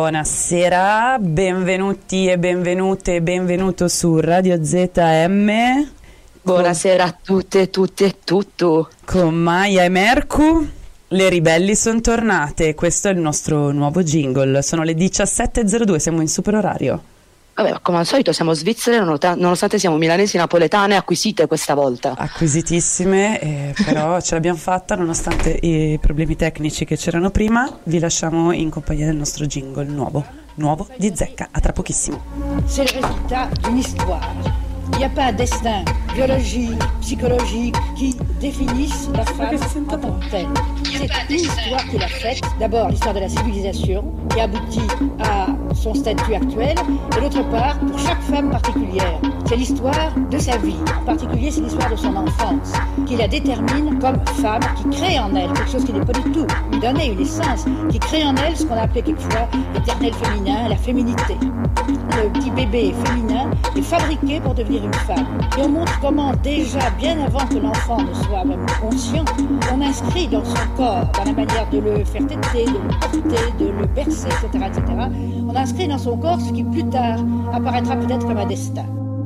Buonasera, benvenuti e benvenute, benvenuto su Radio ZM. Buonasera a tutte, tutti e tutto. Con Maia e Mercu, le ribelli sono tornate. Questo è il nostro nuovo jingle. Sono le 17.02, siamo in super orario. Vabbè, come al solito siamo svizzere, nonostante siamo milanesi napoletane acquisite questa volta. Acquisitissime, però ce l'abbiamo fatta nonostante i problemi tecnici che c'erano prima. Vi lasciamo in compagnia del nostro jingle nuovo di Zecca. A tra pochissimo. C'est le résultat d'une histoire. Il n'y a pas un destin biologique, psychologique qui définisse la femme en tant que telle. C'est une histoire qu'il a faite. D'abord l'histoire de la civilisation qui aboutit à son statut actuel et d'autre part pour chaque femme particulière. C'est l'histoire de sa vie. En particulier c'est l'histoire de son enfance qui la détermine comme femme, qui crée en elle quelque chose qui n'est pas du tout lui donner une essence, qui crée en elle ce qu'on a appelé quelquefois l'éternel féminin, la féminité. Le petit bébé féminin est fabriqué pour devenir une femme. Et on montre comment déjà, bien avant que l'enfant ne soit même conscient, on inscrit dans son corps, dans la manière de le faire téter, de le porter, de le bercer, etc., on inscrit dans son corps ce qui plus tard apparaîtra peut-être comme un destin.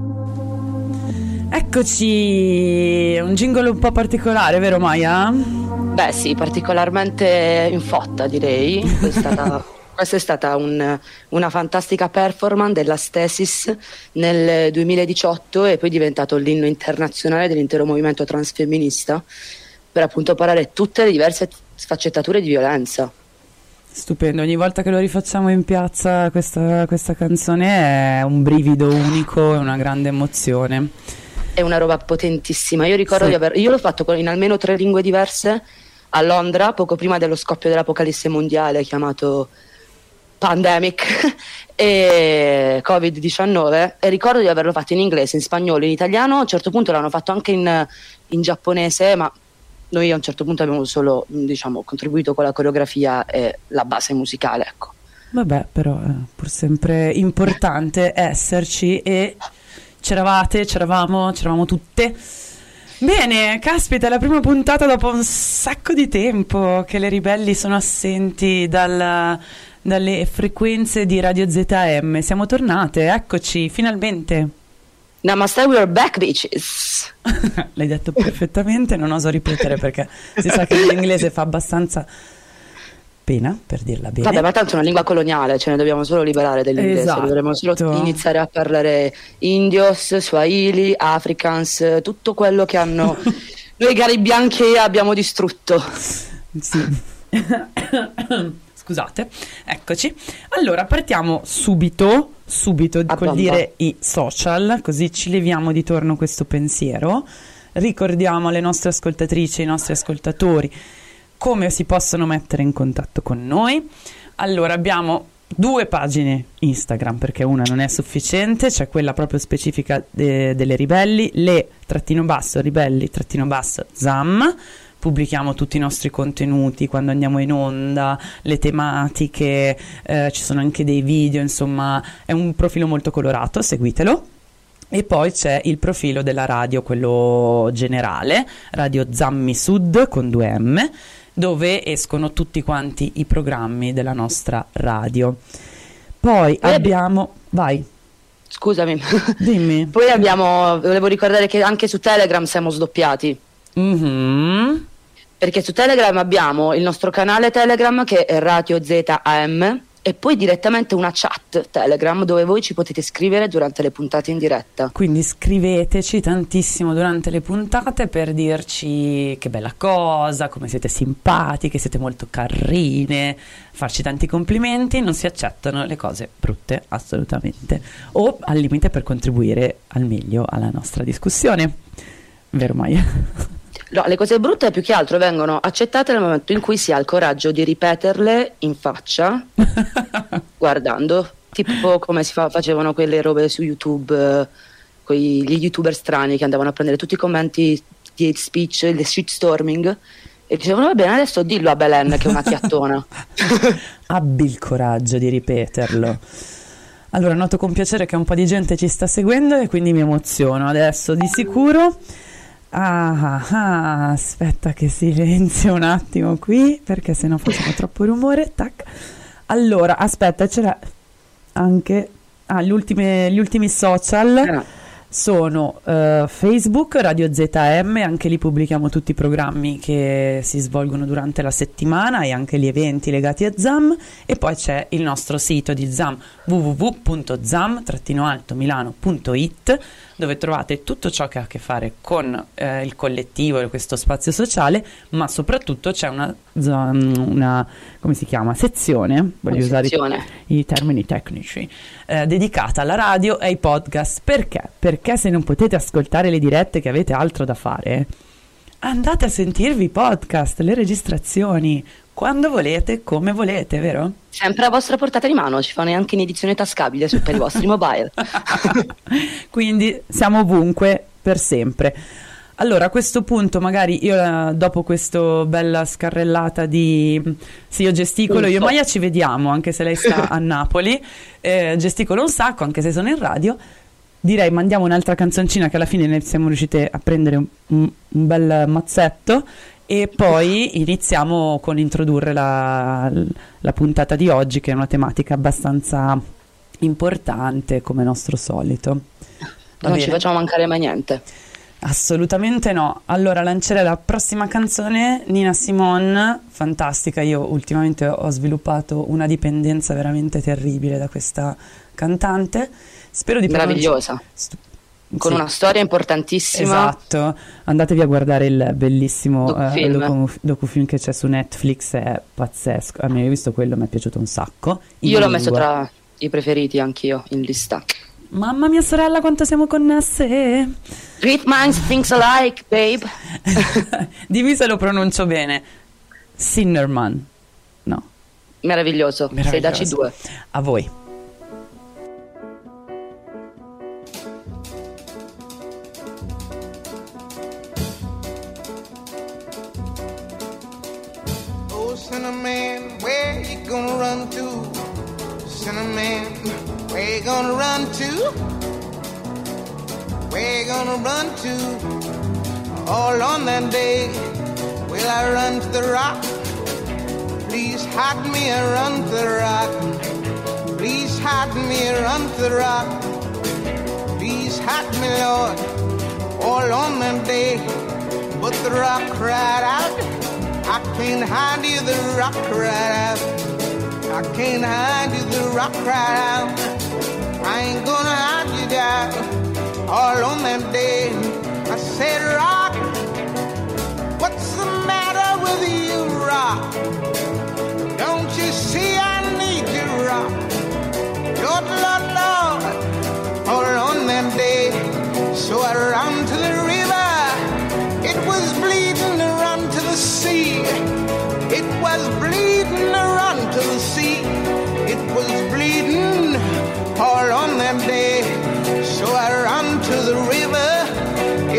Eccoci, un jingle un po' particolare, vero Maia? Beh sì, particolarmente in fotta direi. Questa è stata una fantastica performance della Stasis nel 2018 e poi è diventato l'inno internazionale dell'intero movimento transfemminista per appunto parlare tutte le diverse sfaccettature di violenza. Stupendo, ogni volta che lo rifacciamo in piazza questa canzone è un brivido unico, è una grande emozione. È una roba potentissima. Io ricordo io l'ho fatto in almeno 3 lingue diverse a Londra poco prima dello scoppio dell'apocalisse mondiale chiamato Pandemic e Covid-19, e ricordo di averlo fatto in inglese, in spagnolo, in italiano. A un certo punto l'hanno fatto anche in giapponese, ma noi a un certo punto abbiamo solo contribuito con la coreografia e la base musicale, ecco. Vabbè, però è pur sempre importante esserci, e c'eravamo tutte. Bene, caspita, è la prima puntata dopo un sacco di tempo che le ribelli sono assenti dalle frequenze di Radio ZM. Siamo tornate, eccoci, finalmente. Namaste, we are back, bitches. L'hai detto perfettamente, non oso ripetere perché si sa che l'inglese fa abbastanza pena, per dirla bene. Vabbè, ma tanto è una lingua coloniale, ce ne dobbiamo solo liberare dell'inglese. Esatto. Dovremmo solo iniziare a parlare indios, swahili, africans, tutto quello che hanno noi caribiani che abbiamo distrutto. Sì. Scusate, eccoci. Allora, partiamo subito col dire i social, così ci leviamo di torno questo pensiero. Ricordiamo alle nostre ascoltatrici e ai nostri ascoltatori come si possono mettere in contatto con noi. Allora, abbiamo 2 pagine Instagram perché una non è sufficiente, c'è quella proprio specifica delle ribelli, le-ribelli-zam. Pubblichiamo tutti i nostri contenuti quando andiamo in onda, le tematiche, ci sono anche dei video, insomma è un profilo molto colorato, seguitelo. E poi c'è il profilo della radio, quello generale, Radio Zammi Sud con 2 M, dove escono tutti quanti i programmi della nostra radio. Poi abbiamo... Vai. Scusami. Dimmi. Poi volevo ricordare che anche su Telegram siamo sdoppiati. Mm-hmm. Perché su Telegram abbiamo il nostro canale Telegram che è Radio ZAM e poi direttamente una chat Telegram dove voi ci potete scrivere durante le puntate in diretta. Quindi scriveteci tantissimo durante le puntate per dirci che bella cosa, come siete simpatiche, siete molto carine, farci tanti complimenti. Non si accettano le cose brutte, assolutamente, o al limite per contribuire al meglio alla nostra discussione. Vero Maia? No, le cose brutte più che altro vengono accettate nel momento in cui si ha il coraggio di ripeterle in faccia guardando, tipo come facevano quelle robe su YouTube, gli youtuber strani che andavano a prendere tutti i commenti di hate speech, il shitstorming, e dicevano va bene, adesso dillo a Belen che è una chiattona. Abbi il coraggio di ripeterlo. Allora, noto con piacere che un po' di gente ci sta seguendo e quindi mi emoziono adesso di sicuro. Aspetta che silenzio un attimo qui perché sennò facciamo troppo rumore. Tac. Allora, aspetta, c'era anche gli ultimi social. Sono Facebook, Radio ZM, anche lì pubblichiamo tutti i programmi che si svolgono durante la settimana e anche gli eventi legati a ZAM, e poi c'è il nostro sito di ZAM, www.zam-milano.it, dove trovate tutto ciò che ha a che fare con il collettivo e questo spazio sociale, ma soprattutto c'è una come si chiama? Sezione, voglio usare i termini tecnici, dedicata alla radio e ai podcast. Perché se non potete ascoltare le dirette, che avete altro da fare, andate a sentirvi i podcast, le registrazioni, quando volete, come volete, vero? Sempre a vostra portata di mano, ci fanno anche in edizione tascabile per i vostri mobile. Quindi siamo ovunque, per sempre. Allora, a questo punto magari io, dopo questa bella scarrellata di sì, io gesticolo, io e Maya ci vediamo, anche se lei sta a Napoli, gesticolo un sacco, anche se sono in radio. Direi mandiamo un'altra canzoncina, che alla fine ne siamo riuscite a prendere un bel mazzetto, e poi iniziamo con introdurre la puntata di oggi, che è una tematica abbastanza importante, come nostro solito. Non ci facciamo mancare mai niente. Assolutamente no. Allora lancerei la prossima canzone, Nina Simone, fantastica. Io ultimamente ho sviluppato una dipendenza veramente terribile da questa cantante. Spero di meravigliosa, con una storia importantissima. Esatto, andatevi a guardare il bellissimo docufilm che c'è su Netflix, è pazzesco. A me, ho visto quello, mi è piaciuto un sacco. Io l'ho messo tra i preferiti anch'io in lista. Mamma mia sorella, quanto siamo connesse. Great minds think alike, babe. Dimmi se lo pronuncio bene. Sinnerman. No. Meraviglioso. Sei da C2. A voi. Oh, Sinnerman, where you gonna run to? Sinnerman, where you gonna run to? Where you gonna run to? All on that day, will I run to the rock? Please hide me and run to the rock. Please hide me and run to the rock. Please hide me, Lord, all on that day. But the rock cried out, I can't hide you, the rock cried out. I can't hide you, the rock cried out. I ain't gonna hide you down. All on that day, I said, rock, what's the matter with you, rock? Don't you see I need you, rock? Lord, Lord, Lord, all on that day. So I ran to the river, it was bleeding to run to the sea. It was bleeding to run to the sea. It was bleeding all on that day. So I ran to the river,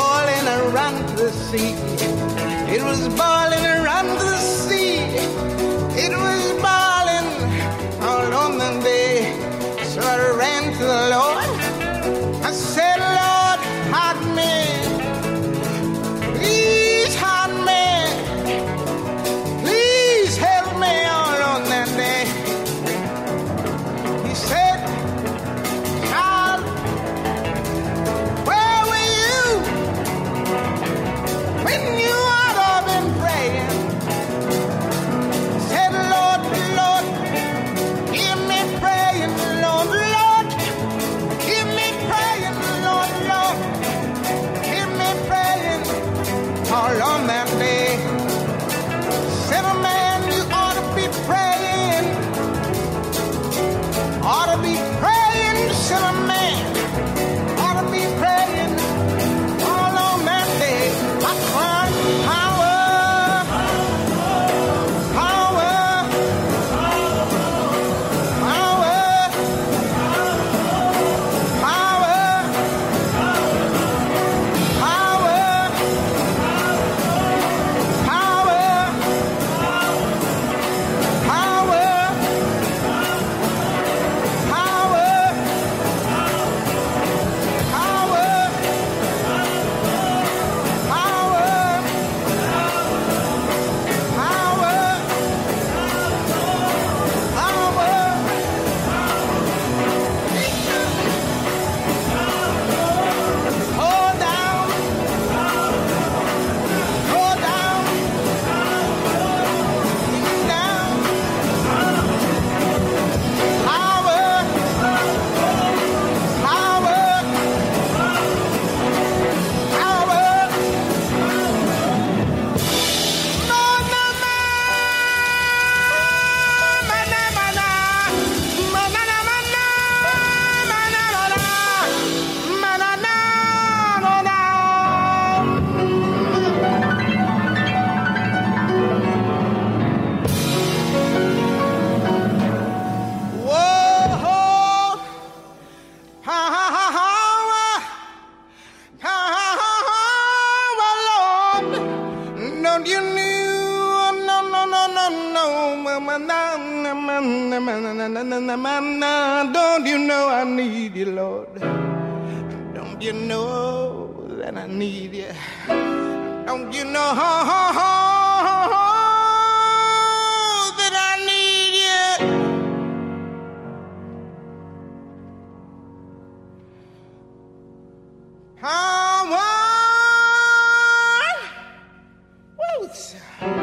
boiling around the sea. It was boiling around the sea. It was boiling all on the day. So I ran to the Lord. I said, Lord, hide me. Please hide me. Please help me all on that day. He said, child, where were you when you ought to have been praying? I said, Lord, Lord, hear me praying, Lord, Lord, hear me praying, Lord, Lord, hear me praying all on that day. Said, a man, you ought to be praying, ought to be praying, said a man, ought to be praying all on that day. I cried, power, power, power, Don't you know I need you, Lord? Don't you know that I need you? Don't you know that I need you? Power, Roots.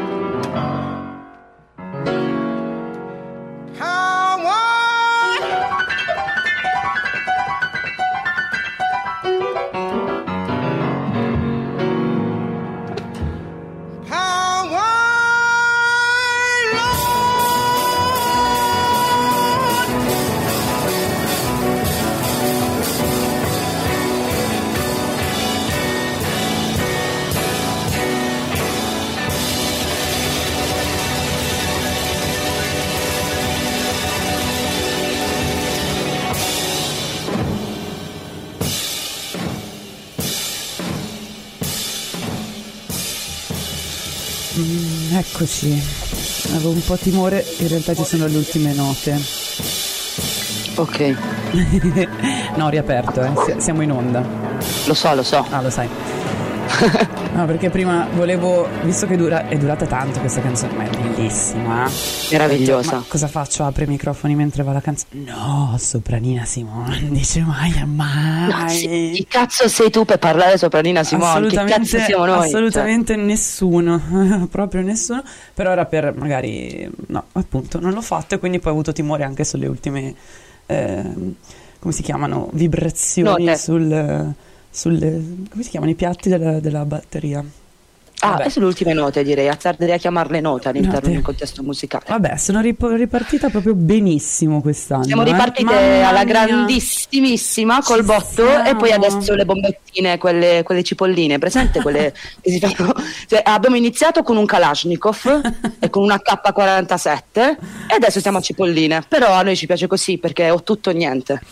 Eccoci, avevo un po' timore, in realtà ci sono le ultime note. Ok. No, ho riaperto, siamo in onda. Lo so. Ah, lo sai. No, perché prima volevo, visto che è durata tanto questa canzone, ma è bellissima. Meravigliosa. Ma cosa faccio? Apro i microfoni mentre va la canzone? No, Sopranina Simone, dice mai. No, chi cazzo sei tu per parlare sopra Nina Simone? Che cazzo siamo noi? Assolutamente nessuno, proprio nessuno. Però era per magari, no, appunto, non l'ho fatto e quindi poi ho avuto timore anche sulle ultime, come si chiamano, vibrazioni note. Sulle, come si chiamano, i piatti della batteria. E sulle ultime note, direi, azzarderei a chiamarle note all'interno di un contesto musicale. Vabbè, sono ripartita proprio benissimo quest'anno. Siamo ripartite alla grandissimissima col botto e poi adesso le bombettine, quelle cipolline, presente? Quelle che si fanno. Cioè, abbiamo iniziato con un Kalashnikov e con una K47 e adesso siamo a cipolline, però a noi ci piace così perché ho tutto o niente.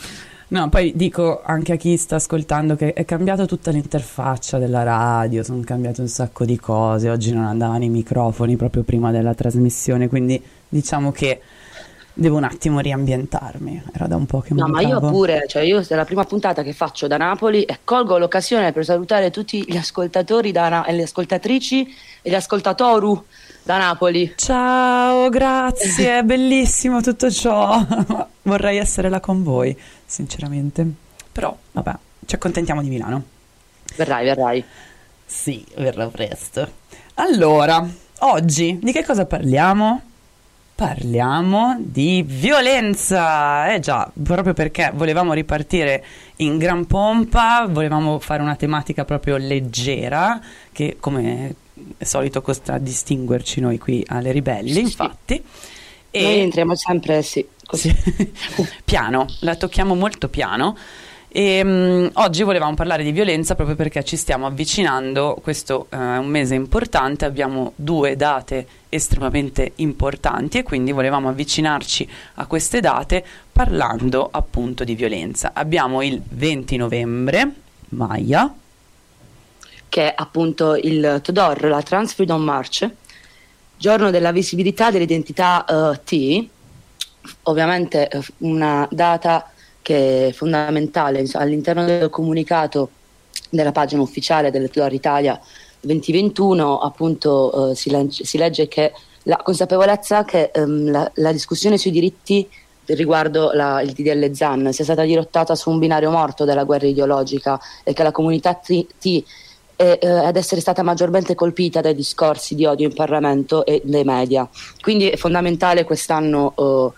No, poi dico anche a chi sta ascoltando che è cambiata tutta l'interfaccia della radio, sono cambiate un sacco di cose, oggi non andavano i microfoni proprio prima della trasmissione, quindi diciamo che devo un attimo riambientarmi, era da un po' che No, ma io mancavo. pure, cioè io è la prima puntata che faccio da Napoli e colgo l'occasione per salutare tutti gli ascoltatori e le ascoltatrici e gli ascoltatori da Napoli. Ciao, grazie, è bellissimo tutto ciò. Vorrei essere là con voi, sinceramente. Però, vabbè, ci accontentiamo di Milano. Verrai. Sì, verrò presto. Allora, oggi di che cosa parliamo? Parliamo di violenza. Eh già, proprio perché volevamo ripartire in gran pompa, volevamo fare una tematica proprio leggera, che come è solito contraddistinguerci noi qui alle Ribelli, Sì. infatti. Noi entriamo sempre, sì, così. Sì, piano, la tocchiamo molto piano. E oggi volevamo parlare di violenza proprio perché ci stiamo avvicinando, questo è un mese importante, abbiamo 2 date estremamente importanti e quindi volevamo avvicinarci a queste date parlando appunto di violenza. Abbiamo il 20 novembre, Maya. Che è appunto il TDOR, la Trans Freedom March, giorno della visibilità dell'identità T, ovviamente una data che è fondamentale all'interno del comunicato della pagina ufficiale del TDOR Italia 2021, appunto si legge che la consapevolezza che la discussione sui diritti riguardo il DDL ZAN sia stata dirottata su un binario morto della guerra ideologica e che la comunità T ad essere stata maggiormente colpita dai discorsi di odio in Parlamento e nei media. Quindi è fondamentale quest'anno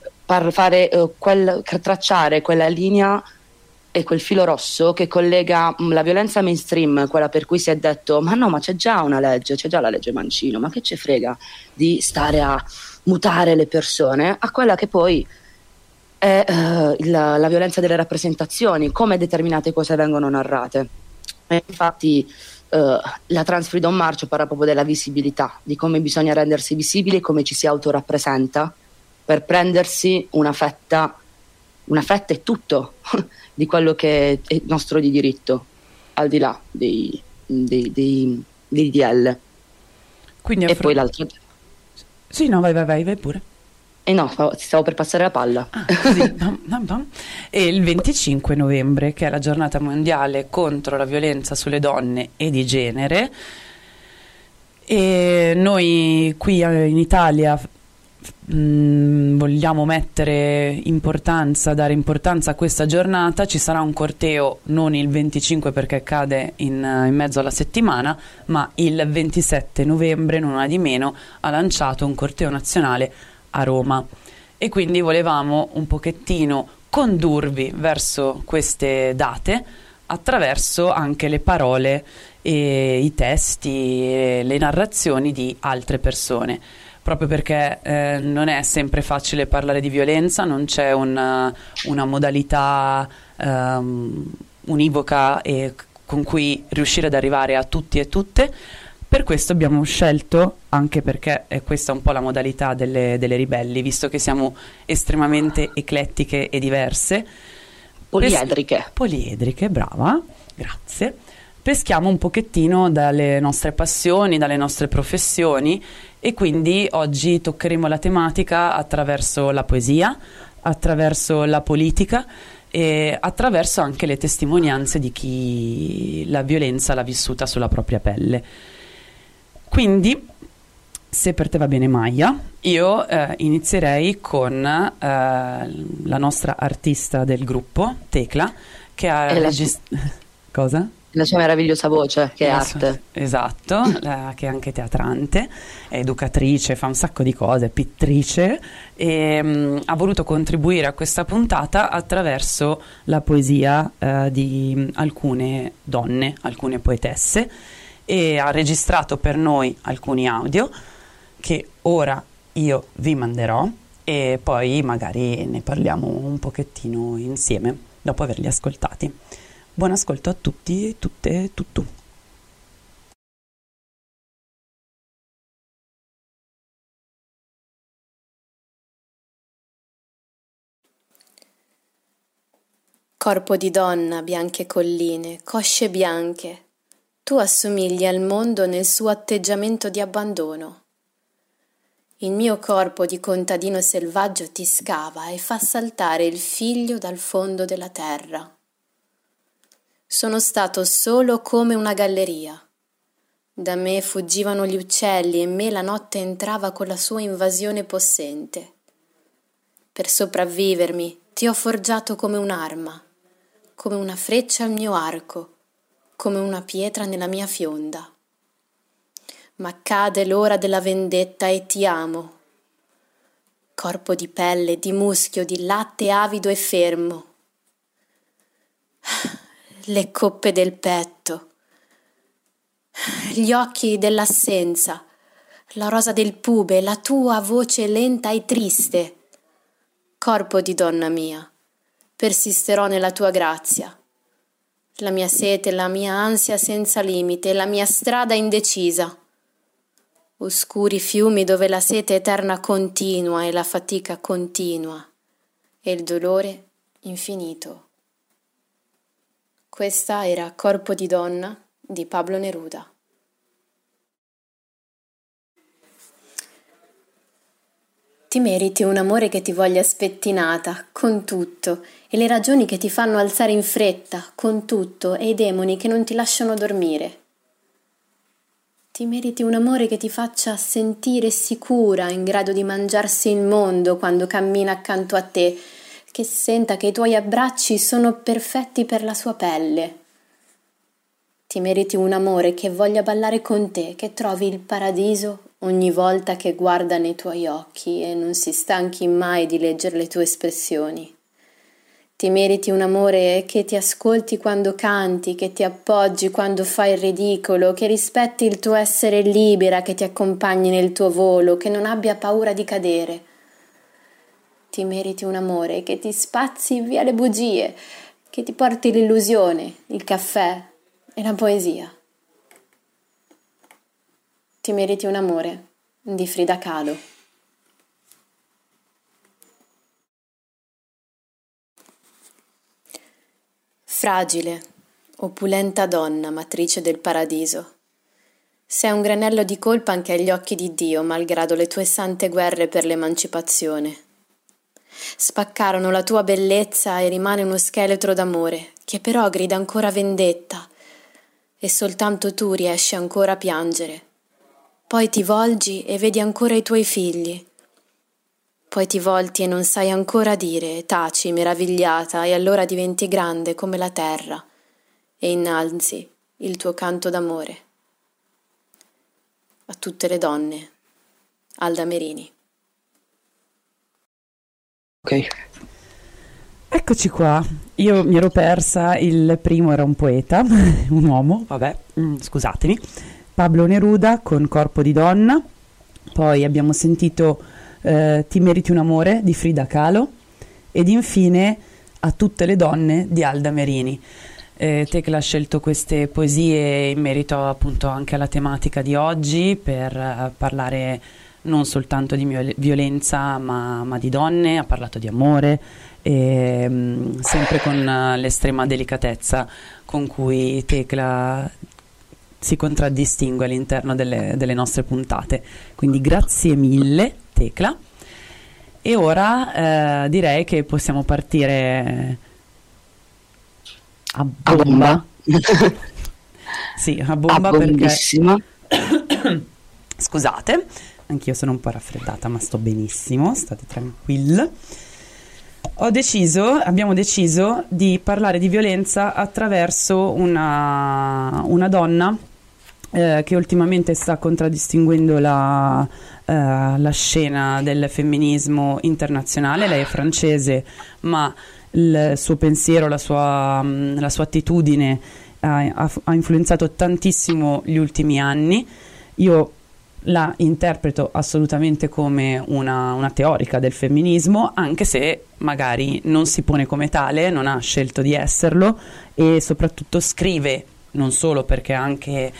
tracciare quella linea e quel filo rosso che collega la violenza mainstream, quella per cui si è detto ma no, ma c'è già una legge, c'è già la legge Mancino, ma che ce frega di stare a mutare le persone, a quella che poi è la violenza delle rappresentazioni, come determinate cose vengono narrate. E infatti la Trans Freedom March parla proprio della visibilità, di come bisogna rendersi visibili e come ci si autorappresenta per prendersi una fetta è tutto di quello che è nostro di diritto, al di là dei DDL. Quindi E poi l'altro... Sì, no, vai pure. no, stavo per passare la palla. Così, bam. E il 25 novembre, che è la giornata mondiale contro la violenza sulle donne e di genere, e noi qui in Italia vogliamo dare importanza a questa giornata. Ci sarà un corteo non il 25 perché cade in mezzo alla settimana, ma il 27 novembre, non una di meno, ha lanciato un corteo nazionale a Roma e quindi volevamo un pochettino condurvi verso queste date attraverso anche le parole e i testi e le narrazioni di altre persone, proprio perché non è sempre facile parlare di violenza, non c'è una modalità univoca e con cui riuscire ad arrivare a tutti e tutte. Per questo abbiamo scelto, anche perché è questa un po' la modalità delle Ribelli, visto che siamo estremamente eclettiche e diverse. Poliedriche, brava, grazie. Peschiamo un pochettino dalle nostre passioni, dalle nostre professioni e quindi oggi toccheremo la tematica attraverso la poesia, attraverso la politica e attraverso anche le testimonianze di chi la violenza l'ha vissuta sulla propria pelle. Quindi, se per te va bene Maya, io inizierei con la nostra artista del gruppo, Tecla, che ha registrato... Cosa? La sua meravigliosa voce, che è arte. Esatto, che è anche teatrante, è educatrice, fa un sacco di cose, è pittrice e ha voluto contribuire a questa puntata attraverso la poesia di alcune donne, alcune poetesse, e ha registrato per noi alcuni audio che ora io vi manderò e poi magari ne parliamo un pochettino insieme dopo averli ascoltati. Buon ascolto a tutti, tutte e tutto. Corpo di donna, bianche colline, cosce bianche, tu assomigli al mondo nel suo atteggiamento di abbandono. Il mio corpo di contadino selvaggio ti scava e fa saltare il figlio dal fondo della terra. Sono stato solo come una galleria. Da me fuggivano gli uccelli e in me la notte entrava con la sua invasione possente. Per sopravvivermi ti ho forgiato come un'arma, come una freccia al mio arco, come una pietra nella mia fionda. Ma cade l'ora della vendetta e ti amo. Corpo di pelle, di muschio, di latte avido e fermo. Le coppe del petto, gli occhi dell'assenza, la rosa del pube, la tua voce lenta e triste. Corpo di donna mia, persisterò nella tua grazia. La mia sete, la mia ansia senza limite, la mia strada indecisa. Oscuri fiumi dove la sete eterna continua e la fatica continua e il dolore infinito. Questa era Corpo di donna di Pablo Neruda. Ti meriti un amore che ti voglia spettinata, con tutto, e le ragioni che ti fanno alzare in fretta, con tutto, e i demoni che non ti lasciano dormire. Ti meriti un amore che ti faccia sentire sicura, in grado di mangiarsi il mondo quando cammina accanto a te, che senta che i tuoi abbracci sono perfetti per la sua pelle. Ti meriti un amore che voglia ballare con te, che trovi il paradiso ogni volta che guarda nei tuoi occhi e non si stanchi mai di leggere le tue espressioni. Ti meriti un amore che ti ascolti quando canti, che ti appoggi quando fai il ridicolo, che rispetti il tuo essere libera, che ti accompagni nel tuo volo, che non abbia paura di cadere. Ti meriti un amore che ti spazzi via le bugie, che ti porti l'illusione, il caffè e la poesia. Ti meriti un amore di Frida Kahlo. Fragile, opulenta donna, matrice del paradiso. Sei un granello di colpa anche agli occhi di Dio, malgrado le tue sante guerre per l'emancipazione. Spaccarono la tua bellezza e rimane uno scheletro d'amore, che però grida ancora vendetta, e soltanto tu riesci ancora a piangere. Poi ti volgi e vedi ancora i tuoi figli. Poi ti volti e non sai ancora dire, taci meravigliata, e allora diventi grande come la terra e innalzi il tuo canto d'amore. A tutte le donne, Alda Merini. Ok. Eccoci qua, io mi ero persa, il primo era un poeta, un uomo, vabbè, scusatemi, Pablo Neruda con Corpo di donna, poi abbiamo sentito Ti meriti un amore di Frida Kahlo ed infine A tutte le donne di Alda Merini. Tecla ha scelto queste poesie in merito appunto anche alla tematica di oggi per parlare non soltanto di violenza ma di donne, ha parlato di amore e sempre con l'estrema delicatezza con cui Tecla si contraddistingue all'interno delle nostre puntate. Quindi grazie mille Tecla, e ora direi che possiamo partire a bomba. Sì, a bomba perché scusate, anch'io sono un po' raffreddata ma sto benissimo, state tranquilli. Abbiamo deciso di parlare di violenza attraverso una donna che ultimamente sta contraddistinguendo la scena del femminismo internazionale. Lei è francese, ma il suo pensiero, la sua attitudine ha influenzato tantissimo gli ultimi anni. Io la interpreto assolutamente come una teorica del femminismo, anche se magari non si pone come tale, non ha scelto di esserlo, e soprattutto scrive, non solo perché ha anche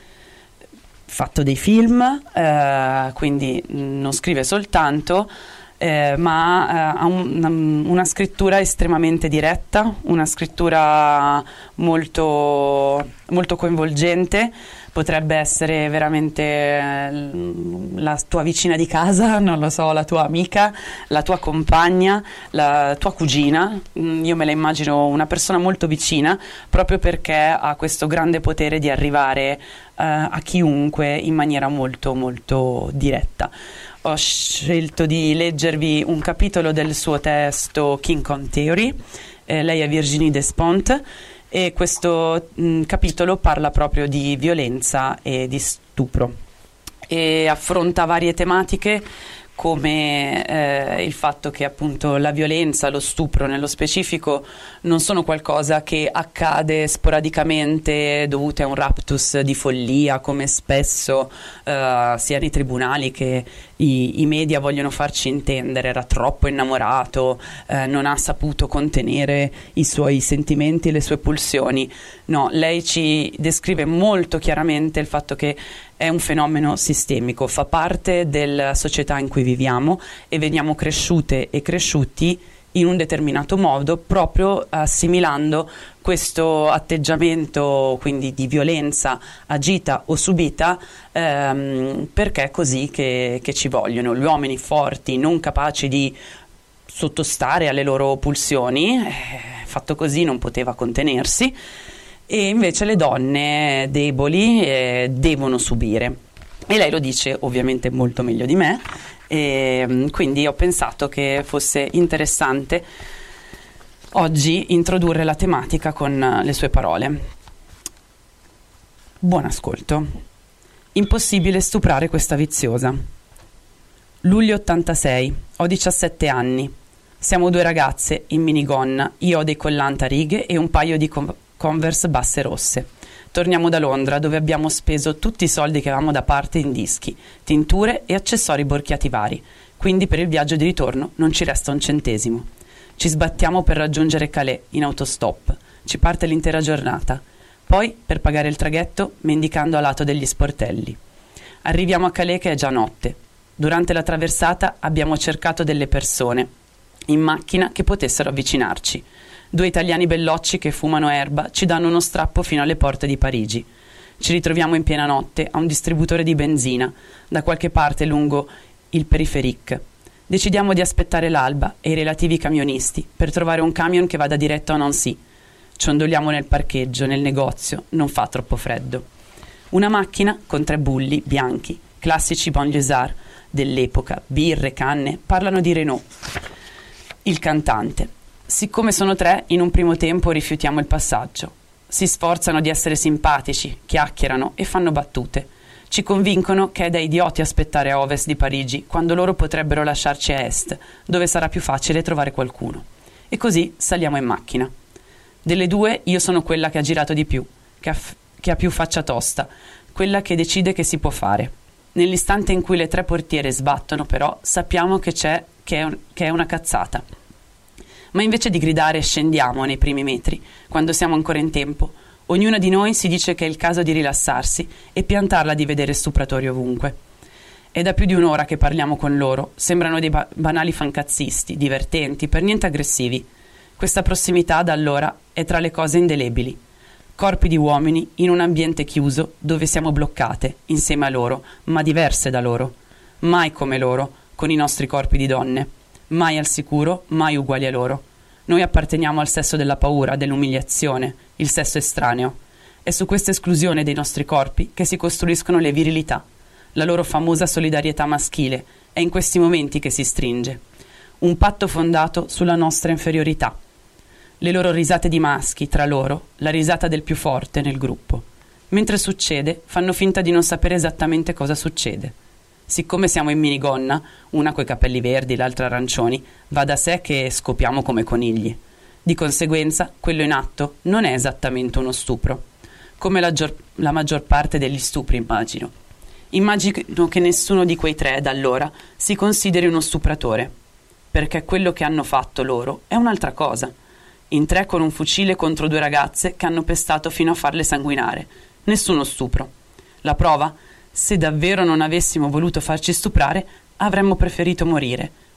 fatto dei film, quindi non scrive soltanto, ma ha una scrittura estremamente diretta, una scrittura molto, molto coinvolgente. Potrebbe essere veramente la tua vicina di casa, non lo so, la tua amica, la tua compagna, la tua cugina. Io me la immagino una persona molto vicina, proprio perché ha questo grande potere di arrivare a chiunque in maniera molto molto diretta. Ho scelto di leggervi un capitolo del suo testo King Kong Theory. Lei è Virginie Despentes e questo capitolo parla proprio di violenza e di stupro e affronta varie tematiche, come il fatto che appunto la violenza, lo stupro nello specifico, non sono qualcosa che accade sporadicamente dovute a un raptus di follia, come spesso sia nei tribunali che i media vogliono farci intendere. Era troppo innamorato, non ha saputo contenere i suoi sentimenti e le sue pulsioni. No, lei ci descrive molto chiaramente il fatto che è un fenomeno sistemico, fa parte della società in cui viviamo e veniamo cresciute e cresciuti in un determinato modo, proprio assimilando questo atteggiamento quindi di violenza agita o subita, perché è così che ci vogliono. Gli uomini forti, non capaci di sottostare alle loro pulsioni, fatto così non poteva contenersi, e invece le donne deboli devono subire. E lei lo dice ovviamente molto meglio di me, e quindi ho pensato che fosse interessante oggi introdurre la tematica con le sue parole. Buon ascolto. Impossibile stuprare questa viziosa. Luglio 86, ho 17 anni. Siamo due ragazze in minigonna, io ho dei collanti a righe e un paio di Converse basse rosse. Torniamo da Londra, dove abbiamo speso tutti i soldi che avevamo da parte in dischi, tinture e accessori borchiati vari, quindi per il viaggio di ritorno non ci resta un centesimo. Ci sbattiamo per raggiungere Calais in autostop, ci parte l'intera giornata, poi per pagare il traghetto mendicando a lato degli sportelli. Arriviamo a Calais che è già notte. Durante la traversata abbiamo cercato delle persone in macchina che potessero avvicinarci. 2 italiani bellocci che fumano erba ci danno uno strappo fino alle porte di Parigi. Ci ritroviamo in piena notte a un distributore di benzina, da qualche parte lungo il Periferic. Decidiamo di aspettare l'alba e i relativi camionisti per trovare un camion che vada diretto a Nancy. Ciondoliamo nel parcheggio, nel negozio, non fa troppo freddo. Una macchina con 3 bulli bianchi, classici banlieusard dell'epoca, birre, canne, parlano di Renault. Il cantante. Siccome sono 3, in un primo tempo rifiutiamo il passaggio. Si sforzano di essere simpatici, chiacchierano e fanno battute. Ci convincono che è da idioti aspettare a ovest di Parigi, quando loro potrebbero lasciarci a est, dove sarà più facile trovare qualcuno. E così saliamo in macchina. Delle 2 io sono quella che ha girato di più, che ha più faccia tosta, quella che decide che si può fare. Nell'istante in cui le 3 portiere sbattono, però, sappiamo che è una cazzata. Ma invece di gridare scendiamo nei primi metri, quando siamo ancora in tempo. Ognuna di noi si dice che è il caso di rilassarsi e piantarla di vedere stupratori ovunque. È da più di un'ora che parliamo con loro, sembrano dei banali fancazzisti, divertenti, per niente aggressivi. Questa prossimità da allora è tra le cose indelebili. Corpi di uomini in un ambiente chiuso dove siamo bloccate, insieme a loro, ma diverse da loro. Mai come loro, con i nostri corpi di donne. Mai al sicuro, mai uguali a loro. Noi apparteniamo al sesso della paura, dell'umiliazione, il sesso estraneo. È su questa esclusione dei nostri corpi che si costruiscono le virilità. La loro famosa solidarietà maschile è in questi momenti che si stringe. Un patto fondato sulla nostra inferiorità. Le loro risate di maschi tra loro, la risata del più forte nel gruppo. Mentre succede, fanno finta di non sapere esattamente cosa succede. Siccome siamo in minigonna, una coi capelli verdi, l'altra arancioni, va da sé che scopiamo come conigli. Di conseguenza, quello in atto non è esattamente uno stupro, come la maggior parte degli stupri, immagino. Immagino che nessuno di quei 3 da allora si consideri uno stupratore, perché quello che hanno fatto loro è un'altra cosa. In 3 con un fucile contro 2 ragazze che hanno pestato fino a farle sanguinare. Nessuno stupro. La prova? Se davvero non avessimo voluto farci stuprare, avremmo preferito morire,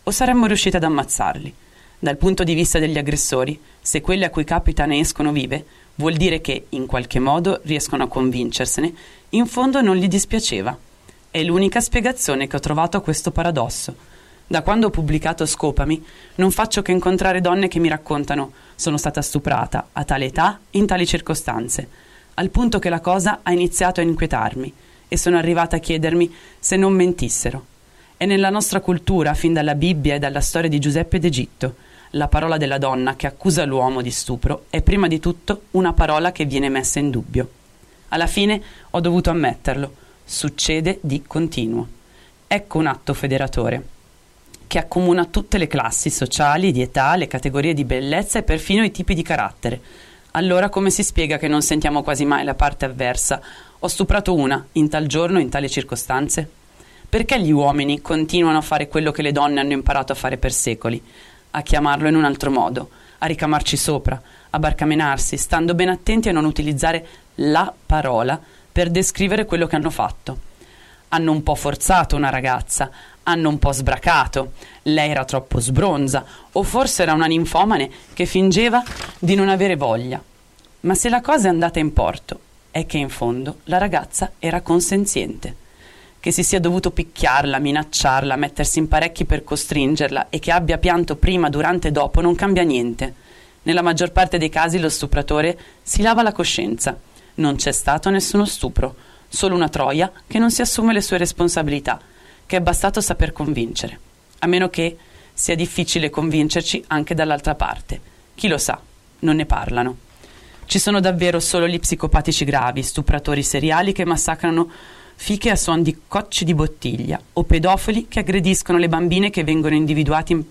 o saremmo riusciti ad ammazzarli. Dal punto di vista degli aggressori, se quelli a cui capita ne escono vive, vuol dire che, in qualche modo, riescono a convincersene, in fondo non gli dispiaceva. È l'unica spiegazione che ho trovato a questo paradosso. Da quando ho pubblicato Scopami, non faccio che incontrare donne che mi raccontano: sono stata stuprata, a tale età, in tali circostanze, al punto che la cosa ha iniziato a inquietarmi e sono arrivata a chiedermi se non mentissero. È nella nostra cultura, fin dalla Bibbia e dalla storia di Giuseppe d'Egitto. La parola della donna che accusa l'uomo di stupro è prima di tutto una parola che viene messa in dubbio. Alla fine ho dovuto ammetterlo. Succede di continuo. Ecco un atto federatore che accomuna tutte le classi sociali, di età, le categorie di bellezza e perfino i tipi di carattere. Allora come si spiega che non sentiamo quasi mai la parte avversa? Ho stuprato una, in tal giorno, in tali circostanze? Perché gli uomini continuano a fare quello che le donne hanno imparato a fare per secoli? A chiamarlo in un altro modo, a ricamarci sopra, a barcamenarsi, stando ben attenti a non utilizzare la parola per descrivere quello che hanno fatto. Hanno un po' forzato una ragazza, hanno un po' sbracato, lei era troppo sbronza, o forse era una ninfomane che fingeva di non avere voglia. Ma se la cosa è andata in porto, è che in fondo la ragazza era consenziente. Che si sia dovuto picchiarla, minacciarla, mettersi in parecchi per costringerla e che abbia pianto prima, durante e dopo non cambia niente. Nella maggior parte dei casi lo stupratore si lava la coscienza. Non c'è stato nessuno stupro, solo una troia che non si assume le sue responsabilità, che è bastato saper convincere. A meno che sia difficile convincerci anche dall'altra parte. Chi lo sa, non ne parlano. Ci sono davvero solo gli psicopatici gravi, stupratori seriali che massacrano fiche a suon di cocci di bottiglia o pedofili che aggrediscono le bambine che vengono individuati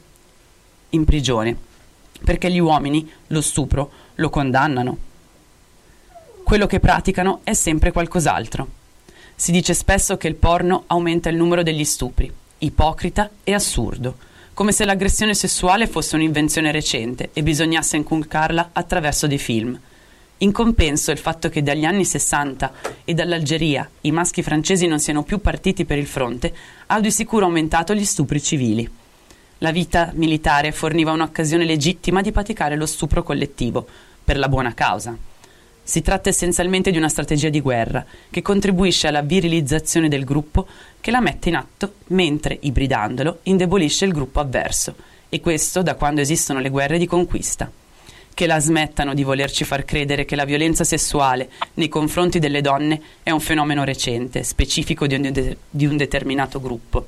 in prigione, perché gli uomini lo stupro lo condannano. Quello che praticano è sempre qualcos'altro. Si dice spesso che il porno aumenta il numero degli stupri, ipocrita e assurdo, come se l'aggressione sessuale fosse un'invenzione recente e bisognasse inculcarla attraverso dei film. In compenso il fatto che dagli anni 60 e dall'Algeria i maschi francesi non siano più partiti per il fronte ha di sicuro aumentato gli stupri civili. La vita militare forniva un'occasione legittima di praticare lo stupro collettivo, per la buona causa. Si tratta essenzialmente di una strategia di guerra che contribuisce alla virilizzazione del gruppo che la mette in atto mentre, ibridandolo, indebolisce il gruppo avverso, e questo da quando esistono le guerre di conquista. Che la smettano di volerci far credere che la violenza sessuale nei confronti delle donne è un fenomeno recente, specifico di un determinato gruppo.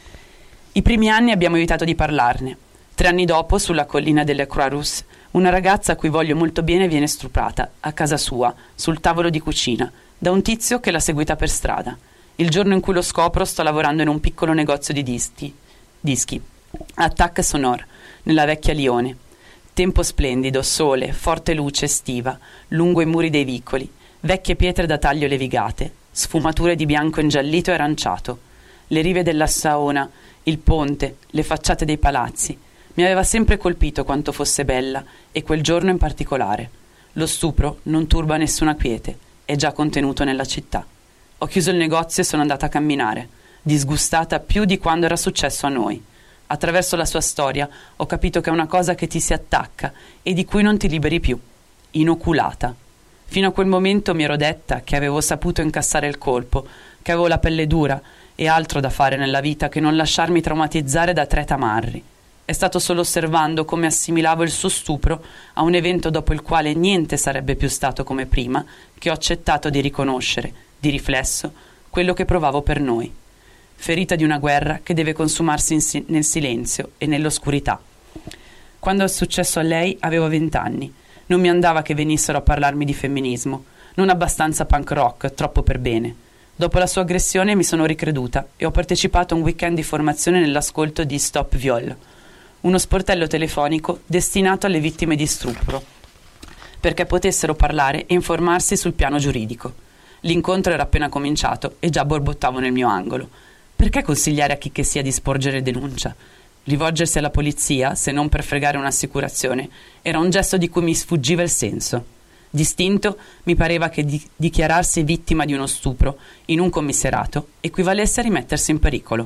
I primi anni abbiamo evitato di parlarne. 3 anni dopo, sulla collina delle Croix-Rousse, una ragazza a cui voglio molto bene viene stuprata, a casa sua, sul tavolo di cucina, da un tizio che l'ha seguita per strada. Il giorno in cui lo scopro sto lavorando in un piccolo negozio di dischi, a Tac Sonor, nella vecchia Lione. Tempo splendido, sole, forte luce estiva, lungo i muri dei vicoli, vecchie pietre da taglio levigate, sfumature di bianco ingiallito e aranciato, le rive della Saona, il ponte, le facciate dei palazzi. Mi aveva sempre colpito quanto fosse bella, e quel giorno in particolare. Lo stupro non turba nessuna quiete, è già contenuto nella città. Ho chiuso il negozio e sono andata a camminare, disgustata più di quando era successo a noi. Attraverso la sua storia ho capito che è una cosa che ti si attacca e di cui non ti liberi più. Inoculata. Fino a quel momento mi ero detta che avevo saputo incassare il colpo, che avevo la pelle dura e altro da fare nella vita che non lasciarmi traumatizzare da 3 tamarri. È stato solo osservando come assimilavo il suo stupro a un evento dopo il quale niente sarebbe più stato come prima che ho accettato di riconoscere, di riflesso, quello che provavo per noi. Ferita di una guerra che deve consumarsi nel silenzio e nell'oscurità. Quando è successo a lei avevo 20 anni. Non mi andava che venissero a parlarmi di femminismo, non abbastanza punk rock, troppo per bene. Dopo la sua aggressione mi sono ricreduta e ho partecipato a un weekend di formazione nell'ascolto di Stop Viol, uno sportello telefonico destinato alle vittime di stupro, perché potessero parlare e informarsi sul piano giuridico. L'incontro era appena cominciato e già borbottavo nel mio angolo. Perché consigliare a chi che sia di sporgere denuncia? Rivolgersi alla polizia, se non per fregare un'assicurazione, era un gesto di cui mi sfuggiva il senso. Distinto, mi pareva che dichiararsi vittima di uno stupro in un commissariato equivalesse a rimettersi in pericolo.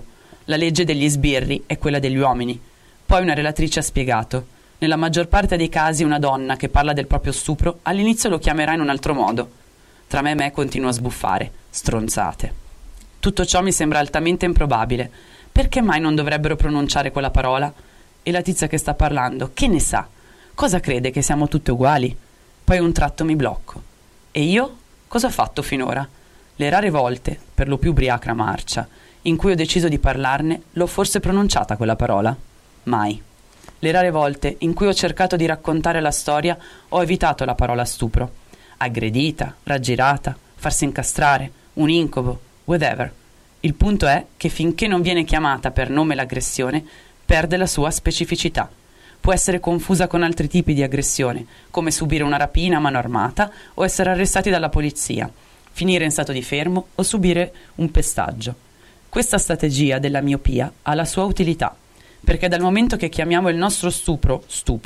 La legge degli sbirri è quella degli uomini. Poi una relatrice ha spiegato: nella maggior parte dei casi una donna che parla del proprio stupro all'inizio lo chiamerà in un altro modo. Tra me e me continuo a sbuffare. Stronzate. Tutto ciò mi sembra altamente improbabile. Perché mai non dovrebbero pronunciare quella parola? E la tizia che sta parlando, che ne sa? Cosa crede, che siamo tutte uguali? Poi un tratto mi blocco. E io? Cosa ho fatto finora? Le rare volte, per lo più ubriaca marcia, in cui ho deciso di parlarne, l'ho forse pronunciata quella parola? Mai. Le rare volte in cui ho cercato di raccontare la storia, ho evitato la parola stupro. Aggredita, raggirata, farsi incastrare, un incubo, whatever. Il punto è che finché non viene chiamata per nome l'aggressione, perde la sua specificità. Può essere confusa con altri tipi di aggressione, come subire una rapina a mano armata o essere arrestati dalla polizia, finire in stato di fermo o subire un pestaggio. Questa strategia della miopia ha la sua utilità, perché dal momento che chiamiamo il nostro stupro,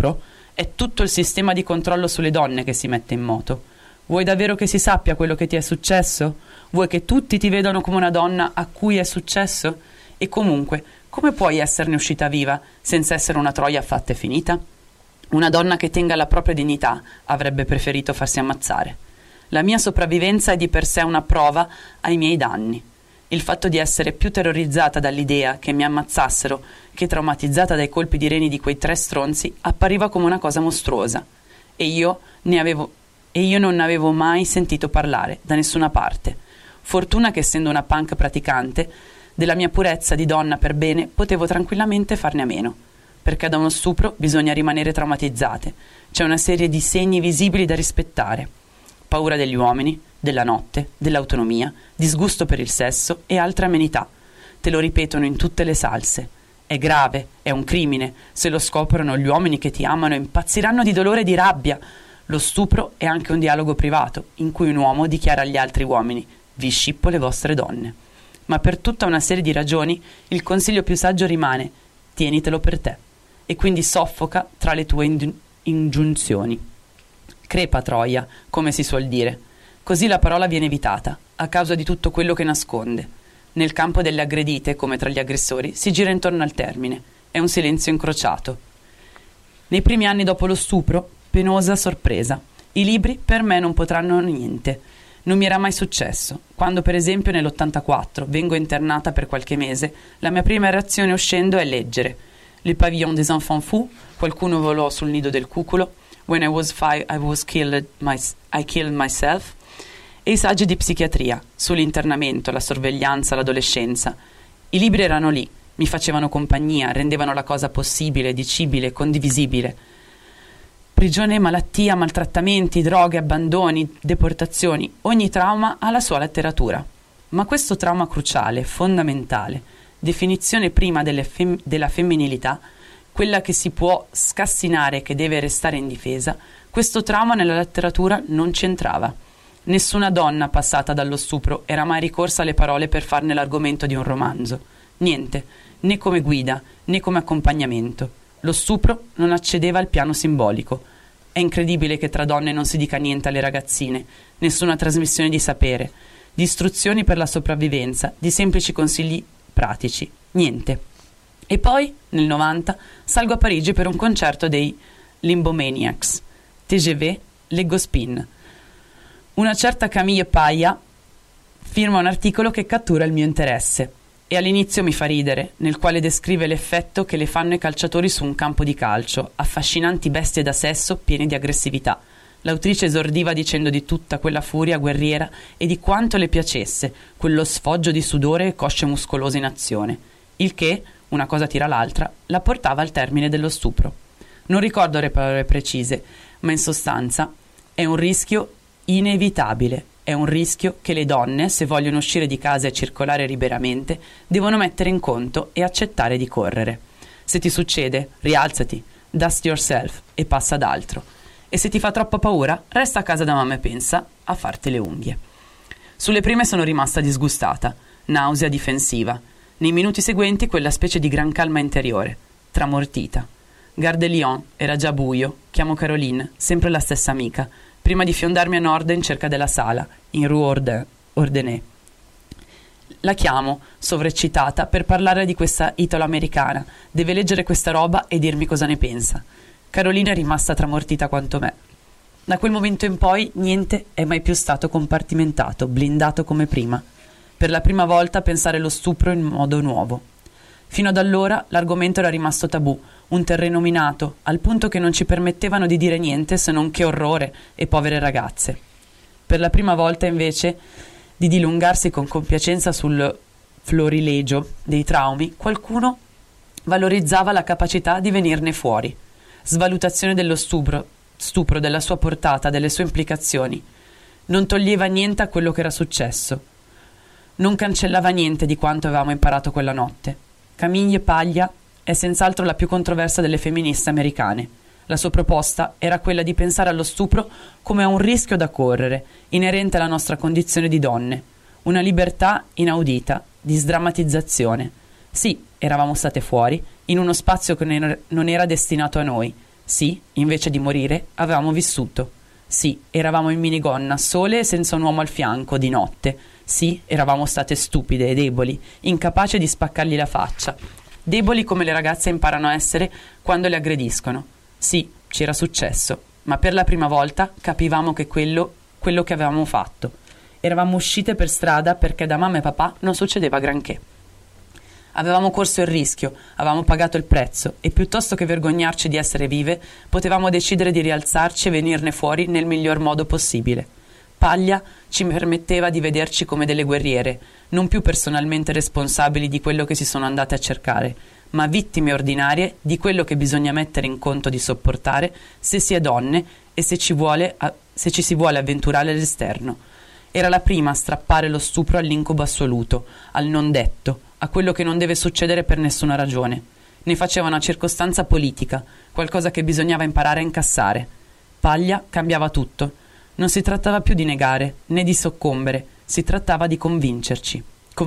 è tutto il sistema di controllo sulle donne che si mette in moto. Vuoi davvero che si sappia quello che ti è successo? Vuoi che tutti ti vedano come una donna a cui è successo? E comunque, come puoi esserne uscita viva senza essere una troia fatta e finita? Una donna che tenga la propria dignità avrebbe preferito farsi ammazzare. La mia sopravvivenza è di per sé una prova ai miei danni. Il fatto di essere più terrorizzata dall'idea che mi ammazzassero che traumatizzata dai colpi di reni di quei 3 stronzi appariva come una cosa mostruosa. E io non ne avevo mai sentito parlare da nessuna parte. Fortuna che, essendo una punk praticante, della mia purezza di donna per bene potevo tranquillamente farne a meno, perché da uno stupro bisogna rimanere traumatizzate. C'è una serie di segni visibili da rispettare: paura degli uomini, della notte, dell'autonomia, disgusto per il sesso e altre amenità. Te lo ripetono in tutte le salse. È grave, è un crimine. Se lo scoprono gli uomini che ti amano impazziranno di dolore e di rabbia. Lo stupro è anche un dialogo privato, in cui un uomo dichiara agli altri uomini: vi scippo le vostre donne. Ma per tutta una serie di ragioni il consiglio più saggio rimane: tienitelo per te. E quindi soffoca tra le tue ingiunzioni. Crepa troia, come si suol dire. Così la parola viene evitata, a causa di tutto quello che nasconde. Nel campo delle aggredite, come tra gli aggressori, si gira intorno al termine. È un silenzio incrociato. Nei primi anni dopo lo stupro, penosa sorpresa. I libri per me non potranno niente. Non mi era mai successo. Quando, per esempio, nell'84 vengo internata per qualche mese, la mia prima reazione uscendo è leggere Le Pavillon des Enfants Fous, Qualcuno volò sul nido del cuculo, When I was 5 I killed myself, e i saggi di psichiatria sull'internamento, la sorveglianza, l'adolescenza. I libri erano lì, mi facevano compagnia, rendevano la cosa possibile, dicibile, condivisibile. Prigione, malattia, maltrattamenti, droghe, abbandoni, deportazioni, ogni trauma ha la sua letteratura. Ma questo trauma cruciale, fondamentale, definizione prima della femminilità, quella che si può scassinare e che deve restare indifesa, questo trauma nella letteratura non c'entrava. Nessuna donna passata dallo stupro era mai ricorsa alle parole per farne l'argomento di un romanzo. Niente, né come guida, né come accompagnamento. Lo stupro non accedeva al piano simbolico. È incredibile che tra donne non si dica niente alle ragazzine, nessuna trasmissione di sapere, di istruzioni per la sopravvivenza, di semplici consigli pratici, niente. E poi, nel 90, salgo a Parigi per un concerto dei Limbomaniacs. TGV, leggo Spin. Una certa Camille Paglia firma un articolo che cattura il mio interesse e all'inizio mi fa ridere, nel quale descrive l'effetto che le fanno i calciatori su un campo di calcio, affascinanti bestie da sesso piene di aggressività. L'autrice esordiva dicendo di tutta quella furia guerriera e di quanto le piacesse quello sfoggio di sudore e cosce muscolose in azione, il che, una cosa tira l'altra, la portava al termine dello stupro. Non ricordo le parole precise, ma in sostanza è un rischio inevitabile, è un rischio che le donne, se vogliono uscire di casa e circolare liberamente, devono mettere in conto e accettare di correre. Se ti succede, rialzati, dust yourself e passa ad altro. E se ti fa troppa paura, resta a casa da mamma e pensa a farti le unghie. Sulle prime sono rimasta disgustata, nausea difensiva. Nei minuti seguenti quella specie di gran calma interiore, tramortita. Gare de Lyon, era già buio, chiamo Caroline, sempre la stessa amica, prima di fiondarmi a nord in cerca della sala, in Rue Ordenay. La chiamo, sovreccitata, per parlare di questa italo-americana. Deve leggere questa roba e dirmi cosa ne pensa. Carolina è rimasta tramortita quanto me. Da quel momento in poi niente è mai più stato compartimentato, blindato come prima. Per la prima volta pensare lo stupro in modo nuovo. Fino ad allora l'argomento era rimasto tabù, un terreno minato, al punto che non ci permettevano di dire niente se non che orrore e povere ragazze. Per la prima volta invece di dilungarsi con compiacenza sul florilegio dei traumi, qualcuno valorizzava la capacità di venirne fuori. Svalutazione dello stupro, della sua portata, delle sue implicazioni. Non toglieva niente a quello che era successo. Non cancellava niente di quanto avevamo imparato quella notte. Camille Paglia è senz'altro la più controversa delle femministe americane. La sua proposta era quella di pensare allo stupro come a un rischio da correre, inerente alla nostra condizione di donne. Una libertà inaudita, di sdrammatizzazione. Sì, eravamo state fuori, in uno spazio che non era destinato a noi. Sì, invece di morire, avevamo vissuto. Sì, eravamo in minigonna, sole e senza un uomo al fianco, di notte. Sì, eravamo state stupide e deboli, incapaci di spaccargli la faccia. Deboli come le ragazze imparano a essere quando le aggrediscono. Sì, ci era successo, ma per la prima volta capivamo che quello che avevamo fatto. Eravamo uscite per strada perché da mamma e papà non succedeva granché. Avevamo corso il rischio, avevamo pagato il prezzo e piuttosto che vergognarci di essere vive, potevamo decidere di rialzarci e venirne fuori nel miglior modo possibile. Paglia ci permetteva di vederci come delle guerriere, non più personalmente responsabili di quello che si sono andate a cercare, ma vittime ordinarie di quello che bisogna mettere in conto di sopportare se si è donne e se ci si vuole avventurare all'esterno. Era la prima a strappare lo stupro all'incubo assoluto, al non detto, a quello che non deve succedere per nessuna ragione. Ne faceva una circostanza politica, qualcosa che bisognava imparare a incassare. Paglia cambiava tutto. Non si trattava più di negare, né di soccombere, si trattava di conviverci.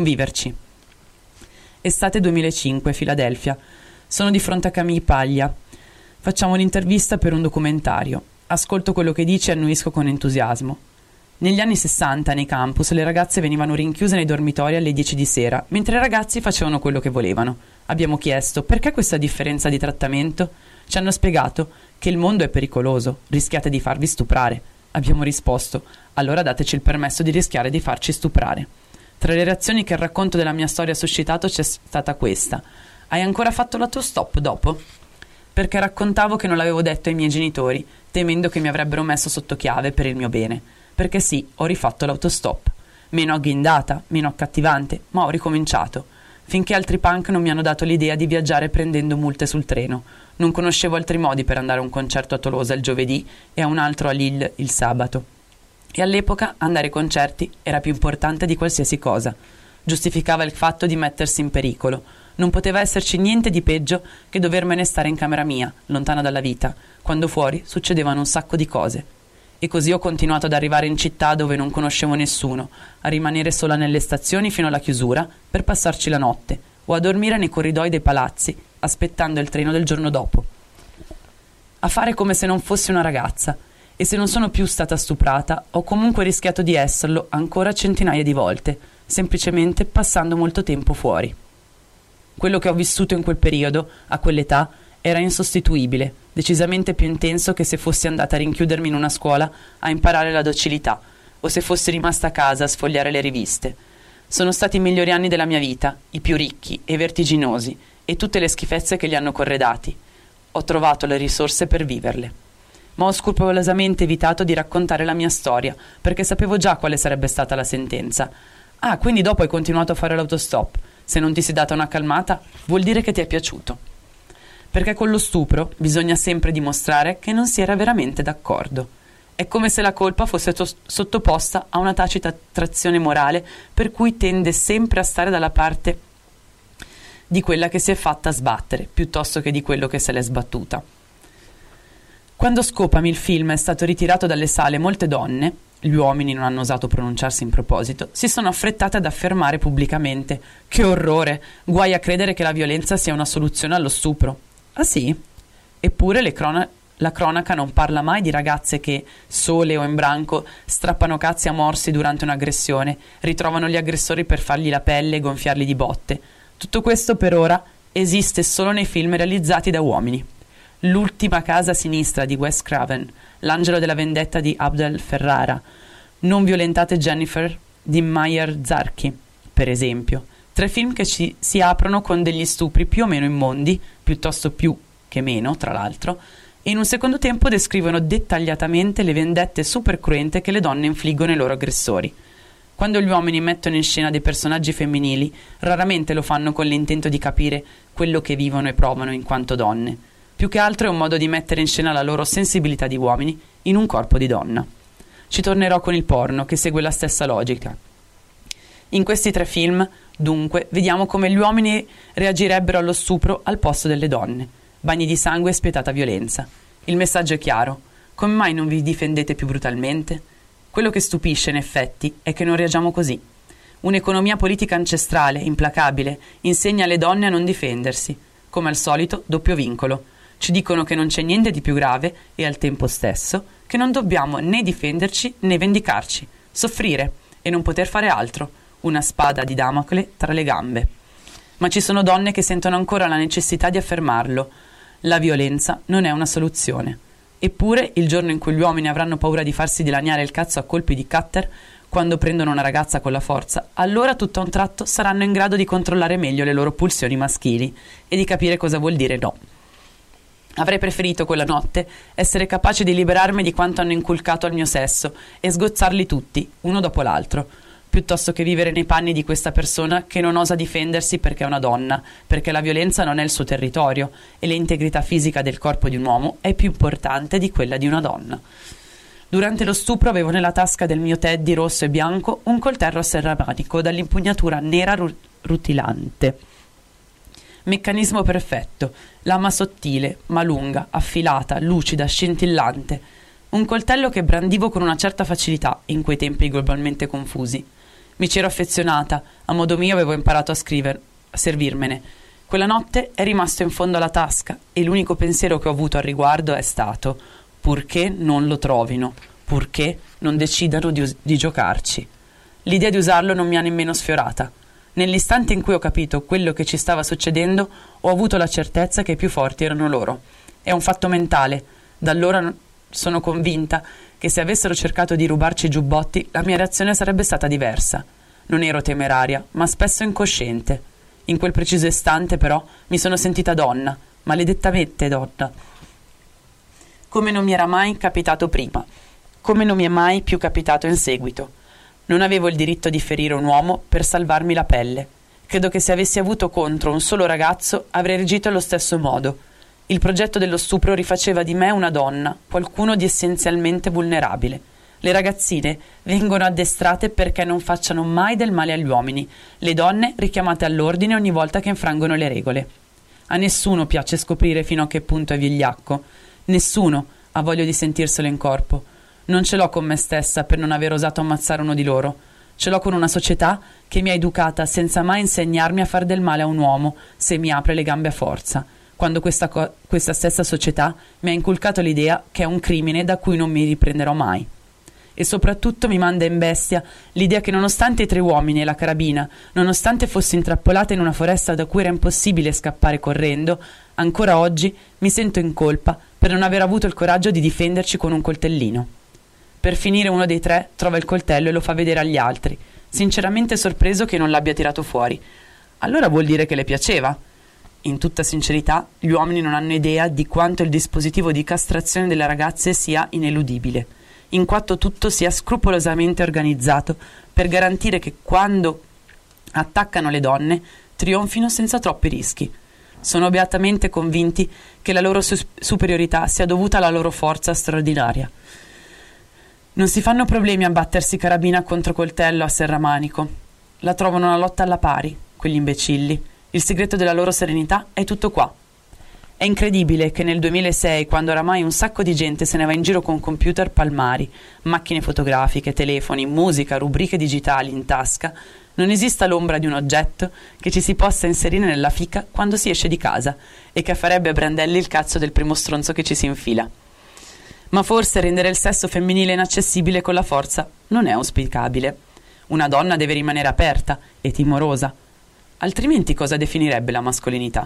Estate 2005, Filadelfia. Sono di fronte a Camille Paglia. Facciamo un'intervista per un documentario. Ascolto quello che dice e annuisco con entusiasmo. Negli anni 60, nei campus, le ragazze venivano rinchiuse nei dormitori alle 10 di sera, mentre i ragazzi facevano quello che volevano. Abbiamo chiesto: perché questa differenza di trattamento? Ci hanno spiegato che il mondo è pericoloso, rischiate di farvi stuprare. Abbiamo risposto: allora dateci il permesso di rischiare di farci stuprare. Tra le reazioni che il racconto della mia storia ha suscitato c'è stata questa: hai ancora fatto l'autostop dopo? Perché raccontavo che non l'avevo detto ai miei genitori, temendo che mi avrebbero messo sotto chiave per il mio bene. Perché sì, ho rifatto l'autostop. Meno agghindata, meno accattivante, ma ho ricominciato. Finché altri punk non mi hanno dato l'idea di viaggiare prendendo multe sul treno. Non conoscevo altri modi per andare a un concerto a Tolosa il giovedì e a un altro a Lille il sabato. E all'epoca andare ai concerti era più importante di qualsiasi cosa. Giustificava il fatto di mettersi in pericolo. Non poteva esserci niente di peggio che dovermene stare in camera mia, lontana dalla vita, quando fuori succedevano un sacco di cose. E così ho continuato ad arrivare in città dove non conoscevo nessuno, a rimanere sola nelle stazioni fino alla chiusura per passarci la notte, o a dormire nei corridoi dei palazzi, aspettando il treno del giorno dopo. A fare come se non fossi una ragazza, e se non sono più stata stuprata, ho comunque rischiato di esserlo ancora centinaia di volte, semplicemente passando molto tempo fuori. Quello che ho vissuto in quel periodo, a quell'età, era insostituibile, decisamente più intenso che se fossi andata a rinchiudermi in una scuola a imparare la docilità, o se fossi rimasta a casa a sfogliare le riviste. Sono stati i migliori anni della mia vita, i più ricchi e vertiginosi, e tutte le schifezze che li hanno corredati. Ho trovato le risorse per viverle. Ma ho scrupolosamente evitato di raccontare la mia storia, perché sapevo già quale sarebbe stata la sentenza. Ah, quindi dopo hai continuato a fare l'autostop. Se non ti sei data una calmata, vuol dire che ti è piaciuto. Perché con lo stupro bisogna sempre dimostrare che non si era veramente d'accordo. È come se la colpa fosse sottoposta a una tacita trazione morale per cui tende sempre a stare dalla parte di quella che si è fatta sbattere, piuttosto che di quello che se l'è sbattuta. Quando Scopami, il film, è stato ritirato dalle sale, molte donne, gli uomini non hanno osato pronunciarsi in proposito, si sono affrettate ad affermare pubblicamente: che orrore, guai a credere che la violenza sia una soluzione allo stupro. Ah sì? Eppure La cronaca non parla mai di ragazze che, sole o in branco, strappano cazzi a morsi durante un'aggressione, ritrovano gli aggressori per fargli la pelle e gonfiarli di botte. Tutto questo per ora esiste solo nei film realizzati da uomini. L'ultima casa a sinistra di Wes Craven, L'angelo della vendetta di Abdel Ferrara, Non violentate Jennifer di Meyer Zarchi, per esempio. 3 film che si aprono con degli stupri più o meno immondi, piuttosto più che meno, tra l'altro, e in un secondo tempo descrivono dettagliatamente le vendette super cruente che le donne infliggono ai loro aggressori. Quando gli uomini mettono in scena dei personaggi femminili, raramente lo fanno con l'intento di capire quello che vivono e provano in quanto donne. Più che altro è un modo di mettere in scena la loro sensibilità di uomini in un corpo di donna. Ci tornerò con il porno, che segue la stessa logica. In questi 3 film, dunque, vediamo come gli uomini reagirebbero allo stupro al posto delle donne. Bagni di sangue e spietata violenza. Il messaggio è chiaro. Come mai non vi difendete più brutalmente? Quello che stupisce, in effetti, è che non reagiamo così. Un'economia politica ancestrale, implacabile, insegna alle donne a non difendersi. Come al solito, doppio vincolo. Ci dicono che non c'è niente di più grave e, al tempo stesso, che non dobbiamo né difenderci né vendicarci. Soffrire e non poter fare altro. Una spada di Damocle tra le gambe. Ma ci sono donne che sentono ancora la necessità di affermarlo. La violenza non è una soluzione. Eppure, il giorno in cui gli uomini avranno paura di farsi dilaniare il cazzo a colpi di cutter, quando prendono una ragazza con la forza, allora tutto a un tratto saranno in grado di controllare meglio le loro pulsioni maschili e di capire cosa vuol dire no. Avrei preferito quella notte essere capace di liberarmi di quanto hanno inculcato al mio sesso e sgozzarli tutti, uno dopo l'altro, piuttosto che vivere nei panni di questa persona che non osa difendersi perché è una donna, perché la violenza non è il suo territorio e l'integrità fisica del corpo di un uomo è più importante di quella di una donna. Durante lo stupro avevo nella tasca del mio teddy rosso e bianco un coltello a serramanico dall'impugnatura nera rutilante. Meccanismo perfetto, lama sottile, ma lunga, affilata, lucida, scintillante. Un coltello che brandivo con una certa facilità in quei tempi globalmente confusi. Mi c'ero affezionata, a modo mio avevo imparato a servirmene. Quella notte è rimasto in fondo alla tasca e l'unico pensiero che ho avuto al riguardo è stato: purché non lo trovino, purché non decidano di giocarci. L'idea di usarlo non mi ha nemmeno sfiorata. Nell'istante in cui ho capito quello che ci stava succedendo, ho avuto la certezza che i più forti erano loro. È un fatto mentale. Da allora sono convinta che se avessero cercato di rubarci i giubbotti, la mia reazione sarebbe stata diversa. Non ero temeraria, ma spesso incosciente. In quel preciso istante, però, mi sono sentita donna, maledettamente donna. Come non mi era mai capitato prima, come non mi è mai più capitato in seguito. Non avevo il diritto di ferire un uomo per salvarmi la pelle. Credo che se avessi avuto contro un solo ragazzo, avrei reagito allo stesso modo. Il progetto dello stupro rifaceva di me una donna, qualcuno di essenzialmente vulnerabile. Le ragazzine vengono addestrate perché non facciano mai del male agli uomini, le donne richiamate all'ordine ogni volta che infrangono le regole. A nessuno piace scoprire fino a che punto è vigliacco. Nessuno ha voglia di sentirselo in corpo. Non ce l'ho con me stessa per non aver osato ammazzare uno di loro. Ce l'ho con una società che mi ha educata senza mai insegnarmi a far del male a un uomo se mi apre le gambe a forza, quando questa stessa società mi ha inculcato l'idea che è un crimine da cui non mi riprenderò mai. E soprattutto mi manda in bestia l'idea che nonostante i 3 uomini e la carabina, nonostante fossi intrappolata in una foresta da cui era impossibile scappare correndo, ancora oggi mi sento in colpa per non aver avuto il coraggio di difenderci con un coltellino. Per finire uno dei 3 trova il coltello e lo fa vedere agli altri, sinceramente sorpreso che non l'abbia tirato fuori. Allora vuol dire che le piaceva. In tutta sincerità, gli uomini non hanno idea di quanto il dispositivo di castrazione delle ragazze sia ineludibile, in quanto tutto sia scrupolosamente organizzato per garantire che quando attaccano le donne trionfino senza troppi rischi. Sono beatamente convinti che la loro superiorità sia dovuta alla loro forza straordinaria. Non si fanno problemi a battersi carabina contro coltello a serramanico. La trovano una lotta alla pari, quegli imbecilli. Il segreto della loro serenità è tutto qua. È incredibile che nel 2006, quando oramai un sacco di gente se ne va in giro con computer palmari, macchine fotografiche, telefoni, musica, rubriche digitali in tasca, non esista l'ombra di un oggetto che ci si possa inserire nella fica quando si esce di casa e che farebbe a brandelli il cazzo del primo stronzo che ci si infila. Ma forse rendere il sesso femminile inaccessibile con la forza non è auspicabile. Una donna deve rimanere aperta e timorosa, altrimenti cosa definirebbe la mascolinità?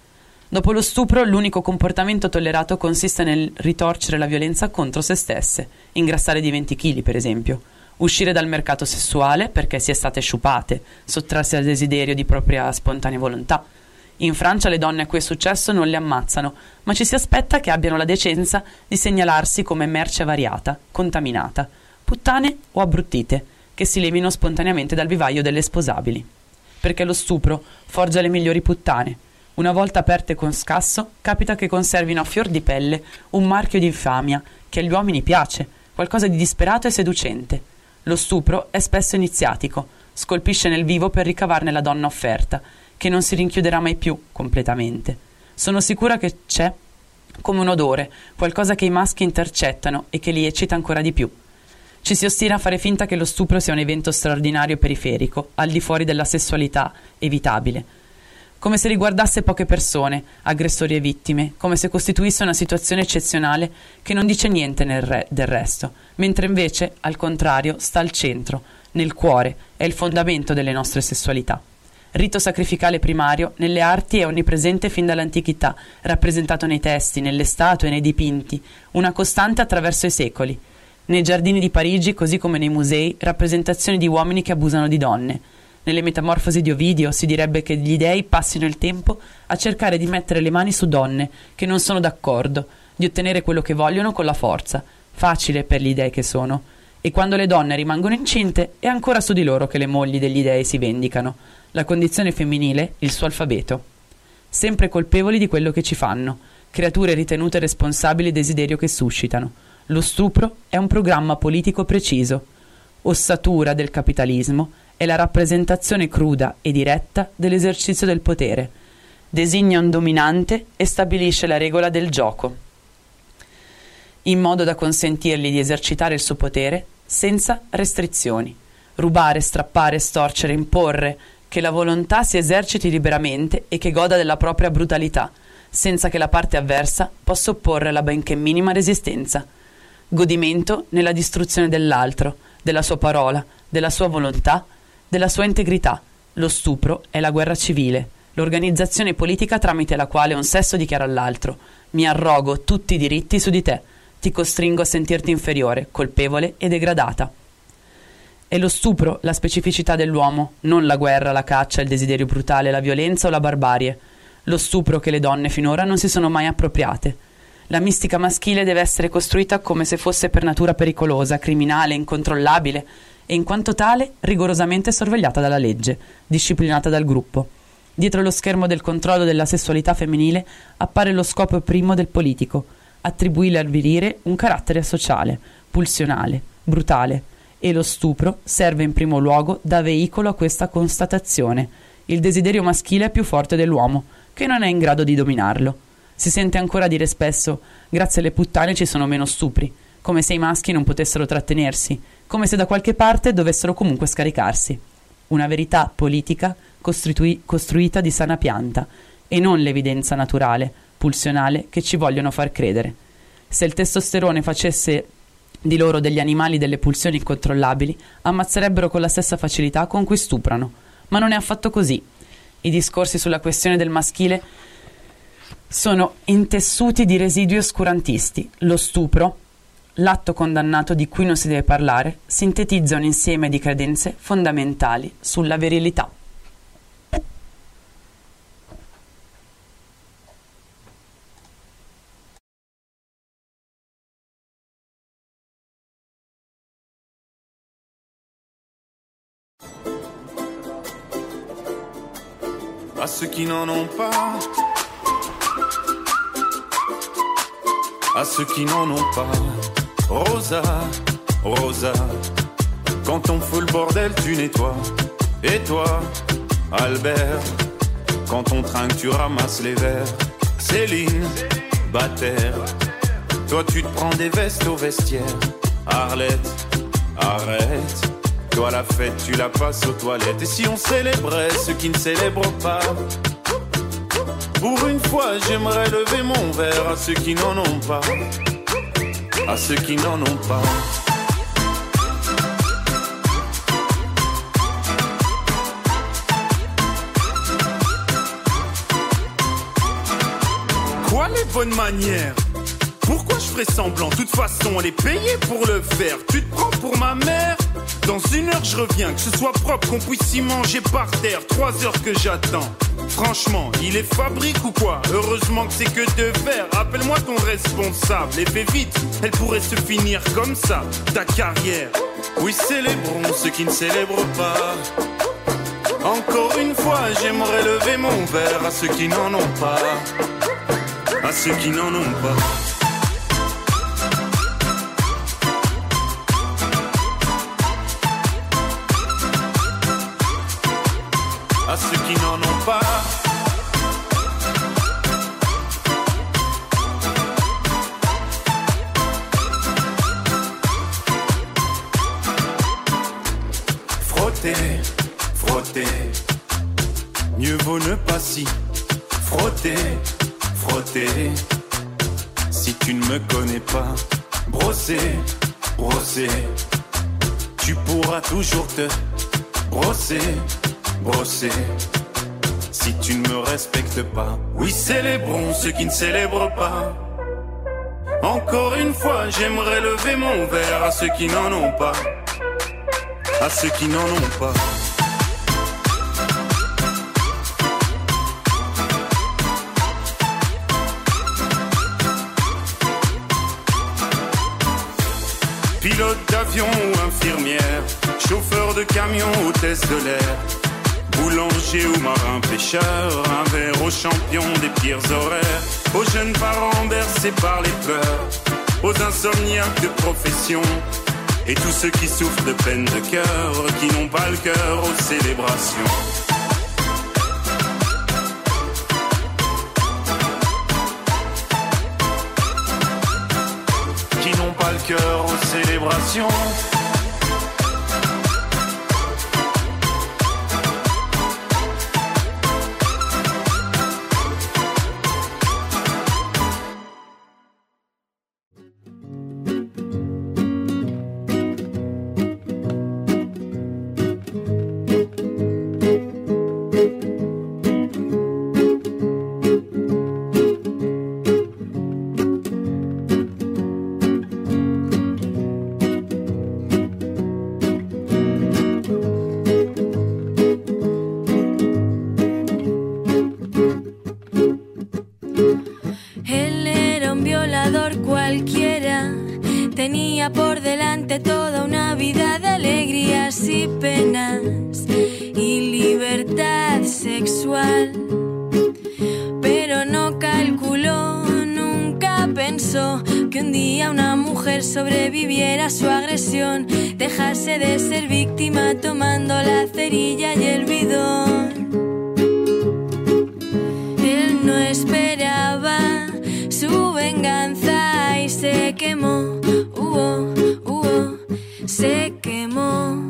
Dopo lo stupro, l'unico comportamento tollerato consiste nel ritorcere la violenza contro se stesse, ingrassare di 20 kg per esempio, uscire dal mercato sessuale perché si è state sciupate, sottrarsi al desiderio di propria spontanea volontà. In Francia le donne a cui è successo non le ammazzano, ma ci si aspetta che abbiano la decenza di segnalarsi come merce avariata, contaminata, puttane o abbruttite, che si levino spontaneamente dal vivaio delle sposabili. Perché lo stupro forgia le migliori puttane. Una volta aperte con scasso, capita che conservino a fior di pelle un marchio di infamia che agli uomini piace, qualcosa di disperato e seducente. Lo stupro è spesso iniziatico, scolpisce nel vivo per ricavarne la donna offerta, che non si rinchiuderà mai più completamente. Sono sicura che c'è come un odore, qualcosa che i maschi intercettano e che li eccita ancora di più. Ci si ostina a fare finta che lo stupro sia un evento straordinario periferico, al di fuori della sessualità evitabile. Come se riguardasse poche persone, aggressori e vittime, come se costituisse una situazione eccezionale che non dice niente del resto, mentre invece, al contrario, sta al centro, nel cuore, è il fondamento delle nostre sessualità. Rito sacrificale primario, nelle arti è onnipresente fin dall'antichità, rappresentato nei testi, nelle statue, nei dipinti, una costante attraverso i secoli. Nei giardini di Parigi, così come nei musei, rappresentazioni di uomini che abusano di donne. Nelle Metamorfosi di Ovidio si direbbe che gli dei passino il tempo a cercare di mettere le mani su donne che non sono d'accordo, di ottenere quello che vogliono con la forza, facile per gli dei che sono. E quando le donne rimangono incinte è ancora su di loro che le mogli degli dei si vendicano. La condizione femminile, il suo alfabeto. Sempre colpevoli di quello che ci fanno, creature ritenute responsabili del desiderio che suscitano. Lo stupro è un programma politico preciso. Ossatura del capitalismo è la rappresentazione cruda e diretta dell'esercizio del potere. Designa un dominante e stabilisce la regola del gioco, in modo da consentirgli di esercitare il suo potere senza restrizioni. Rubare, strappare, storcere, imporre, che la volontà si eserciti liberamente e che goda della propria brutalità, senza che la parte avversa possa opporre la benché minima resistenza. Godimento nella distruzione dell'altro, della sua parola, della sua volontà, della sua integrità. Lo stupro è la guerra civile, l'organizzazione politica tramite la quale un sesso dichiara all'altro: mi arrogo tutti i diritti su di te, ti costringo a sentirti inferiore, colpevole e degradata. È lo stupro la specificità dell'uomo, non la guerra, la caccia, il desiderio brutale, la violenza o la barbarie. Lo stupro che le donne finora non si sono mai appropriate. La mistica maschile deve essere costruita come se fosse per natura pericolosa, criminale, incontrollabile e in quanto tale rigorosamente sorvegliata dalla legge, disciplinata dal gruppo. Dietro lo schermo del controllo della sessualità femminile appare lo scopo primo del politico: attribuire al virile un carattere sociale, pulsionale, brutale, e lo stupro serve in primo luogo da veicolo a questa constatazione. Il desiderio maschile è più forte dell'uomo, che non è in grado di dominarlo. Si sente ancora dire spesso: grazie alle puttane ci sono meno stupri, come se i maschi non potessero trattenersi, come se da qualche parte dovessero comunque scaricarsi. Una verità politica costruita di sana pianta, e non l'evidenza naturale, pulsionale, che ci vogliono far credere. Se il testosterone facesse di loro degli animali delle pulsioni incontrollabili, ammazzerebbero con la stessa facilità con cui stuprano. Ma non è affatto così. I discorsi sulla questione del maschile sono intessuti di residui oscurantisti. Lo stupro, l'atto condannato di cui non si deve parlare, sintetizza un insieme di credenze fondamentali sulla virilità. À ceux qui n'en ont pas, à ceux qui n'en ont pas. Rosa, Rosa, quand on fout le bordel tu nettoies. Et toi, Albert, quand on trinque tu ramasses les verres. Céline, Bataire, toi tu te prends des vestes au vestiaire. Arlette, arrête, toi la fête tu la passes aux toilettes. Et si on célébrait ceux qui ne célèbrent pas? Pour une fois j'aimerais lever mon verre à ceux qui n'en ont pas. à ceux qui n'en ont pas. Quoi les bonnes manières? Pourquoi je ferais semblant? De toute façon, elle est payée pour le faire. Tu te prends pour ma mère? Dans 1 heure, je reviens. Que ce soit propre, qu'on puisse y manger par terre. 3 heures que j'attends. Franchement, il est fabrique ou quoi? Heureusement que c'est que de verre. Appelle-moi ton responsable et fais vite. Elle pourrait se finir comme ça, ta carrière. Oui, célébrons ceux qui ne célèbrent pas. Encore une fois, j'aimerais lever mon verre à ceux qui n'en ont pas. À ceux qui n'en ont pas. À ceux qui n'en ont pas. Frotter, frotter, mieux vaut ne pas s'y frotter, frotter. Si tu ne me connais pas, brosser, brosser, tu pourras toujours te brosser, brosser. Si tu ne me respectes pas, oui, célébrons ceux qui ne célèbrent pas. Encore une fois, j'aimerais lever mon verre à ceux qui n'en ont pas. À ceux qui n'en ont pas. Pilote d'avion ou infirmière, chauffeur de camion, hôtesse de l'air, boulanger ou marin pêcheur, un verre aux champions des pires horaires, aux jeunes parents bercés par les peurs, aux insomniaques de profession, et tous ceux qui souffrent de peine de cœur, qui n'ont pas le cœur aux célébrations. Qui n'ont pas le cœur aux célébrations. Tenía por delante toda una vida de alegrías y penas y libertad sexual, pero no calculó, nunca pensó que un día una mujer sobreviviera a su agresión, dejase de ser víctima tomando la cerilla y el bidón. Él no esperaba su venganza y se quemó. Se quemó,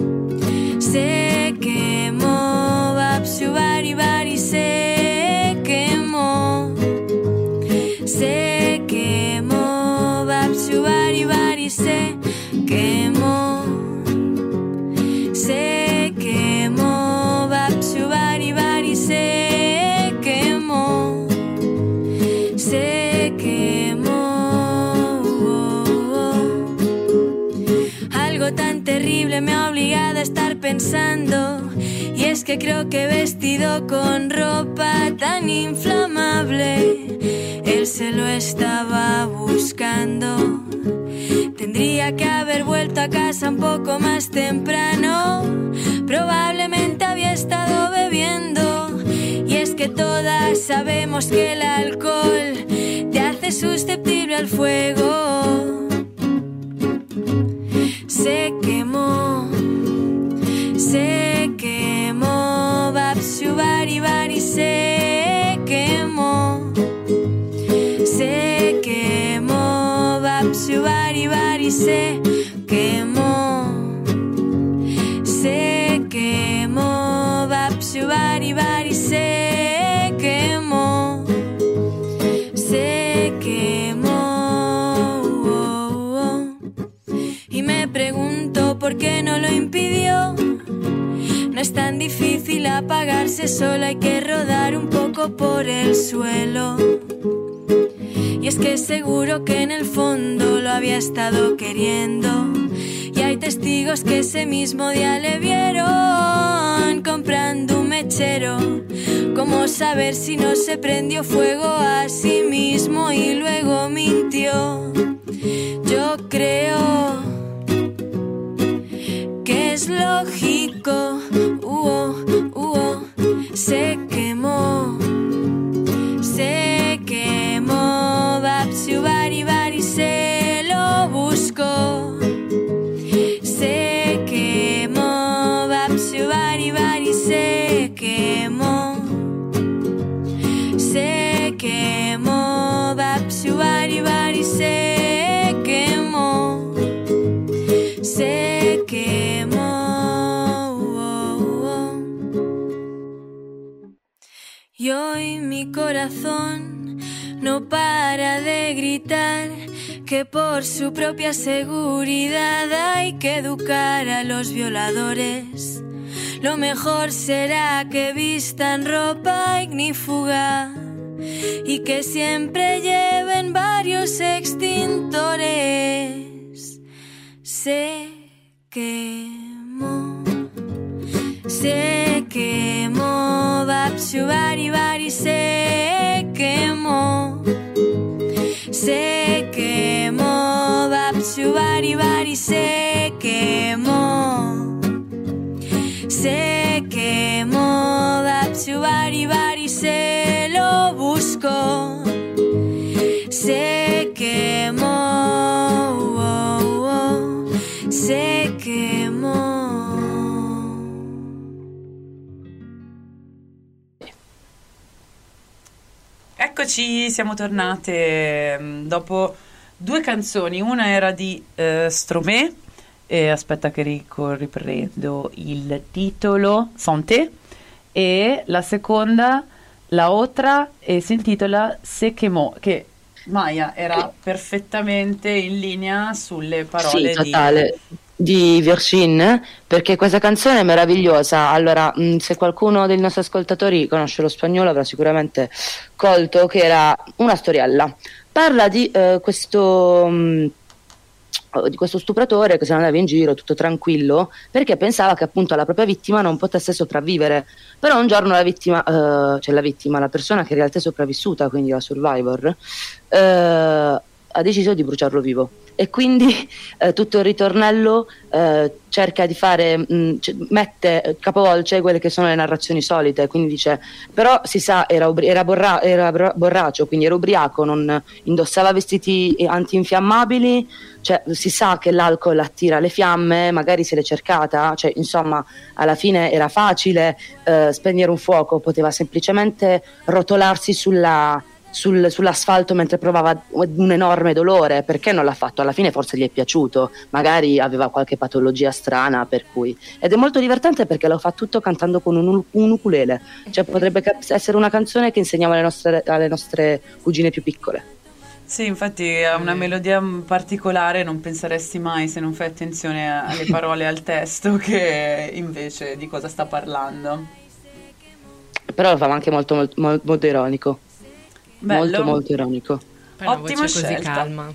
se quemó, Babsu Bari Bari se quemó, se quemó, Babsu Bari Bari se quemó, se quemó, Babsu Bari Bari se quemó, se quemó. Tan terrible me ha obligado a estar pensando, y es que creo que vestido con ropa tan inflamable él se lo estaba buscando. Tendría que haber vuelto a casa un poco más temprano, probablemente había estado bebiendo, y es que todas sabemos que el alcohol te hace susceptible al fuego. Se quemó, Babsu Bari Bari se quemó, se quemó, Babsu Bari Bari se quemó, se quemó, Babsu Bari Bari se quemó, se quemó. es tan difícil apagarse, solo hay que rodar un poco por el suelo. Y es que seguro que en el fondo lo había estado queriendo. Y hay testigos que ese mismo día le vieron comprando un mechero. ¿Cómo saber si no se prendió fuego a sí mismo y luego mintió? Yo creo que es lógico. Se quemó. Bapsiu bari bari se lo buscó. Se quemó. Bapsiu bari bari se quemó. Se quemó. Bapsiu bari bari se quemó. Se quemó. Y hoy mi corazón no para de gritar que por su propia seguridad hay que educar a los violadores. Lo mejor será que vistan ropa ignífuga y que siempre lleven varios extintores. Se quemó. Se quemó. Bapsiu bari bari se quemó. Se quemó. Bapsiu bari bari se quemó. Se quemó. Bapsiu bari bari se lo buscó. Se quemó. Se quemó. Eccoci, siamo tornate dopo due canzoni. Una era di Stromae, aspetta che riprendo il titolo, Santé, e la seconda, la otra, si intitola Se Quemó, che Maya era perfettamente in linea sulle parole sì, totale. Di Virgin, perché questa canzone è meravigliosa. Allora, se qualcuno dei nostri ascoltatori conosce lo spagnolo avrà sicuramente colto che era una storiella. Parla di questo stupratore che se ne andava in giro tutto tranquillo perché pensava che appunto la propria vittima non potesse sopravvivere. Però un giorno la vittima, la persona che in realtà è sopravvissuta, quindi la survivor, ha deciso di bruciarlo vivo. E quindi tutto il ritornello cerca di fare, mette capovolge quelle che sono le narrazioni solite, quindi dice però si sa era borraccio, quindi era ubriaco, non indossava vestiti antinfiammabili, cioè si sa che l'alcol attira le fiamme, magari se l'è cercata, cioè insomma alla fine era facile spegnere un fuoco, poteva semplicemente rotolarsi sull'asfalto mentre provava un enorme dolore. Perché non l'ha fatto? Alla fine forse gli è piaciuto, magari aveva qualche patologia strana, per cui. Ed è molto divertente perché lo fa tutto cantando con un ukulele, cioè potrebbe essere una canzone che insegniamo alle nostre cugine più piccole. Sì, infatti ha una melodia particolare, non penseresti mai, se non fai attenzione alle parole e al testo, che invece di cosa sta parlando. Però lo fa anche molto, molto, molto ironico. Bello. Molto molto ironico. Ottima voce così scelta. calma.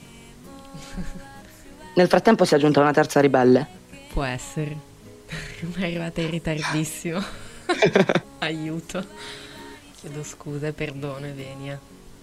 Nel frattempo si è aggiunta una terza ribelle. Può essere. Mi è arrivata in ritardissimo. Aiuto. Chiedo scusa e perdono, Venia.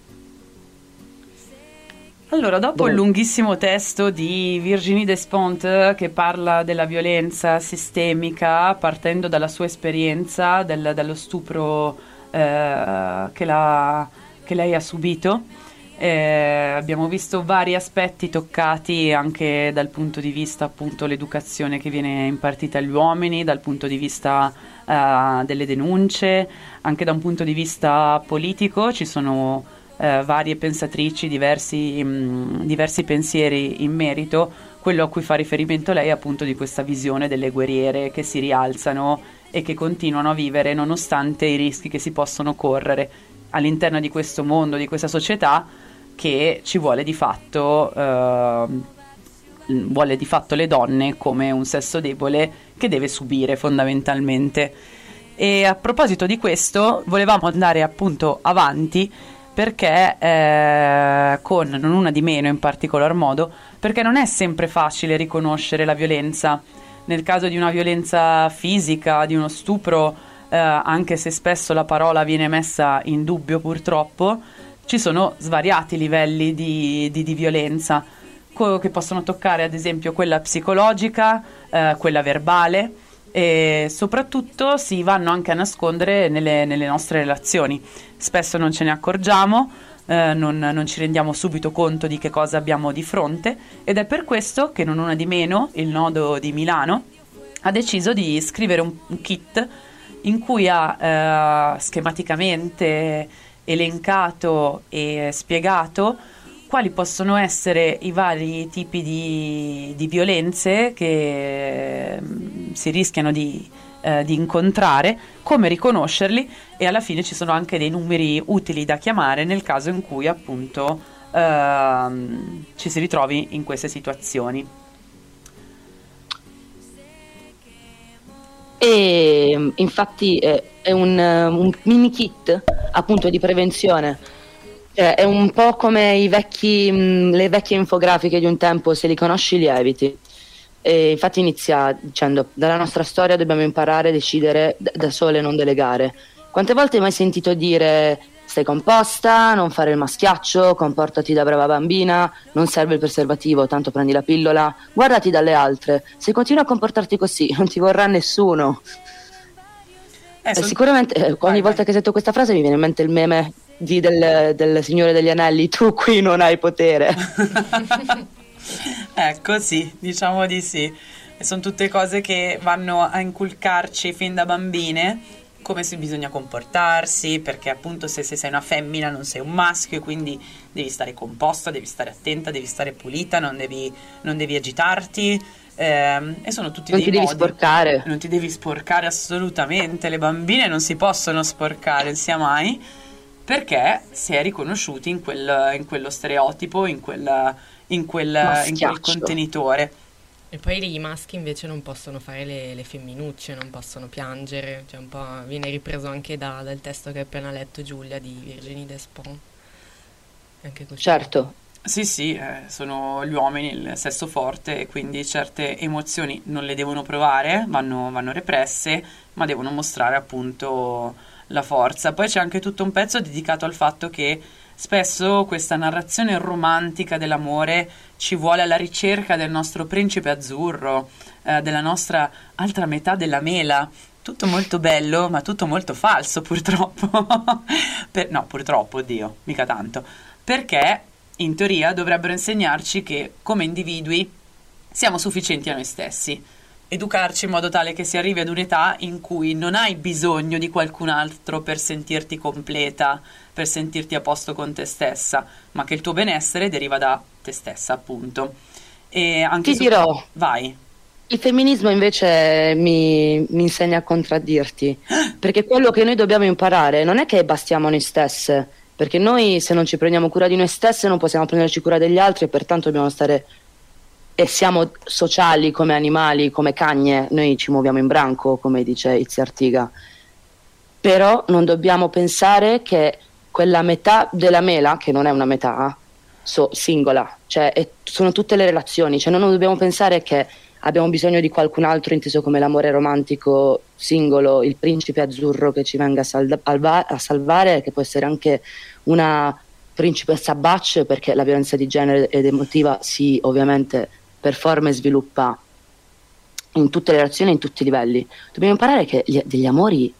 Allora, dopo il lunghissimo testo di Virginie Despentes che parla della violenza sistemica, partendo dalla sua esperienza, dallo stupro che lei ha subito, abbiamo visto vari aspetti toccati anche dal punto di vista appunto l'educazione che viene impartita agli uomini, dal punto di vista delle denunce, anche da un punto di vista politico. Ci sono varie pensatrici, diversi pensieri in merito. Quello a cui fa riferimento lei è appunto di questa visione delle guerriere che si rialzano e che continuano a vivere nonostante i rischi che si possono correre all'interno di questo mondo, di questa società che ci vuole di fatto vuole di fatto le donne come un sesso debole che deve subire fondamentalmente. E a proposito di questo volevamo andare appunto avanti perché con Non una di meno in particolar modo, perché non è sempre facile riconoscere la violenza. Nel caso di una violenza fisica, di uno stupro, anche se spesso la parola viene messa in dubbio purtroppo, ci sono svariati livelli di violenza che possono toccare ad esempio quella psicologica, quella verbale, e soprattutto si vanno anche a nascondere nelle nostre relazioni. Spesso non ce ne accorgiamo, non ci rendiamo subito conto di che cosa abbiamo di fronte, ed è per questo che Non una di meno, il nodo di Milano, ha deciso di scrivere un kit in cui ha schematicamente elencato e spiegato quali possono essere i vari tipi di violenze che si rischiano di incontrare, come riconoscerli, e alla fine ci sono anche dei numeri utili da chiamare nel caso in cui appunto ci si ritrovi in queste situazioni. E infatti è un mini kit appunto di prevenzione. È un po' come le vecchie infografiche di un tempo: se li conosci li eviti. E infatti inizia dicendo: dalla nostra storia dobbiamo imparare a decidere da sole, non delegare. Quante volte hai mai sentito dire: stai composta, non fare il maschiaccio, comportati da brava bambina, non serve il preservativo, tanto prendi la pillola, guardati dalle altre, se continui a comportarti così non ti vorrà nessuno. Sicuramente ogni volta che sento questa frase mi viene in mente il meme del Signore degli Anelli: tu qui non hai potere. Ecco, sì, diciamo di sì. E sono tutte cose che vanno a inculcarci fin da bambine come si bisogna comportarsi, perché appunto se sei una femmina non sei un maschio, e quindi devi stare composta, devi stare attenta, devi stare pulita, non devi agitarti, e sono tutti non dei ti devi modi. sporcare. Non ti devi sporcare assolutamente, le bambine non si possono sporcare sia mai, perché si è riconosciuti in quello stereotipo, in quel contenitore. E poi i maschi invece non possono fare le femminucce, non possono piangere, cioè un po' viene ripreso anche dal testo che hai appena letto, Giulia, di Virginie Despont. Anche così. Certo. Sì, sono gli uomini il sesso forte, e quindi certe emozioni non le devono provare, vanno represse, ma devono mostrare appunto la forza. Poi c'è anche tutto un pezzo dedicato al fatto che spesso questa narrazione romantica dell'amore ci vuole alla ricerca del nostro principe azzurro, della nostra altra metà della mela. Tutto molto bello, ma tutto molto falso, purtroppo. No, purtroppo, oddio, mica tanto. Perché in teoria dovrebbero insegnarci che come individui siamo sufficienti a noi stessi, educarci in modo tale che si arrivi ad un'età in cui non hai bisogno di qualcun altro per sentirti completa, per sentirti a posto con te stessa, ma che il tuo benessere deriva da te stessa, appunto. E anche ti dirò, vai. Il femminismo invece mi insegna a contraddirti, perché quello che noi dobbiamo imparare non è che bastiamo noi stesse, perché noi se non ci prendiamo cura di noi stesse non possiamo prenderci cura degli altri, e pertanto dobbiamo stare, e siamo sociali come animali, come cagne, noi ci muoviamo in branco, come dice Izzy Artiga. Però non dobbiamo pensare che quella metà della mela, che non è una metà singola, cioè sono tutte le relazioni, cioè non dobbiamo pensare che abbiamo bisogno di qualcun altro inteso come l'amore romantico singolo, il principe azzurro che ci venga a salvare, che può essere anche una principessa Butch, perché la violenza di genere ed emotiva si ovviamente performa e sviluppa in tutte le relazioni, in tutti i livelli. Dobbiamo imparare che dell'amore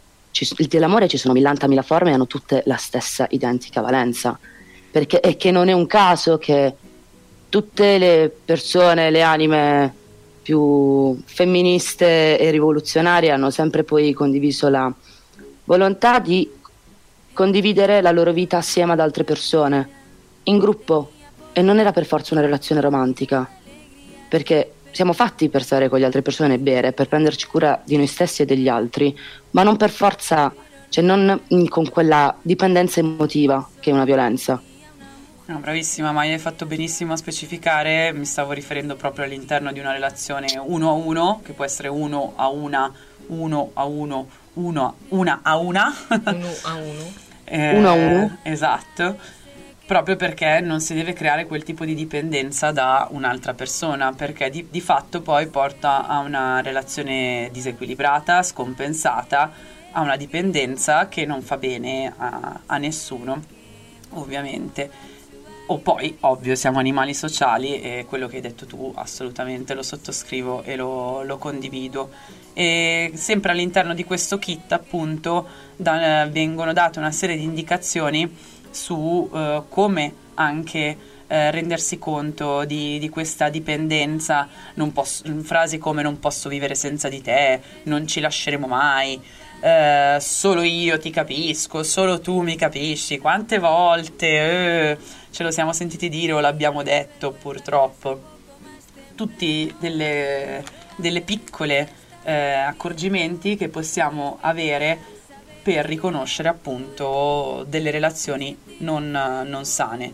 ci sono millantamila forme e hanno tutte la stessa identica valenza, e che non è un caso che tutte le persone, le anime più femministe e rivoluzionarie hanno sempre poi condiviso la volontà di condividere la loro vita assieme ad altre persone, in gruppo, e non era per forza una relazione romantica, perché siamo fatti per stare con le altre persone e bere, per prenderci cura di noi stessi e degli altri, ma non per forza, cioè non con quella dipendenza emotiva che è una violenza. No, bravissima, ma hai fatto benissimo a specificare, mi stavo riferendo proprio all'interno di una relazione uno a uno, che può essere uno a una, uno a uno, una a una. Uno a uno. Uno a uno. Esatto, proprio perché non si deve creare quel tipo di dipendenza da un'altra persona, perché di fatto poi porta a una relazione disequilibrata, scompensata, a una dipendenza che non fa bene a nessuno, ovviamente. O poi, ovvio, siamo animali sociali e quello che hai detto tu assolutamente lo sottoscrivo e lo condivido. E sempre all'interno di questo kit, appunto, vengono date una serie di indicazioni su come anche rendersi conto di questa dipendenza. Frasi come non posso vivere senza di te, non ci lasceremo mai, solo io ti capisco, solo tu mi capisci. Quante volte ce lo siamo sentiti dire o l'abbiamo detto, purtroppo. Tutti delle piccole accorgimenti che possiamo avere per riconoscere appunto delle relazioni non sane.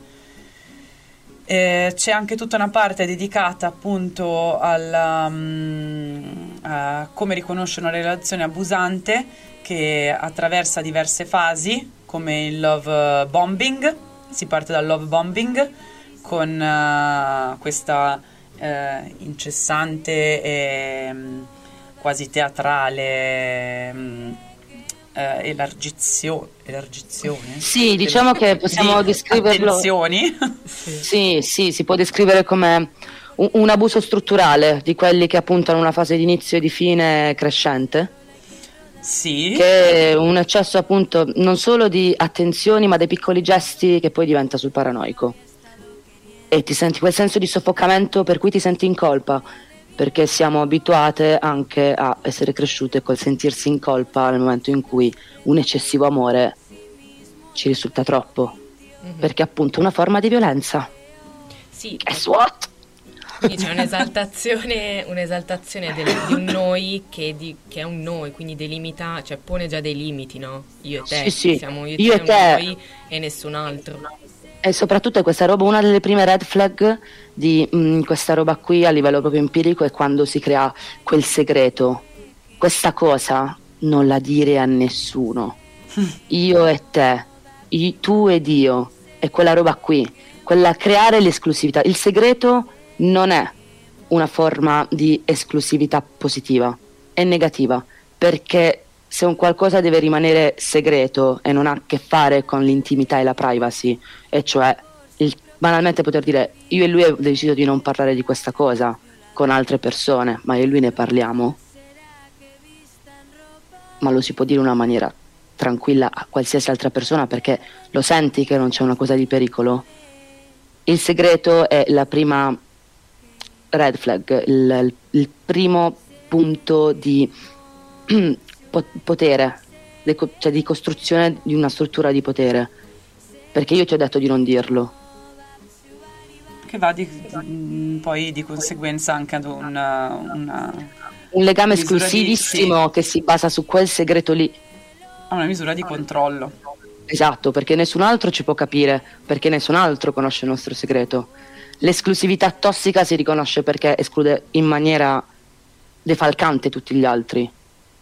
C'è anche tutta una parte dedicata appunto a come riconoscere una relazione abusante, che attraversa diverse fasi, come il love bombing. Si parte dal love bombing con questa incessante e quasi teatrale elargizione. Sì, diciamo che possiamo descriverlo. Attenzioni. Sì, si può descrivere come un abuso strutturale di quelli che appunto hanno una fase di inizio e di fine crescente. Sì. Che è un eccesso appunto non solo di attenzioni, ma dei piccoli gesti che poi diventa sul paranoico. E ti senti quel senso di soffocamento per cui ti senti in colpa, perché siamo abituate anche a essere cresciute col sentirsi in colpa nel momento in cui un eccessivo amore ci risulta troppo, perché è appunto una forma di violenza. Sì. Guess what? Quindi c'è un'esaltazione di un noi che è un noi, quindi delimita, cioè pone già dei limiti, no? Io e te, Sì. siamo Io e te. un noi e nessun altro. E soprattutto questa roba, una delle prime red flag di questa roba qui a livello proprio empirico è quando si crea quel segreto. Questa cosa non la dire a nessuno. Io e te, tu ed io, è quella roba qui, quella creare l'esclusività. Il segreto non è una forma di esclusività positiva, è negativa, perché se un qualcosa deve rimanere segreto e non ha a che fare con l'intimità e la privacy, e cioè banalmente poter dire io e lui ho deciso di non parlare di questa cosa con altre persone, ma io e lui ne parliamo, ma lo si può dire in una maniera tranquilla a qualsiasi altra persona perché lo senti che non c'è una cosa di pericolo. Il segreto è la prima red flag, il primo punto di potere, cioè di costruzione di una struttura di potere, perché io ti ho detto di non dirlo, che va poi di conseguenza anche ad un legame esclusivissimo che si basa su quel segreto lì, a una misura di controllo. Esatto, perché nessun altro ci può capire, perché nessun altro conosce il nostro segreto. L'esclusività tossica si riconosce perché esclude in maniera defalcante tutti gli altri.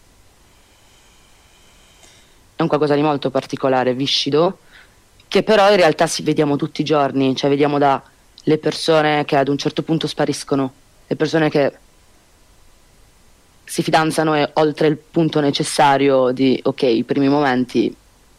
È un qualcosa di molto particolare, viscido, che però in realtà vediamo tutti i giorni, cioè vediamo da le persone che ad un certo punto spariscono, le persone che si fidanzano e oltre il punto necessario di ok, i primi momenti,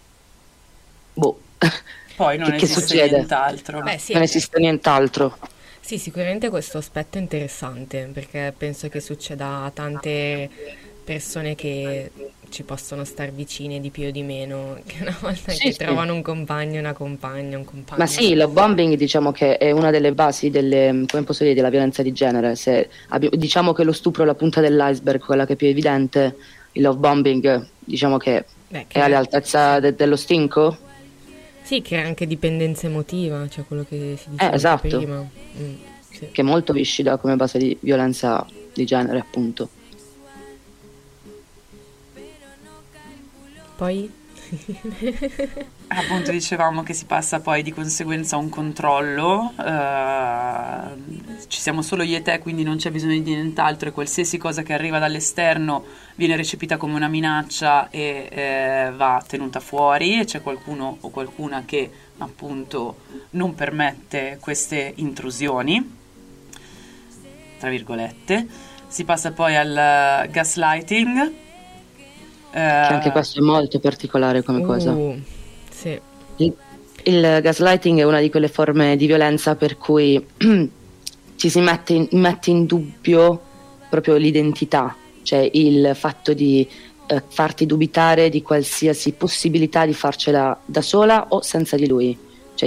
poi non che esiste succede? Nient'altro. Beh, sì. Non esiste nient'altro. Sì, sicuramente questo aspetto è interessante perché penso che succeda a tante persone che ci possono star vicine di più o di meno, che una volta che trovano un compagno, una compagna, un compagno. Ma sì, il bombing diciamo che è una delle basi come posso dire, della violenza di genere. Diciamo che lo stupro è la punta dell'iceberg, quella che è più evidente. Il love bombing diciamo che è all'altezza dello stinco. Sì, crea anche dipendenza emotiva, cioè quello che si diceva esatto. prima. Sì. Che è molto viscida come base di violenza di genere, appunto. Poi? Appunto dicevamo che si passa poi di conseguenza a un controllo, ci siamo solo io e te, quindi non c'è bisogno di nient'altro e qualsiasi cosa che arriva dall'esterno viene recepita come una minaccia e va tenuta fuori, e c'è qualcuno o qualcuna che appunto non permette queste intrusioni, tra virgolette. Si passa poi al gaslighting. Che anche questo è molto particolare come cosa. Sì. Il gaslighting è una di quelle forme di violenza per cui ci si mette in dubbio proprio l'identità, cioè il fatto di farti dubitare di qualsiasi possibilità di farcela da sola o senza di lui, cioè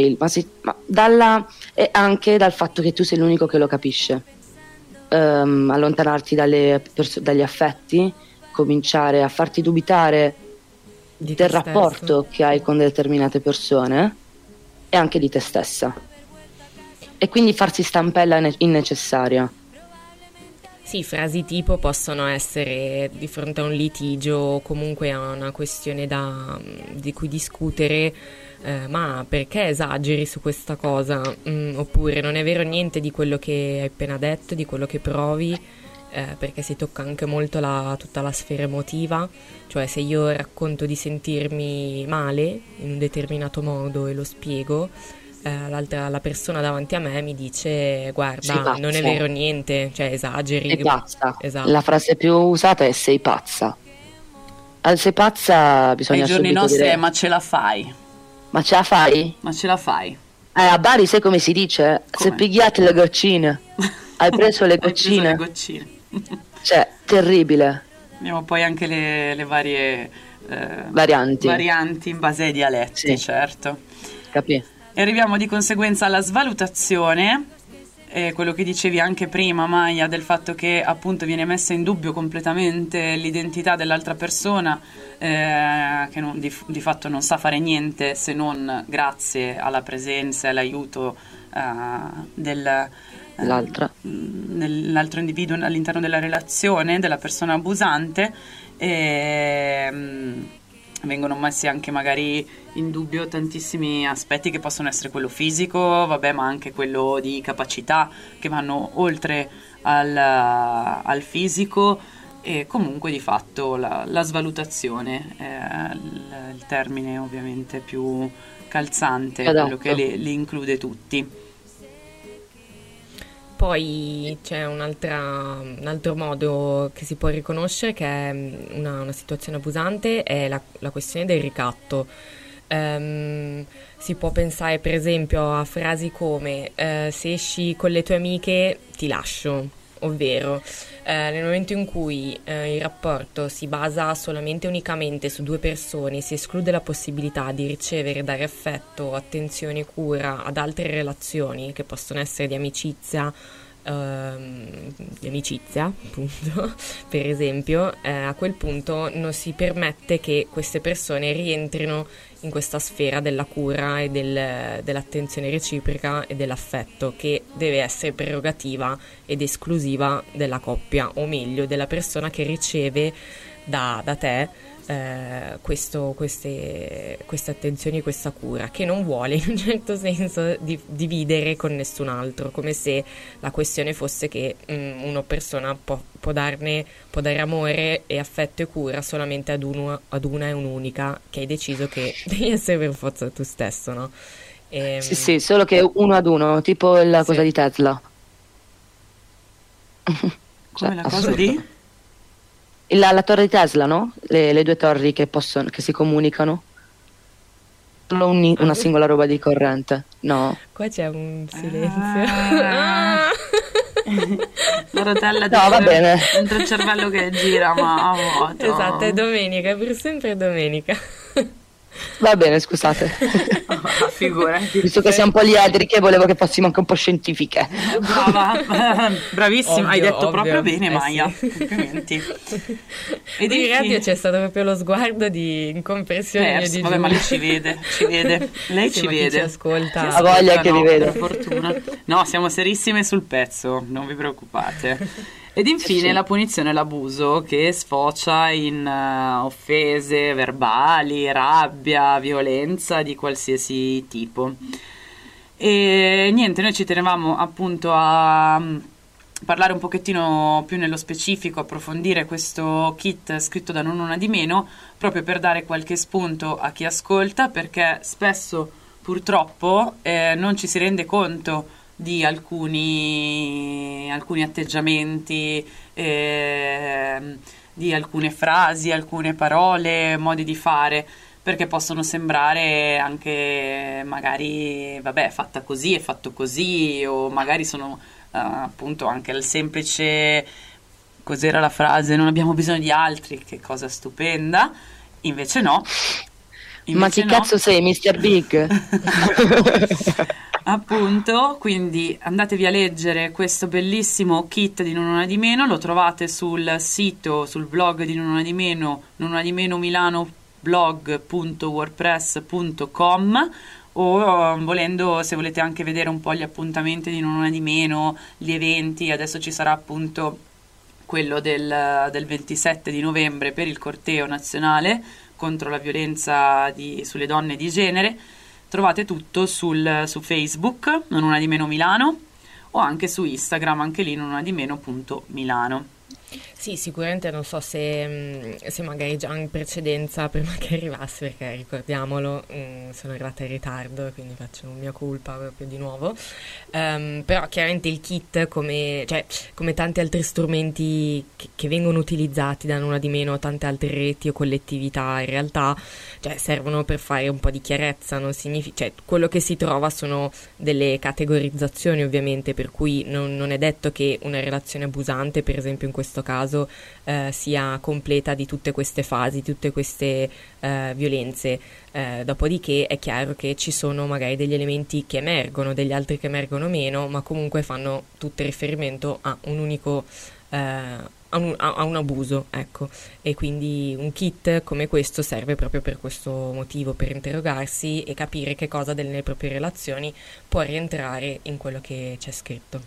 e anche dal fatto che tu sei l'unico che lo capisce. Allontanarti dagli affetti, cominciare a farti dubitare del rapporto che hai con determinate persone e anche di te stessa, e quindi farsi stampella innecessaria. Sì, frasi tipo possono essere di fronte a un litigio o comunque a una questione di cui discutere. Ma perché esageri su questa cosa? Oppure non è vero niente di quello che hai appena detto, di quello che provi, perché si tocca anche molto tutta la sfera emotiva, cioè se io racconto di sentirmi male in un determinato modo e lo spiego, la persona davanti a me mi dice guarda, non è vero niente, cioè esageri. Sei pazza. Esatto. La frase più usata è sei pazza. Al sei pazza bisogna subito dire ai giorni nostri è ma ce la fai. Ma ce la fai? Ma ce la fai? A Bari sai come si dice? Come? Se pigliate le goccine. Hai preso le goccine? Hai preso le goccine. Cioè, terribile. Abbiamo poi anche le varie varianti in base ai dialetti, sì. Certo. Capì? E arriviamo di conseguenza alla svalutazione, quello che dicevi anche prima, Maya, del fatto che appunto viene messa in dubbio completamente l'identità dell'altra persona, che di fatto non sa fare niente se non grazie alla presenza e all'aiuto dell'altro individuo all'interno della relazione, della persona abusante, vengono messi anche magari in dubbio tantissimi aspetti che possono essere quello fisico, ma anche quello di capacità, che vanno oltre al fisico, e comunque di fatto la svalutazione è il termine ovviamente più calzante, quello che li include tutti. Poi c'è un altro modo che si può riconoscere che è una situazione abusante, è la questione del ricatto. Si può pensare per esempio a frasi come se esci con le tue amiche ti lascio, ovvero nel momento in cui il rapporto si basa solamente e unicamente su due persone, si esclude la possibilità di ricevere e dare affetto, attenzione e cura ad altre relazioni che possono essere di amicizia appunto, per esempio, a quel punto non si permette che queste persone rientrino in questa sfera della cura e dell'attenzione reciproca e dell'affetto, che deve essere prerogativa ed esclusiva della coppia, o meglio della persona che riceve da te queste attenzioni, questa cura, che non vuole in un certo senso dividere con nessun altro, come se la questione fosse che una persona può dare amore e affetto e cura solamente ad una e un'unica, che hai deciso che devi essere per forza tu stesso, no? Sì, solo che uno ad uno, tipo la cosa di Tesla. Come la cosa di? La torre di Tesla, no? Le due torri che si comunicano. Solo una singola roba di corrente. No. Qua c'è un silenzio. La rotella va bene. Dentro il cervello che gira, ma a vuoto. Esatto, è domenica, è per sempre domenica. Va bene, scusate. Figurati. Visto che siamo un po' liadriche, volevo che fossimo anche un po' scientifiche. Brava, bravissima, hai detto ovvio. Proprio bene, Maya. Sì. Complimenti. E in radio c'è stato proprio lo sguardo di incompressione di Vabbè, ma lei ci vede. Lei sì, ci vede. Chi ci ascolta. Ha voglia che vi vede. Per fortuna. No, siamo serissime sul pezzo, non vi preoccupate. Ed infine Sì. la punizione è l'abuso, che sfocia in offese verbali, rabbia, violenza di qualsiasi tipo. E niente, noi ci tenevamo appunto a parlare un pochettino più nello specifico, approfondire questo kit scritto da Non Una Di Meno, proprio per dare qualche spunto a chi ascolta, perché spesso purtroppo non ci si rende conto di alcuni atteggiamenti, di alcune frasi, alcune parole, modi di fare, perché possono sembrare anche magari, vabbè, fatta così, è fatto così, o magari sono appunto anche il semplice, cos'era la frase, non abbiamo bisogno di altri, che cosa stupenda, invece no. Ma che cazzo sei, Mr. Big? Appunto, quindi andatevi a leggere questo bellissimo kit di Non Una Di Meno, lo trovate sul sito, sul blog di Non Una Di Meno, Non Una Di Meno Milano blog.wordpress.com, o volendo, se volete anche vedere un po' gli appuntamenti di Non Una Di Meno, gli eventi, adesso ci sarà appunto quello del 27 di novembre per il corteo nazionale contro la violenza sulle donne di genere. Trovate tutto su Facebook, Non Una Di Meno Milano, o anche su Instagram, anche lì nonunadimeno.milano. Sì, sicuramente non so se magari già in precedenza, prima che arrivasse, perché ricordiamolo, sono arrivata in ritardo, quindi faccio un mia colpa proprio di nuovo, però chiaramente il kit, come tanti altri strumenti che vengono utilizzati da Non Una Di Meno, tante altre reti o collettività, in realtà servono per fare un po' di chiarezza, non significa, quello che si trova sono delle categorizzazioni, ovviamente, per cui non è detto che una relazione abusante, per esempio in questo caso, sia completa di tutte queste fasi, tutte queste violenze. Dopodiché è chiaro che ci sono magari degli elementi che emergono, degli altri che emergono meno, ma comunque fanno tutte riferimento a un unico a un abuso, ecco. E quindi un kit come questo serve proprio per questo motivo, per interrogarsi e capire che cosa delle proprie relazioni può rientrare in quello che c'è scritto.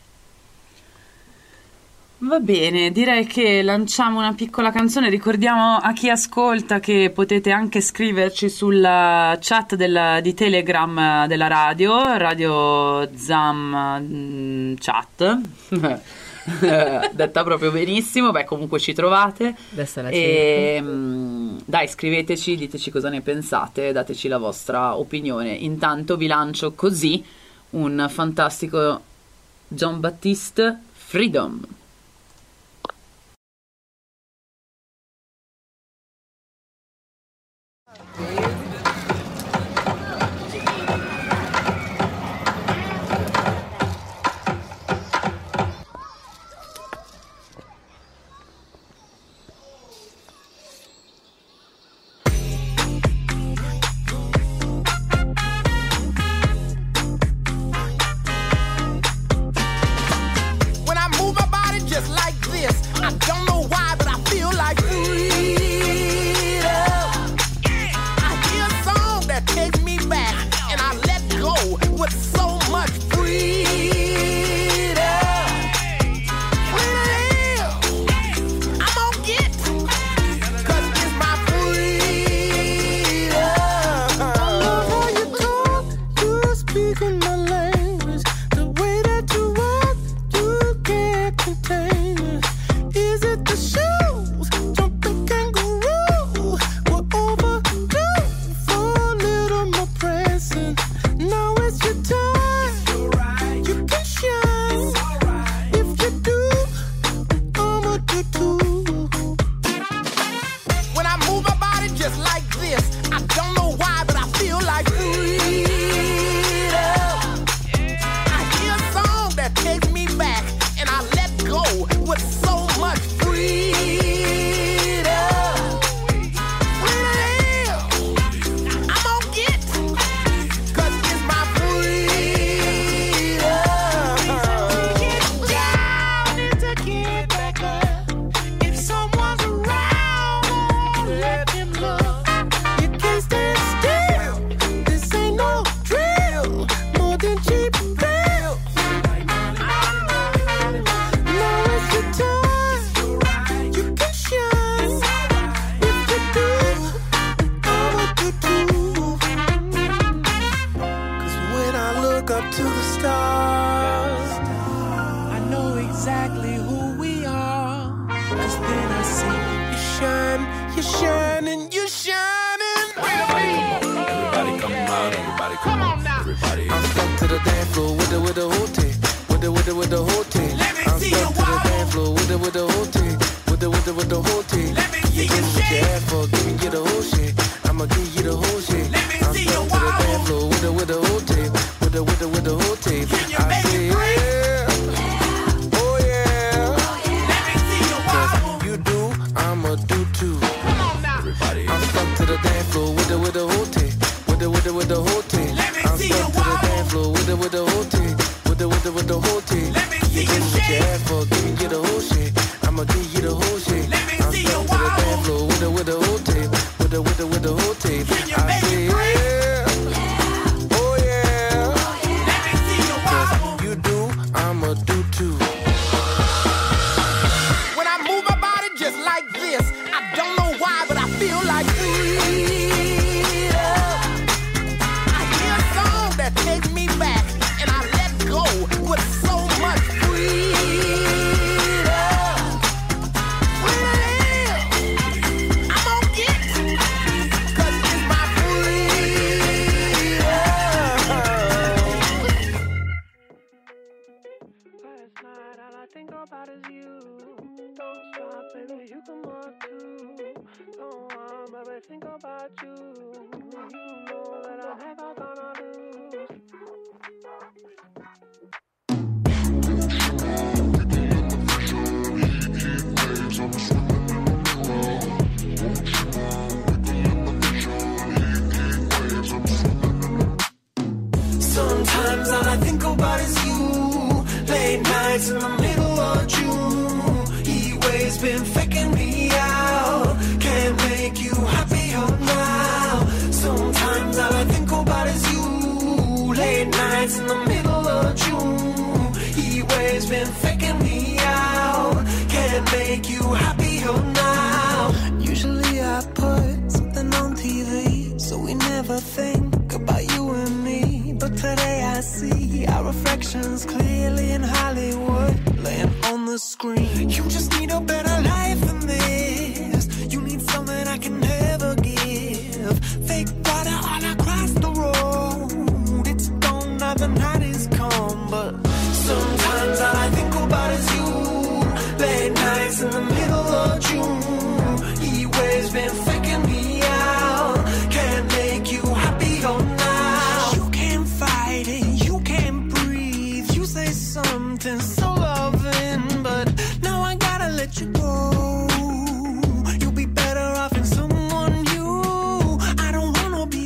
Va bene, direi che lanciamo una piccola canzone. Ricordiamo a chi ascolta che potete anche scriverci sulla chat di Telegram della Radio Zam chat. Detta proprio benissimo. Beh, comunque ci trovate. Adesso la dai, scriveteci, diteci cosa ne pensate, dateci la vostra opinione. Intanto vi lancio così un fantastico John Baptiste, Freedom. If someone's around, let him look. You can't stand still. shining, you're shining. Everybody come on, everybody come on now. Everybody. I'm stuck to the dance floor with the whole team. With the whole team. I'm stuck to the dance floor with the whole team. With the whole team. Let me see you shake. Your ass for giving you the whole shit. I'ma give you the whole shit. Let me see you wobble. I'm stuck to the dance floor with the whole team. With the whole team. I say yeah. Oh yeah. Let me see you wobble. You do, I'ma do too. Come on now. Everybody. I'm stuck to the dance floor with the whole team. With the whole team. Let me see you wobble. I'm stuck to the dance floor with the whole team. With the whole team. Let me see you shake. Your ass for giving you the whole shit. I'ma give you the whole shit. Let me see you wobble. I'm stuck to the dance floor with the whole team. With the whole team. I say yeah. Oh yeah. Let me see you wobble. You do, I'ma do too. When I move my body just like this, I don't know why, but I feel like freedom. I hear a song that takes me back, and I let go with so much freedom. I'm gonna get, 'cause it's my freedom. Last night all I think about is you. Don't stop, baby, you can walk too. Don't want, baby, think about you. You know that I'm never gonna lose. Sometimes all I think about is you. Late nights in the middle of June. Heat waves been faking me out. Can't make you happier now. Sometimes all I think about is you. Late nights in the middle of June. Heat waves been faking me out. Can't make you happier now. Usually I put something on TV, so we never think about you and me. But today I see our reflections clearly in Hollywood, laying on the screen. You just need a better life than this. You need something I can never give. Fake water all across the road. It's gone now, the night is come. But sometimes all I think about is you. Late nights in the middle of June. Heat waves been faking me out. Can't make you happier now. You can't fight it, you can't breathe. You say something so loving, but now I gotta let you go. You'll be better off in someone new. I don't wanna be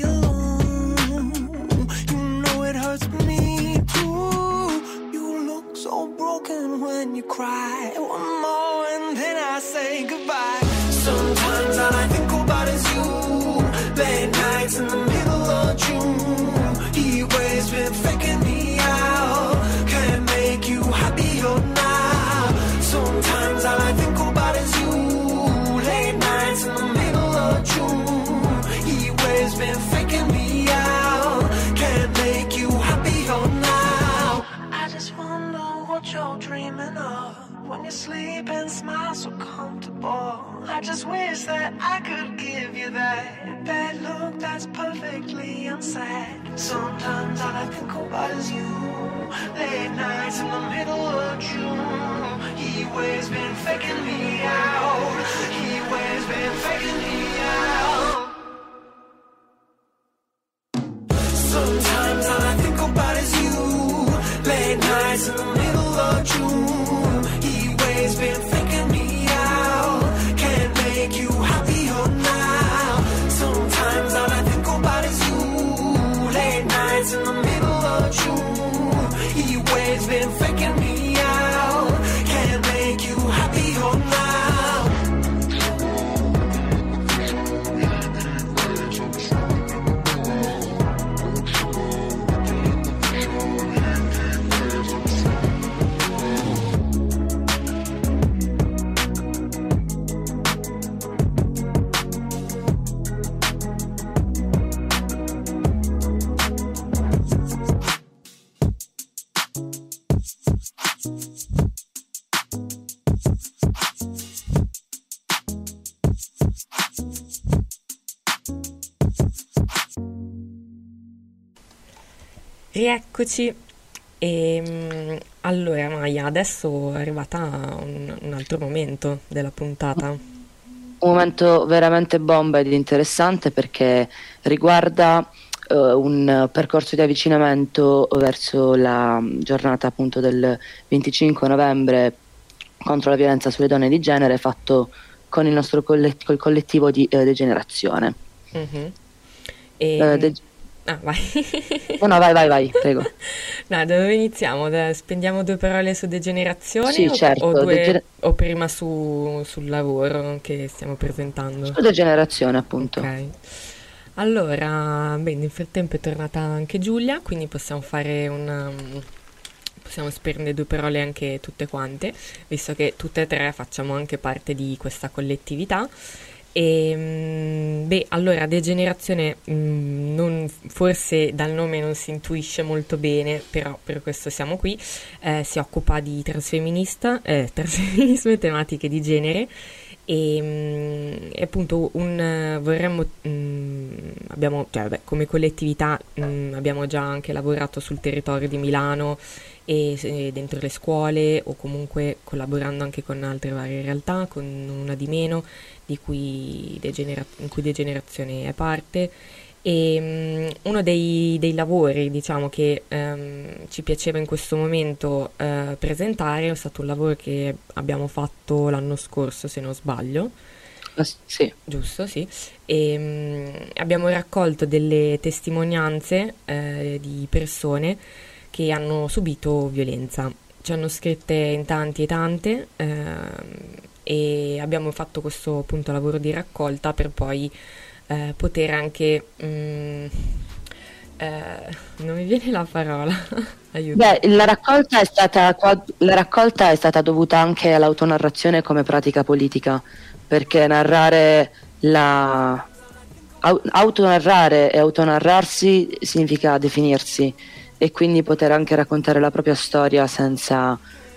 alone. You know it hurts me too. You look so broken when you cry. One more and then I say goodbye. Sometimes all I think about is you. Late nights in the middle of June. Heat waves been faking me out. Can't make you happier now. Sometimes all I think about is you. Late nights in the middle of June. Heat waves been faking me out. Can't make you happier now. I just wonder what you're dreaming of when you sleep and smile so comfortable. I just wish that I could give you that bad look that's perfectly unsaid. Sometimes all I think about is you. Late nights in the middle of June. Heat waves been faking me out. Heat waves been faking me out. Sometimes all I think about is you. Late nights in the middle of June. Heat waves been faking me out. Can't make you happier now. Sometimes all I think about is you. Late nights in the middle of June. Heat waves been faking me out. Can't make you happier now. Rieccoci. Allora Maia, adesso è arrivata un altro momento della puntata. Un momento veramente bomba ed interessante, perché riguarda un percorso di avvicinamento verso la giornata appunto del 25 novembre contro la violenza sulle donne di genere, fatto con il nostro col collettivo di Degenerazione. Vai. No, vai, prego. No, dove iniziamo? Spendiamo 2 parole su Degenerazione? Sì, certo. O prima sul lavoro che stiamo presentando? Su Degenerazione, appunto. Ok. Allora, bene, nel frattempo è tornata anche Giulia, quindi possiamo spendere 2 parole anche tutte quante, visto che tutte e 3 facciamo anche parte di questa collettività. Allora, Degenerazione, forse dal nome non si intuisce molto bene, però per questo siamo qui. Si occupa di trasfemminismo e tematiche di genere. E appunto come collettività abbiamo già anche lavorato sul territorio di Milano e dentro le scuole, o comunque collaborando anche con altre varie realtà, con una di meno in cui Degenerazione è parte. E uno dei lavori, diciamo, che ci piaceva in questo momento presentare è stato un lavoro che abbiamo fatto l'anno scorso, se non sbaglio. Sì. Giusto, sì. E abbiamo raccolto delle testimonianze di persone che hanno subito violenza. Ci hanno scritte in tanti e tante, e abbiamo fatto questo appunto lavoro di raccolta per poi poter anche non mi viene la parola. Aiuto. La raccolta è stata dovuta anche all'autonarrazione come pratica politica, perché autonarrare e autonarrarsi significa definirsi, e quindi poter anche raccontare la propria storia senza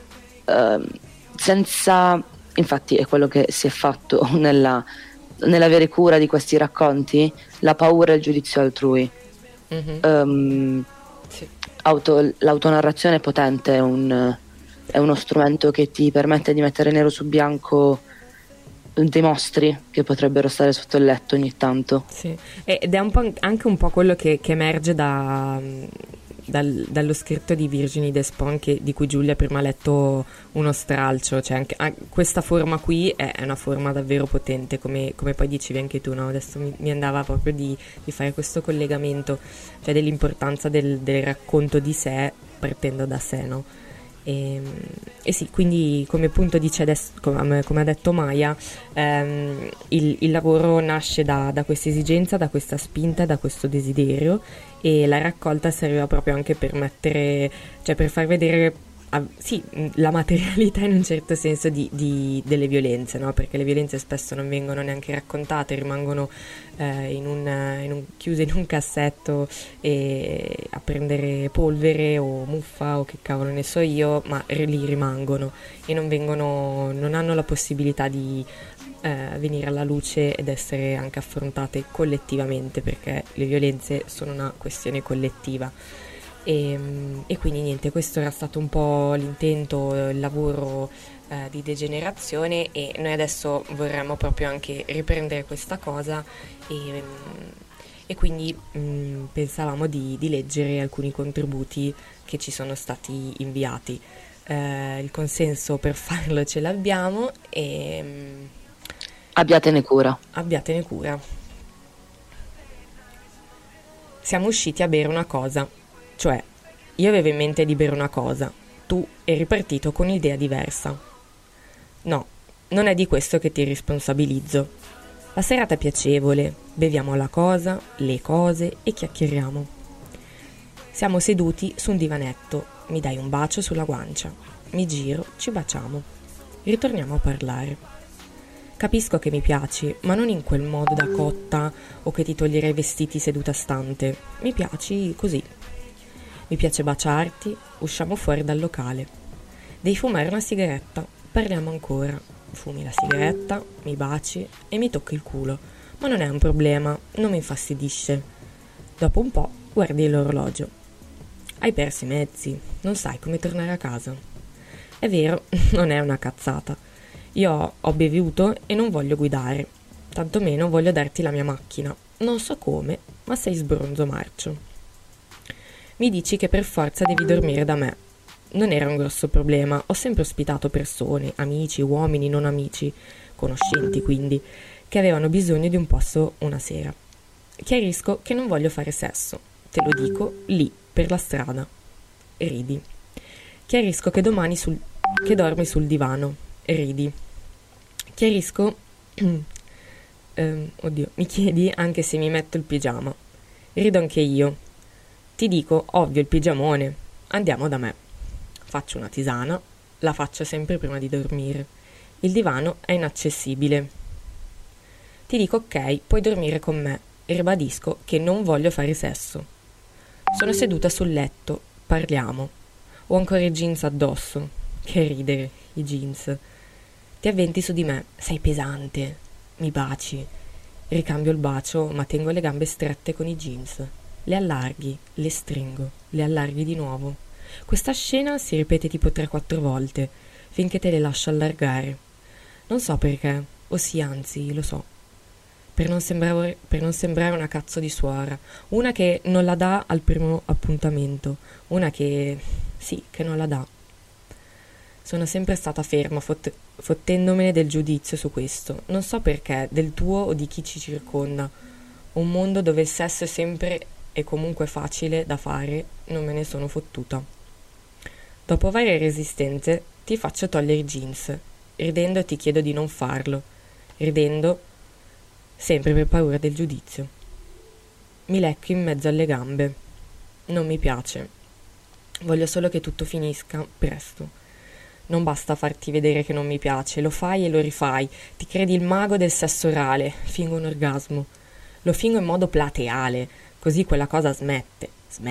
infatti è quello che si è fatto nell'avere cura di questi racconti, la paura e il giudizio altrui. Sì. L'autonarrazione è potente, è uno strumento che ti permette di mettere nero su bianco dei mostri che potrebbero stare sotto il letto ogni tanto. Sì. Ed è anche un po' quello che emerge dallo scritto di Virginie Despont, di cui Giulia prima ha letto uno stralcio. Cioè anche questa forma qui è una forma davvero potente, come poi dicevi anche tu, no? Adesso mi andava proprio di fare questo collegamento, cioè dell'importanza del racconto di sé partendo da sé, no? E sì, quindi come appunto dice adesso, come ha detto Maia, il lavoro nasce da questa esigenza, da questa spinta, da questo desiderio, e la raccolta serviva proprio anche per per far vedere la materialità in un certo senso delle violenze, no? Perché le violenze spesso non vengono neanche raccontate, rimangono chiuse in un cassetto a prendere polvere o muffa o che cavolo ne so io, ma lì rimangono e non hanno la possibilità di venire alla luce ed essere anche affrontate collettivamente, perché le violenze sono una questione collettiva. E quindi niente, questo era stato un po' l'intento, il lavoro di Degenerazione, e noi adesso vorremmo proprio anche riprendere questa cosa e quindi pensavamo di leggere alcuni contributi che ci sono stati inviati. Il consenso per farlo ce l'abbiamo e abbiatene cura. Siamo usciti a bere una cosa. Cioè, io avevo in mente di bere una cosa, tu eri partito con un'idea diversa. No, non è di questo che ti responsabilizzo. La serata è piacevole, beviamo la cosa, le cose e chiacchieriamo. Siamo seduti su un divanetto, mi dai un bacio sulla guancia, mi giro, ci baciamo. Ritorniamo a parlare. Capisco che mi piaci, ma non in quel modo da cotta o che ti toglierei i vestiti seduta stante. Mi piaci così. Mi piace baciarti, usciamo fuori dal locale. Devi fumare una sigaretta, parliamo ancora. Fumi la sigaretta, mi baci e mi tocchi il culo. Ma non è un problema, non mi infastidisce. Dopo un po' guardi l'orologio. Hai perso i mezzi, non sai come tornare a casa. È vero, non è una cazzata. Io ho bevuto e non voglio guidare, tantomeno voglio darti la mia macchina. Non so come, ma sei sbronzo marcio. Mi dici che per forza devi dormire da me. Non era un grosso problema, ho sempre ospitato persone, amici, uomini, non amici, conoscenti quindi, che avevano bisogno di un posto una sera. Chiarisco che non voglio fare sesso, te lo dico lì, per la strada. Ridi. Chiarisco che domani che dormi sul divano. Ridi. Chiarisco... oddio, mi chiedi anche se mi metto il pigiama. Rido anche io. Ti dico, ovvio, il pigiamone. Andiamo da me. Faccio una tisana, la faccio sempre prima di dormire. Il divano è inaccessibile. Ti dico ok, puoi dormire con me. E ribadisco che non voglio fare sesso. Sono seduta sul letto, parliamo. Ho ancora i jeans addosso. Che ridere, i jeans. Ti avventi su di me, sei pesante. Mi baci. Ricambio il bacio, ma tengo le gambe strette con i jeans. Le allarghi, le stringo, le allarghi di nuovo. Questa scena si ripete tipo 3-4 volte, finché te le lascio allargare. Non so perché, o sì, anzi, lo so. Per non sembrare una cazzo di suora, una che non la dà al primo appuntamento, una che sì, che non la dà. Sono sempre stata ferma, fottendomene del giudizio su questo. Non so perché, del tuo o di chi ci circonda. Un mondo dove il sesso è sempre e comunque facile da fare, non me ne sono fottuta. Dopo varie resistenze, ti faccio togliere i jeans. Ridendo ti chiedo di non farlo. Ridendo, sempre per paura del giudizio. Mi lecco in mezzo alle gambe. Non mi piace. Voglio solo che tutto finisca presto. Non basta farti vedere che non mi piace, lo fai e lo rifai, ti credi il mago del sesso orale, fingo un orgasmo. Lo fingo in modo plateale, così quella cosa smette.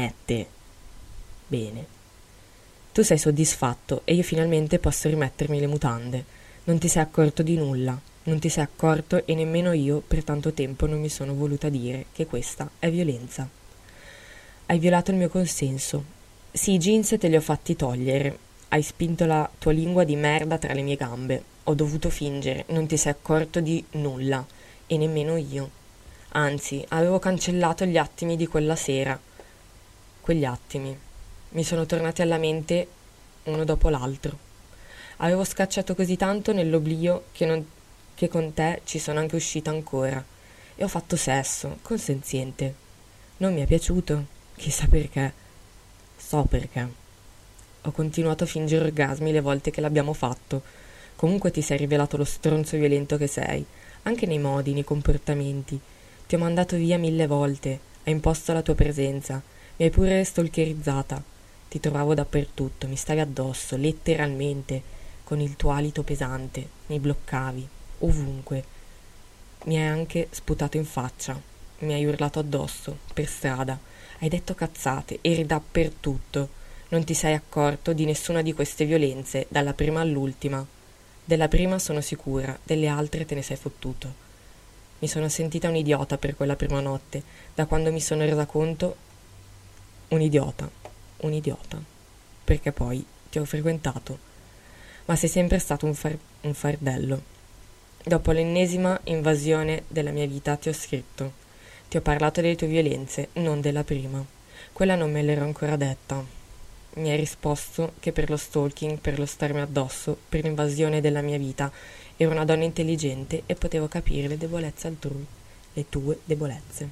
Bene. Tu sei soddisfatto e io finalmente posso rimettermi le mutande. Non ti sei accorto di nulla, non ti sei accorto e nemmeno io per tanto tempo non mi sono voluta dire che questa è violenza. Hai violato il mio consenso. Sì, i jeans te li ho fatti togliere. Hai spinto la tua lingua di merda tra le mie gambe. Ho dovuto fingere, non ti sei accorto di nulla, e nemmeno io. Anzi, avevo cancellato gli attimi di quella sera. Quegli attimi mi sono tornati alla mente uno dopo l'altro. Avevo scacciato così tanto nell'oblio che con te ci sono anche uscita ancora. E ho fatto sesso, consenziente. Non mi è piaciuto, chissà perché. So perché. Ho continuato a fingere orgasmi le volte che l'abbiamo fatto. Comunque ti sei rivelato lo stronzo violento che sei, anche nei modi, nei comportamenti. Ti ho mandato via 1000 volte, hai imposto la tua presenza, mi hai pure stalkerizzata. Ti trovavo dappertutto, mi stavi addosso, letteralmente, con il tuo alito pesante, mi bloccavi, ovunque. Mi hai anche sputato in faccia, mi hai urlato addosso, per strada, hai detto cazzate, eri dappertutto. Non ti sei accorto di nessuna di queste violenze, dalla prima all'ultima. Della prima sono sicura, delle altre te ne sei fottuto. Mi sono sentita un idiota per quella prima notte, da quando mi sono resa conto... Un idiota, perché poi ti ho frequentato. Ma sei sempre stato un fardello. Dopo l'ennesima invasione della mia vita ti ho scritto. Ti ho parlato delle tue violenze, non della prima. Quella non me l'ero ancora detta. Mi hai risposto che per lo stalking, per lo starmi addosso, per l'invasione della mia vita, ero una donna intelligente e potevo capire le debolezze altrui, le tue debolezze.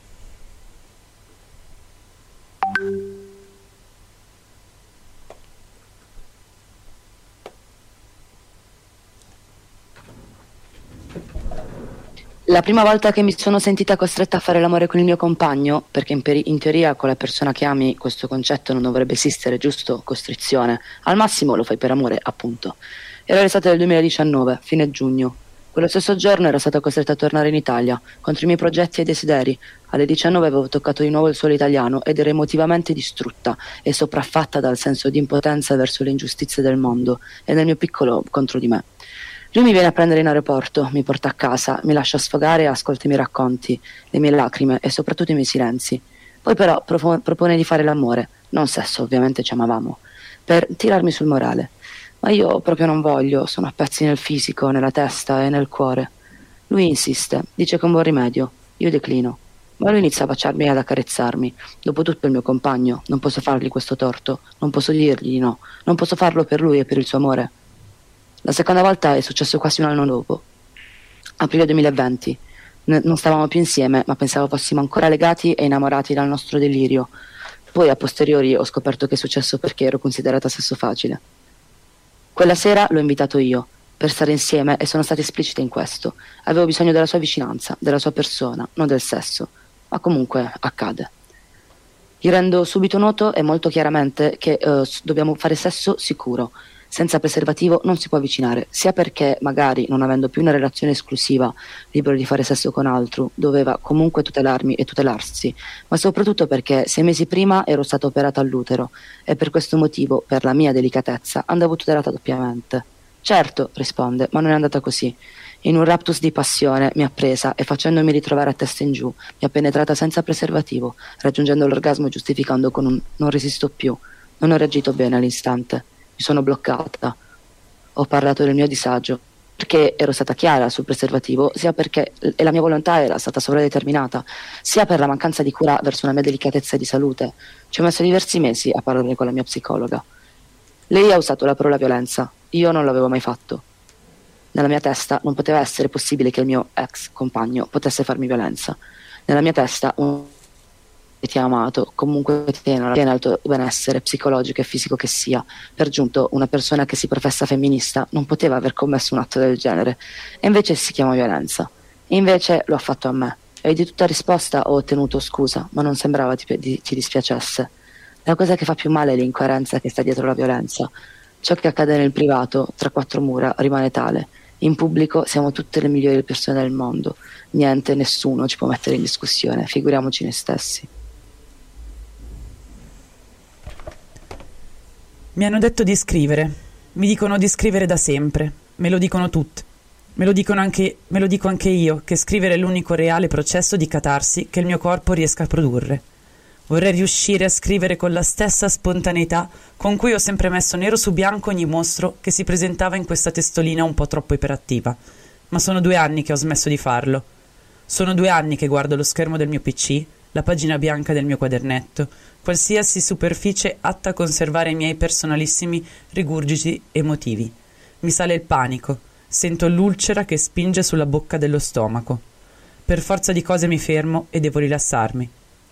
La prima volta che mi sono sentita costretta a fare l'amore con il mio compagno, perché in teoria con la persona che ami questo concetto non dovrebbe esistere, giusto? Costrizione. Al massimo lo fai per amore, appunto. Era l'estate del 2019, fine giugno. Quello stesso giorno ero stata costretta a tornare in Italia, contro i miei progetti e desideri. Alle 19 avevo toccato di nuovo il suolo italiano ed ero emotivamente distrutta e sopraffatta dal senso di impotenza verso le ingiustizie del mondo e nel mio piccolo contro di me. Lui mi viene a prendere in aeroporto, mi porta a casa, mi lascia sfogare e ascolta i miei racconti, le mie lacrime e soprattutto i miei silenzi. Poi però propone di fare l'amore, non sesso, ovviamente ci amavamo, per tirarmi sul morale. Ma io proprio non voglio, sono a pezzi nel fisico, nella testa e nel cuore. Lui insiste, dice che è un buon rimedio, io declino. Ma lui inizia a baciarmi e ad accarezzarmi. Dopotutto è il mio compagno, non posso fargli questo torto, non posso dirgli di no, non posso farlo per lui e per il suo amore. La seconda volta è successo quasi un anno dopo, aprile 2020. Non stavamo più insieme, ma pensavo fossimo ancora legati e innamorati dal nostro delirio. Poi a posteriori ho scoperto che è successo perché ero considerata sesso facile. Quella sera l'ho invitato io per stare insieme e sono stata esplicita in questo. Avevo bisogno della sua vicinanza, della sua persona, non del sesso. Ma comunque accade. Gli rendo subito noto e molto chiaramente che dobbiamo fare sesso sicuro. Senza preservativo non si può avvicinare, sia perché magari non avendo più una relazione esclusiva, libero di fare sesso con altro, doveva comunque tutelarmi e tutelarsi, ma soprattutto perché 6 mesi prima ero stata operata all'utero e per questo motivo, per la mia delicatezza, andavo tutelata doppiamente. Certo, risponde, ma non è andata così. In un raptus di passione mi ha presa e facendomi ritrovare a testa in giù, mi ha penetrata senza preservativo, raggiungendo l'orgasmo giustificando con un non resisto più. Non ho reagito bene all'istante. Mi sono bloccata, ho parlato del mio disagio, perché ero stata chiara sul preservativo, sia perché la mia volontà era stata sovradeterminata, sia per la mancanza di cura verso una mia delicatezza di salute. Ci ho messo diversi mesi a parlare con la mia psicologa. Lei ha usato la parola violenza, io non l'avevo mai fatto. Nella mia testa non poteva essere possibile che il mio ex compagno potesse farmi violenza. Nella mia testa che ti ha amato, comunque tiene al tuo benessere psicologico e fisico che sia. Per giunto una persona che si professa femminista non poteva aver commesso un atto del genere e invece si chiama violenza. E invece lo ha fatto a me e di tutta risposta ho ottenuto scusa, ma non sembrava ti dispiacesse. La cosa che fa più male è l'incoerenza che sta dietro la violenza. Ciò che accade nel privato, tra 4 mura, rimane tale. In pubblico siamo tutte le migliori persone del mondo. Niente, nessuno ci può mettere in discussione, figuriamoci noi stessi. Mi hanno detto di scrivere, mi dicono di scrivere da sempre, me lo dicono tutti, me lo dico anche io, che scrivere è l'unico reale processo di catarsi che il mio corpo riesca a produrre. Vorrei riuscire a scrivere con la stessa spontaneità con cui ho sempre messo nero su bianco ogni mostro che si presentava in questa testolina un po' troppo iperattiva, ma sono 2 anni che ho smesso di farlo. Sono 2 anni che guardo lo schermo del mio PC, la pagina bianca del mio quadernetto, qualsiasi superficie atta a conservare i miei personalissimi rigurgiti emotivi. Mi sale il panico, sento l'ulcera che spinge sulla bocca dello stomaco. Per forza di cose mi fermo e devo rilassarmi.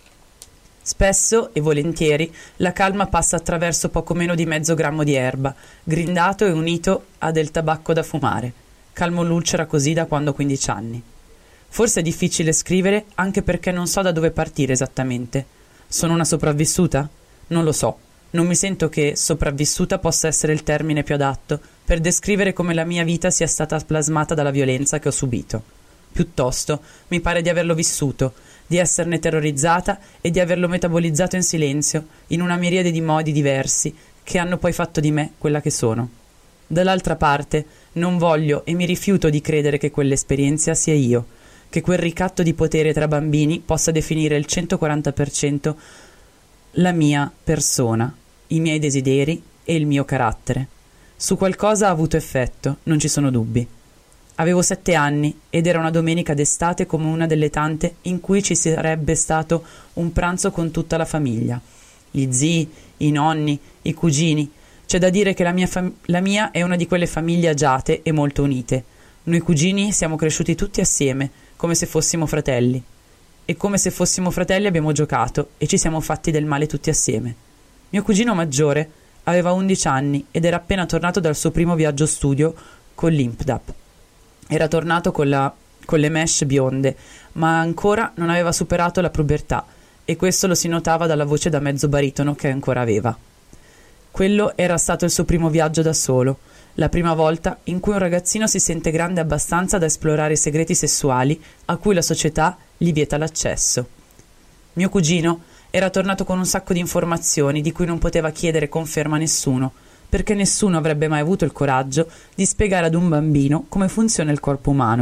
Spesso e volentieri la calma passa attraverso poco meno di mezzo grammo di erba, grindato e unito a del tabacco da fumare. Calmo l'ulcera così da quando ho 15 anni. Forse è difficile scrivere anche perché non so da dove partire esattamente. Sono una sopravvissuta? Non lo so. Non mi sento che sopravvissuta possa essere il termine più adatto per descrivere come la mia vita sia stata plasmata dalla violenza che ho subito. Piuttosto, mi pare di averlo vissuto, di esserne terrorizzata e di averlo metabolizzato in silenzio, in una miriade di modi diversi che hanno poi fatto di me quella che sono. Dall'altra parte, non voglio e mi rifiuto di credere che quell'esperienza sia io, che quel ricatto di potere tra bambini possa definire il 140% la mia persona, i miei desideri e il mio carattere. Su qualcosa ha avuto effetto, non ci sono dubbi. Avevo 7 anni ed era una domenica d'estate come una delle tante in cui ci sarebbe stato un pranzo con tutta la famiglia. Gli zii, i nonni, i cugini. C'è da dire che la mia è una di quelle famiglie agiate e molto unite. Noi cugini siamo cresciuti tutti assieme, come se fossimo fratelli. E come se fossimo fratelli abbiamo giocato e ci siamo fatti del male tutti assieme. Mio cugino maggiore aveva 11 anni ed era appena tornato dal suo primo viaggio studio con l'INPDAP. Era tornato con le mesh bionde, ma ancora non aveva superato la pubertà e questo lo si notava dalla voce da mezzo baritono che ancora aveva. Quello era stato il suo primo viaggio da solo, la prima volta in cui un ragazzino si sente grande abbastanza da esplorare i segreti sessuali a cui la società gli vieta l'accesso. Mio cugino era tornato con un sacco di informazioni di cui non poteva chiedere conferma a nessuno, perché nessuno avrebbe mai avuto il coraggio di spiegare ad un bambino come funziona il corpo umano.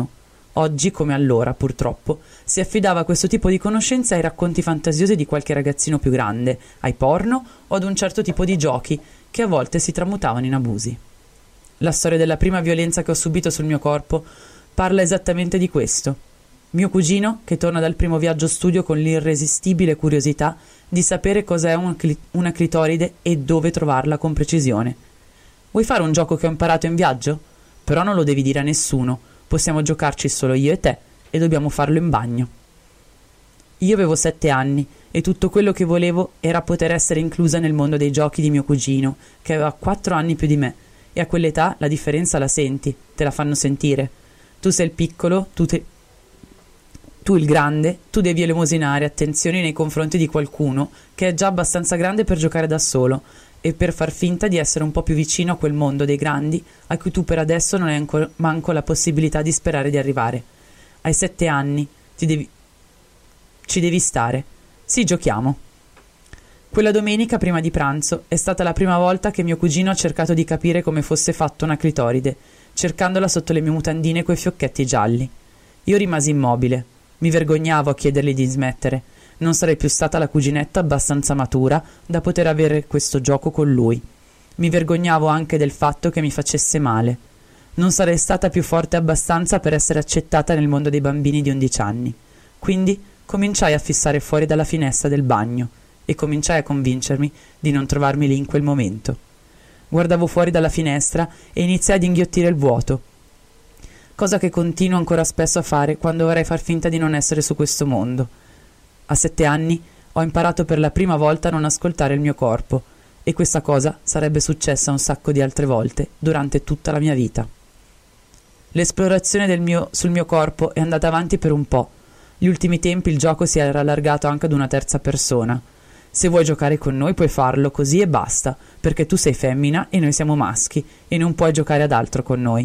Oggi, come allora, purtroppo, si affidava a questo tipo di conoscenza ai racconti fantasiosi di qualche ragazzino più grande, ai porno o ad un certo tipo di giochi che a volte si tramutavano in abusi. La storia della prima violenza che ho subito sul mio corpo parla esattamente di questo. Mio cugino che torna dal primo viaggio studio con l'irresistibile curiosità di sapere cos'è una clitoride e dove trovarla con precisione. Vuoi fare un gioco che ho imparato in viaggio? Però non lo devi dire a nessuno, possiamo giocarci solo io e te e dobbiamo farlo in bagno. Io avevo 7 anni e tutto quello che volevo era poter essere inclusa nel mondo dei giochi di mio cugino, che aveva 4 anni più di me, e a quell'età la differenza la senti, te la fanno sentire. Tu sei il piccolo, tu il grande, tu devi elemosinare attenzioni nei confronti di qualcuno che è già abbastanza grande per giocare da solo e per far finta di essere un po' più vicino a quel mondo dei grandi a cui tu per adesso non hai manco la possibilità di sperare di arrivare. Hai 7 anni, ci devi stare. Sì, giochiamo. Quella domenica prima di pranzo è stata la prima volta che mio cugino ha cercato di capire come fosse fatta una clitoride, cercandola sotto le mie mutandine coi fiocchetti gialli. Io rimasi immobile. Mi vergognavo a chiedergli di smettere. Non sarei più stata la cuginetta abbastanza matura da poter avere questo gioco con lui. Mi vergognavo anche del fatto che mi facesse male. Non sarei stata più forte abbastanza per essere accettata nel mondo dei bambini di 11 anni. Quindi cominciai a fissare fuori dalla finestra del bagno e cominciai a convincermi di non trovarmi lì in quel momento. Guardavo fuori dalla finestra e iniziai ad inghiottire il vuoto, cosa che continuo ancora spesso a fare quando vorrei far finta di non essere su questo mondo. A 7 anni ho imparato per la prima volta a non ascoltare il mio corpo, e questa cosa sarebbe successa un sacco di altre volte durante tutta la mia vita. L'esplorazione sul mio corpo è andata avanti per un po'. Gli ultimi tempi il gioco si era allargato anche ad una terza persona. Se vuoi giocare con noi puoi farlo così e basta, perché tu sei femmina e noi siamo maschi e non puoi giocare ad altro con noi.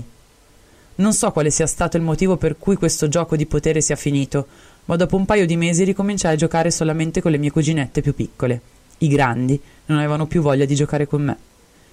Non so quale sia stato il motivo per cui questo gioco di potere sia finito, ma dopo un paio di mesi ricominciai a giocare solamente con le mie cuginette più piccole. I grandi non avevano più voglia di giocare con me.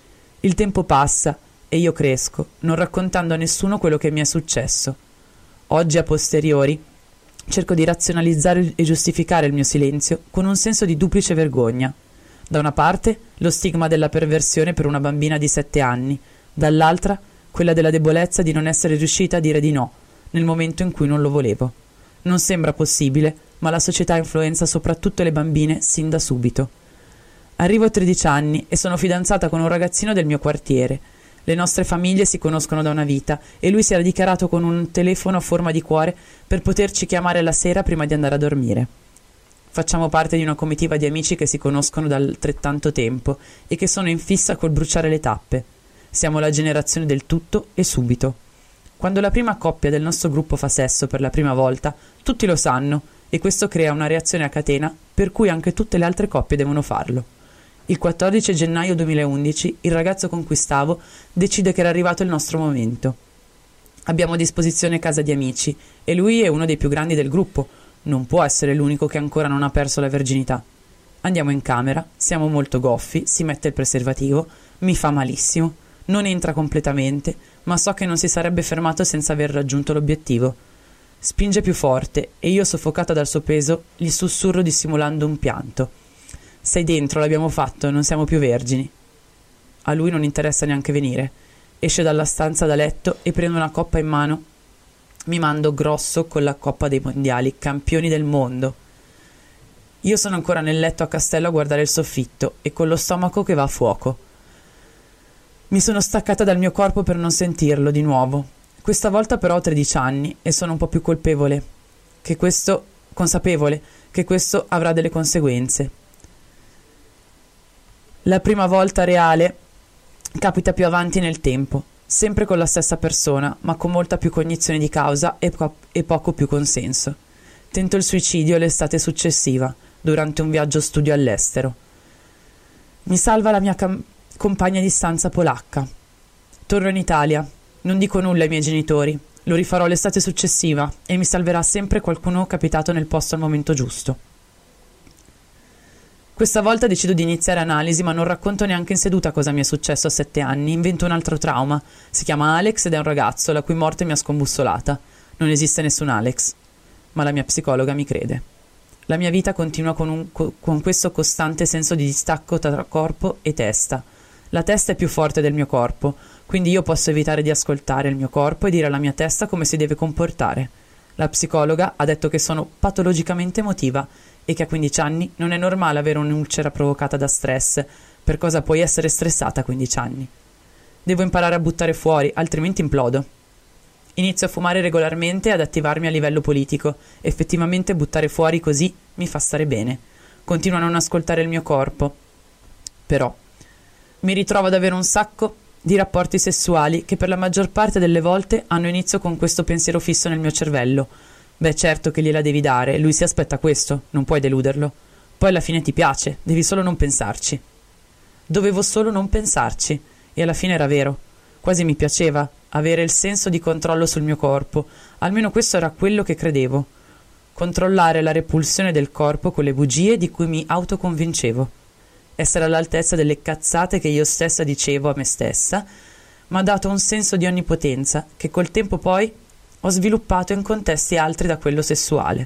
Il tempo passa e io cresco, non raccontando a nessuno quello che mi è successo. Oggi, a posteriori, cerco di razionalizzare e giustificare il mio silenzio con un senso di duplice vergogna. Da una parte, lo stigma della perversione per una bambina di 7 anni, dall'altra, quella della debolezza di non essere riuscita a dire di no, nel momento in cui non lo volevo. Non sembra possibile, ma la società influenza soprattutto le bambine sin da subito. Arrivo a 13 anni e sono fidanzata con un ragazzino del mio quartiere. Le nostre famiglie si conoscono da una vita e lui si era dichiarato con un telefono a forma di cuore per poterci chiamare la sera prima di andare a dormire. Facciamo parte di una comitiva di amici che si conoscono da altrettanto tempo e che sono in fissa col bruciare le tappe. Siamo la generazione del tutto e subito. Quando la prima coppia del nostro gruppo fa sesso per la prima volta, tutti lo sanno e questo crea una reazione a catena per cui anche tutte le altre coppie devono farlo. Il 14 gennaio 2011 il ragazzo con cui stavo decide che era arrivato il nostro momento. Abbiamo a disposizione casa di amici e lui è uno dei più grandi del gruppo. Non può essere l'unico che ancora non ha perso la verginità. Andiamo in camera, siamo molto goffi, si mette il preservativo, mi fa malissimo. Non entra completamente, ma so che non si sarebbe fermato senza aver raggiunto l'obiettivo. Spinge più forte e io, soffocata dal suo peso, gli sussurro dissimulando un pianto. Sei dentro, l'abbiamo fatto, non siamo più vergini. A lui non interessa neanche venire. Esce dalla stanza da letto e prende una coppa in mano. Mi mando grosso con la Coppa dei Mondiali, campioni del mondo. Io sono ancora nel letto a Castello a guardare il soffitto e con lo stomaco che va a fuoco. Mi sono staccata dal mio corpo per non sentirlo di nuovo. Questa volta però ho 13 anni e sono un po' più consapevole che questo avrà delle conseguenze. La prima volta reale capita più avanti nel tempo, sempre con la stessa persona, ma con molta più cognizione di causa e poco più consenso. Tento il suicidio l'estate successiva, durante un viaggio studio all'estero. Mi salva la mia compagna di stanza polacca. Torno in Italia. Non dico nulla ai miei genitori. Lo rifarò l'estate successiva e mi salverà sempre qualcuno capitato nel posto al momento giusto. Questa volta decido di iniziare analisi, ma non racconto neanche in seduta cosa mi è successo a 7 anni. Invento un altro trauma. Si chiama Alex ed è un ragazzo la cui morte mi ha scombussolata. Non esiste nessun Alex, ma la mia psicologa mi crede. La mia vita continua con questo costante senso di distacco tra corpo e testa. La testa è più forte del mio corpo, quindi io posso evitare di ascoltare il mio corpo e dire alla mia testa come si deve comportare. La psicologa ha detto che sono patologicamente emotiva e che a 15 anni non è normale avere un'ulcera provocata da stress. Per cosa puoi essere stressata a 15 anni? Devo imparare a buttare fuori, altrimenti implodo. Inizio a fumare regolarmente e ad attivarmi a livello politico. Effettivamente buttare fuori così mi fa stare bene. Continuo a non ascoltare il mio corpo. Però mi ritrovo ad avere un sacco di rapporti sessuali che per la maggior parte delle volte hanno inizio con questo pensiero fisso nel mio cervello. Beh, certo che gliela devi dare, lui si aspetta questo, non puoi deluderlo. Poi alla fine ti piace, devi solo non pensarci. Dovevo solo non pensarci, e alla fine era vero. Quasi mi piaceva avere il senso di controllo sul mio corpo, almeno questo era quello che credevo. Controllare la repulsione del corpo con le bugie di cui mi autoconvincevo. Essere all'altezza delle cazzate che io stessa dicevo a me stessa, mi ha dato un senso di onnipotenza che col tempo poi ho sviluppato in contesti altri da quello sessuale.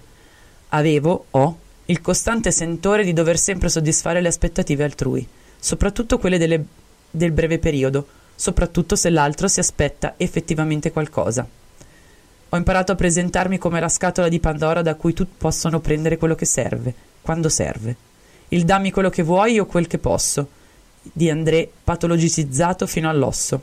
Ho il costante sentore di dover sempre soddisfare le aspettative altrui, soprattutto quelle del breve periodo, soprattutto se l'altro si aspetta effettivamente qualcosa. Ho imparato a presentarmi come la scatola di Pandora da cui tutti possono prendere quello che serve, quando serve. Il dammi quello che vuoi o quel che posso, di André patologizzato fino all'osso.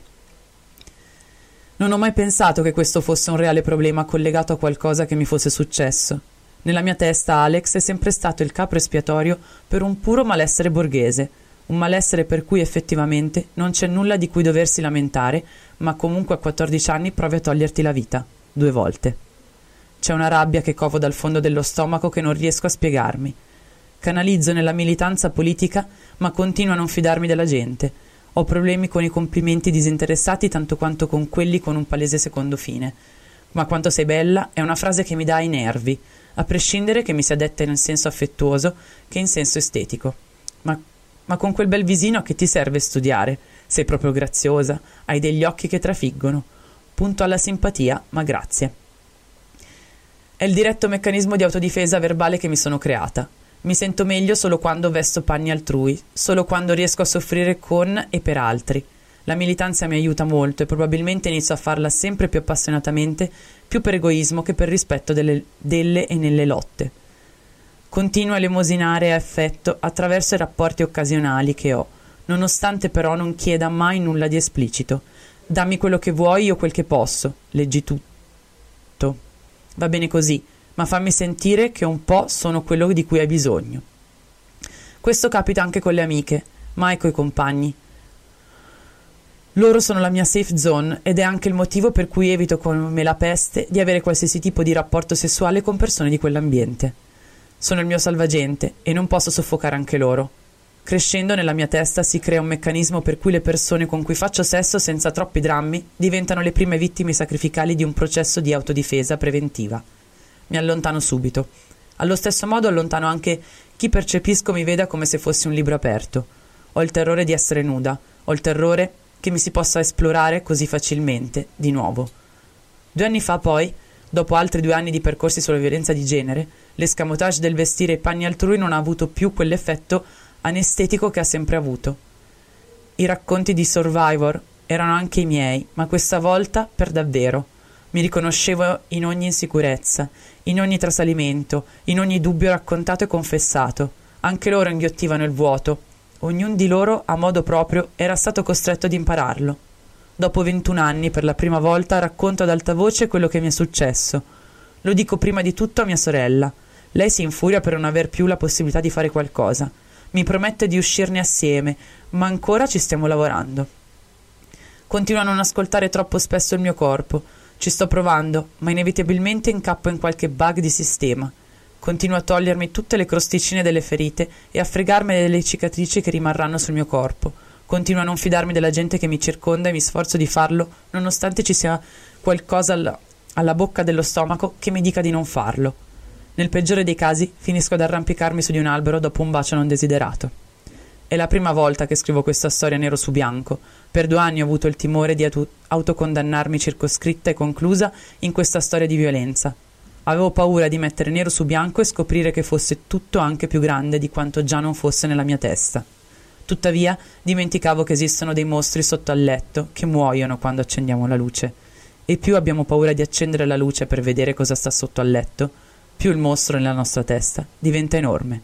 Non ho mai pensato che questo fosse un reale problema collegato a qualcosa che mi fosse successo. Nella mia testa Alex è sempre stato il capro espiatorio per un puro malessere borghese, un malessere per cui effettivamente non c'è nulla di cui doversi lamentare, ma comunque a 14 anni provi a toglierti la vita, 2 volte. C'è una rabbia che covo dal fondo dello stomaco che non riesco a spiegarmi. Canalizzo nella militanza politica, ma continuo a non fidarmi della gente. Ho problemi con i complimenti disinteressati tanto quanto con quelli con un palese secondo fine. Ma quanto sei bella è una frase che mi dà ai nervi, a prescindere che mi sia detta in senso affettuoso che in senso estetico. Ma con quel bel visino che ti serve studiare? Sei proprio graziosa, hai degli occhi che trafiggono. Punto alla simpatia, ma grazie. È il diretto meccanismo di autodifesa verbale che mi sono creata. Mi sento meglio solo quando vesto panni altrui, solo quando riesco a soffrire con e per altri. La militanza mi aiuta molto e probabilmente inizio a farla sempre più appassionatamente, più per egoismo che per rispetto delle e nelle lotte. Continuo a elemosinare affetto attraverso i rapporti occasionali che ho, nonostante però non chieda mai nulla di esplicito. Dammi quello che vuoi o quel che posso, leggi tutto. Va bene così, ma fammi sentire che un po' sono quello di cui hai bisogno. Questo capita anche con le amiche, mai coi compagni. Loro sono la mia safe zone ed è anche il motivo per cui evito come la peste di avere qualsiasi tipo di rapporto sessuale con persone di quell'ambiente. Sono il mio salvagente e non posso soffocare anche loro. Crescendo nella mia testa si crea un meccanismo per cui le persone con cui faccio sesso senza troppi drammi diventano le prime vittime sacrificali di un processo di autodifesa preventiva. Mi allontano subito. Allo stesso modo allontano anche chi percepisco mi veda come se fossi un libro aperto. Ho il terrore di essere nuda, ho il terrore che mi si possa esplorare così facilmente, di nuovo. 2 anni fa poi, dopo altri 2 anni di percorsi sulla violenza di genere, l'escamotage del vestire i panni altrui non ha avuto più quell'effetto anestetico che ha sempre avuto. I racconti di Survivor erano anche i miei, ma questa volta per davvero. Mi riconoscevo in ogni insicurezza, in ogni trasalimento, in ogni dubbio raccontato e confessato. Anche loro inghiottivano il vuoto. Ognuno di loro, a modo proprio, era stato costretto ad impararlo. Dopo 21 anni, per la prima volta, racconto ad alta voce quello che mi è successo. Lo dico prima di tutto a mia sorella. Lei si infuria per non aver più la possibilità di fare qualcosa. Mi promette di uscirne assieme, ma ancora ci stiamo lavorando. Continuo a non ascoltare troppo spesso il mio corpo. Ci sto provando, ma inevitabilmente incappo in qualche bug di sistema. Continuo a togliermi tutte le crosticine delle ferite e a fregarmi delle cicatrici che rimarranno sul mio corpo. Continuo a non fidarmi della gente che mi circonda e mi sforzo di farlo, nonostante ci sia qualcosa alla bocca dello stomaco che mi dica di non farlo. Nel peggiore dei casi finisco ad arrampicarmi su di un albero dopo un bacio non desiderato. È la prima volta che scrivo questa storia nero su bianco. Per 2 anni ho avuto il timore di autocondannarmi circoscritta e conclusa in questa storia di violenza. Avevo paura di mettere nero su bianco e scoprire che fosse tutto anche più grande di quanto già non fosse nella mia testa. Tuttavia, dimenticavo che esistono dei mostri sotto al letto che muoiono quando accendiamo la luce. E più abbiamo paura di accendere la luce per vedere cosa sta sotto al letto, più il mostro nella nostra testa diventa enorme.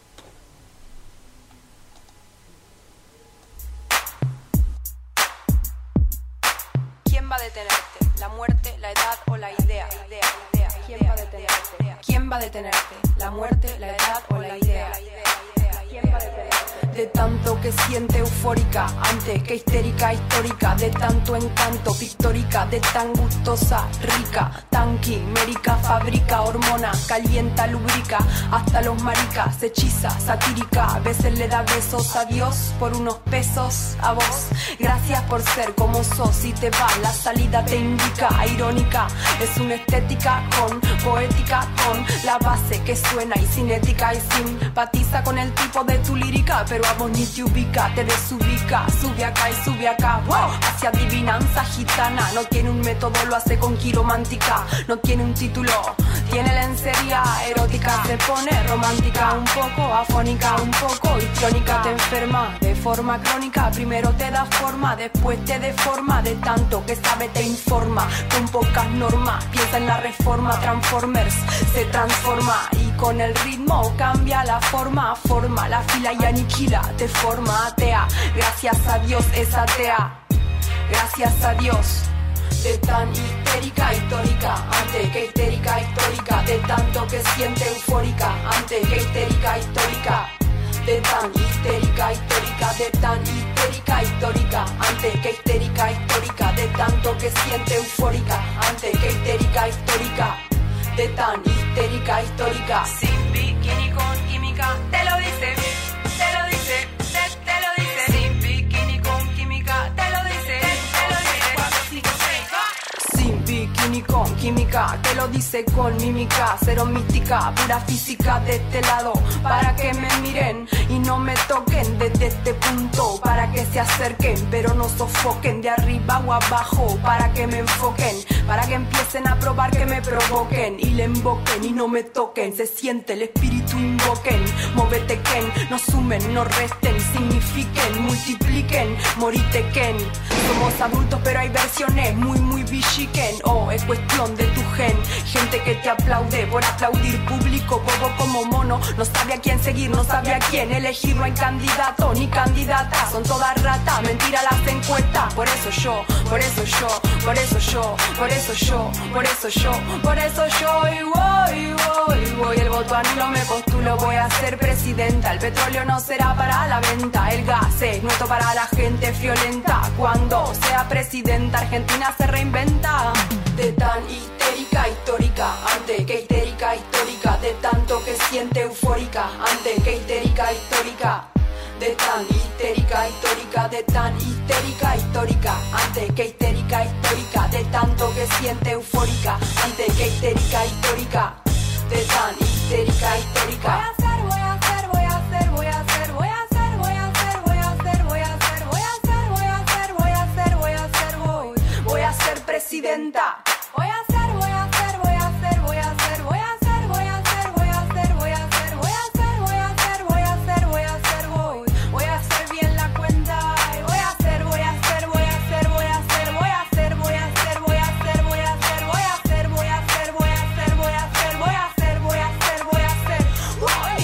¿Quién va a detenerte? ¿La muerte, la edad o la idea? ¿Quién va a detenerte? ¿Quién va a detenerte? ¿La muerte, la edad o la idea? ¿Quién va a detenerte? De tanto que siente eufórica, antes que histérica, histórica, de tanto encanto, pictórica, de tan gustosa, rica, tan quimérica, fabrica, hormona, calienta, lubrica, hasta los maricas, hechiza, satírica, a veces le da besos a Dios por unos pesos a vos. Gracias por ser como sos y te va, la salida te indica, irónica, es una estética con poética, con la base que suena y cinética y simpatiza con el tipo de tu lírica, pero a vos ni te ubica, te desubica, sube acá y sube acá, wow, hacia adivinanza gitana, no tiene un método, lo hace con quiromántica, no tiene un título, tiene lencería erótica, se pone romántica, un poco afónica, un poco histriónica, te enferma de forma crónica, primero te da forma, después te deforma, de tanto que sabe te informa, con pocas normas, piensa en la reforma, Transformers se transforma y con el ritmo cambia la forma, forma la fila y aniquila, te forma atea, gracias a Dios es atea, gracias a Dios. De tan histérica, histórica, antes que histérica, histórica, de tanto que siente eufórica, antes que histérica, histórica, de tan histérica, histórica, de tan histérica, histórica, antes que histérica, histórica, de tanto que siente eufórica, antes que histérica, histórica, de tan histérica, histórica, sin bikini con química, te lo dice, te lo dice, te lo dice, sin bikini con química, te lo dice, te lo dice, 4, 5, 6, sin bikini con química, te lo dice con mímica, cero mística, pura física de este lado, para que me miren y no me toquen desde este punto, para que se acerquen pero no sofoquen, de arriba o abajo, para que me enfoquen, para que empiecen a probar, que me provoquen y le invoquen y no me toquen, se siente el espíritu, invoquen, móvete Ken, no sumen, no resten, signifiquen, multipliquen, moritequen, somos adultos pero hay versiones muy bichiquen, oh, es cuestión de tu gen, gente que te aplaude por aplaudir, público bobo como mono, no sabe a quién seguir, no sabe a quién elegir, no hay candidato ni candidata, son todas ratas, mentira las encuestas, por eso yo, por eso yo, por eso yo, por eso yo, por eso yo, por eso yo, y voy, el voto anulo, me postulo, voy a ser presidenta, el petróleo no será para la venta, el gas es nuestro para la gente friolenta, cuando sea presidenta Argentina se reinventa, de tan histérica, histórica, antes que histérica, histórica, de tanto que siente eufórica, antes que histérica, histórica, de tan histérica, histórica, de tan histérica, histórica, antes que histérica, histórica, de tanto que siente eufórica, antes que histérica, histórica, de tan histérica, histórica. Voy a hacer, voy a hacer, voy a hacer, voy a hacer, voy a hacer, voy a hacer, voy a hacer, voy a hacer, voy a hacer, voy a hacer, voy a hacer, voy a ser presidenta. Voy a hacer, voy a hacer, voy a hacer, voy a hacer, voy a hacer, voy a hacer, voy a hacer, voy a hacer, voy a hacer, voy a hacer, voy a hacer, voy a hacer, voy a hacer bien la cuenta. Voy a hacer, voy a hacer, voy a hacer, voy a hacer, voy a hacer, voy a hacer, voy a hacer, voy a hacer, voy a hacer, voy a hacer, voy a hacer, voy a hacer, voy a hacer, voy a hacer, voy a hacer, voy a hacer.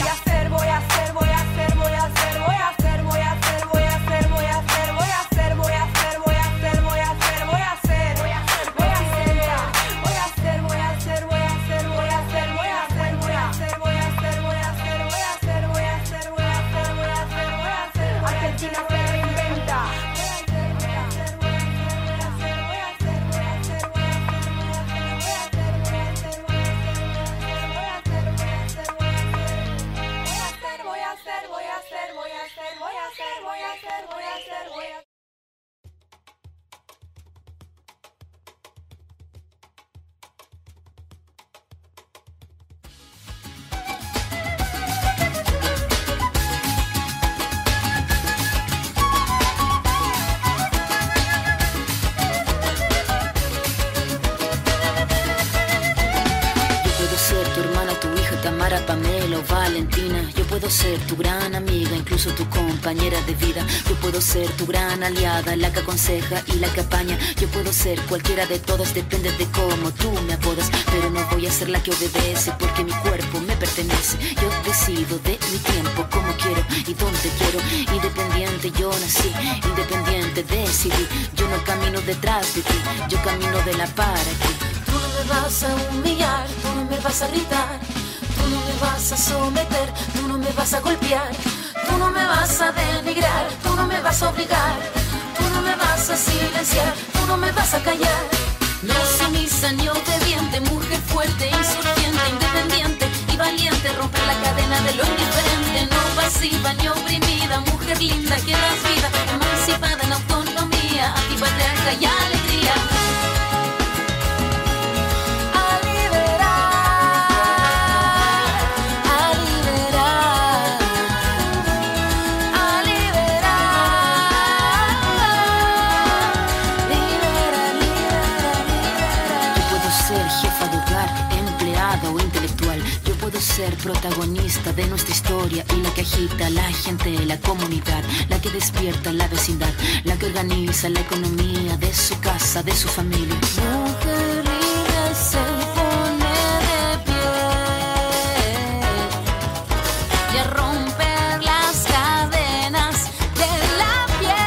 Valentina. Yo puedo ser tu gran amiga, incluso tu compañera de vida. Yo puedo ser tu gran aliada, la que aconseja y la que apaña. Yo puedo ser cualquiera de todas, depende de cómo tú me apodas. Pero no voy a ser la que obedece, porque mi cuerpo me pertenece. Yo decido de mi tiempo, como quiero y donde quiero. Independiente yo nací, independiente decidí. Yo no camino detrás de ti, yo camino de la para ti. Tú no me vas a humillar, tú no me vas a gritar, tú no me vas a someter, tú no me vas a golpear, tú no me vas a denigrar, tú no me vas a obligar, tú no me vas a silenciar, tú no me vas a callar. No sumisa ni obediente, mujer fuerte, insurgente, independiente y valiente, romper la cadena de lo indiferente. No pasiva ni oprimida, mujer linda que das vida, emancipada en autonomía, antipatriarca y alegría. Ser protagonista de nuestra historia y la que agita a la gente, la comunidad, la que despierta la vecindad, la que organiza la economía de su casa, de su familia. Mujer libre se pone de pie y a romper las cadenas de la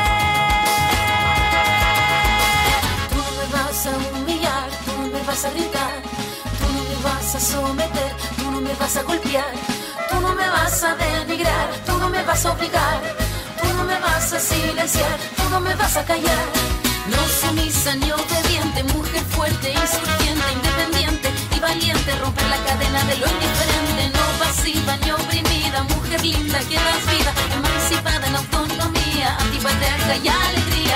piel. Tú no me vas a humillar, tú no me vas a gritar, tú no me vas a someter, tú no me vas a golpear, tú no me vas a denigrar, tú no me vas a obligar, tú no me vas a silenciar, tú no me vas a callar. No sumisa ni obediente, mujer fuerte, insurgente, independiente y valiente, romper la cadena de lo indiferente. No pasiva ni oprimida, mujer linda que das vida, emancipada en autonomía, antipatriarca y alegría.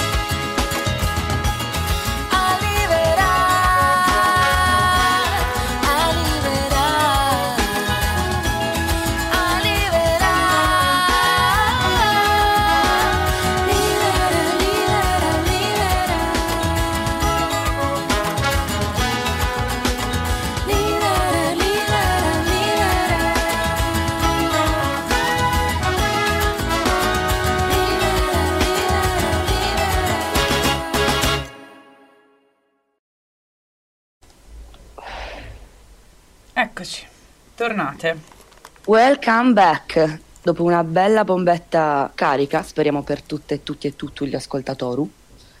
Eccoci, tornate. Welcome back. Dopo una bella bombetta carica, speriamo per tutte e tutti e tutti gli ascoltatori.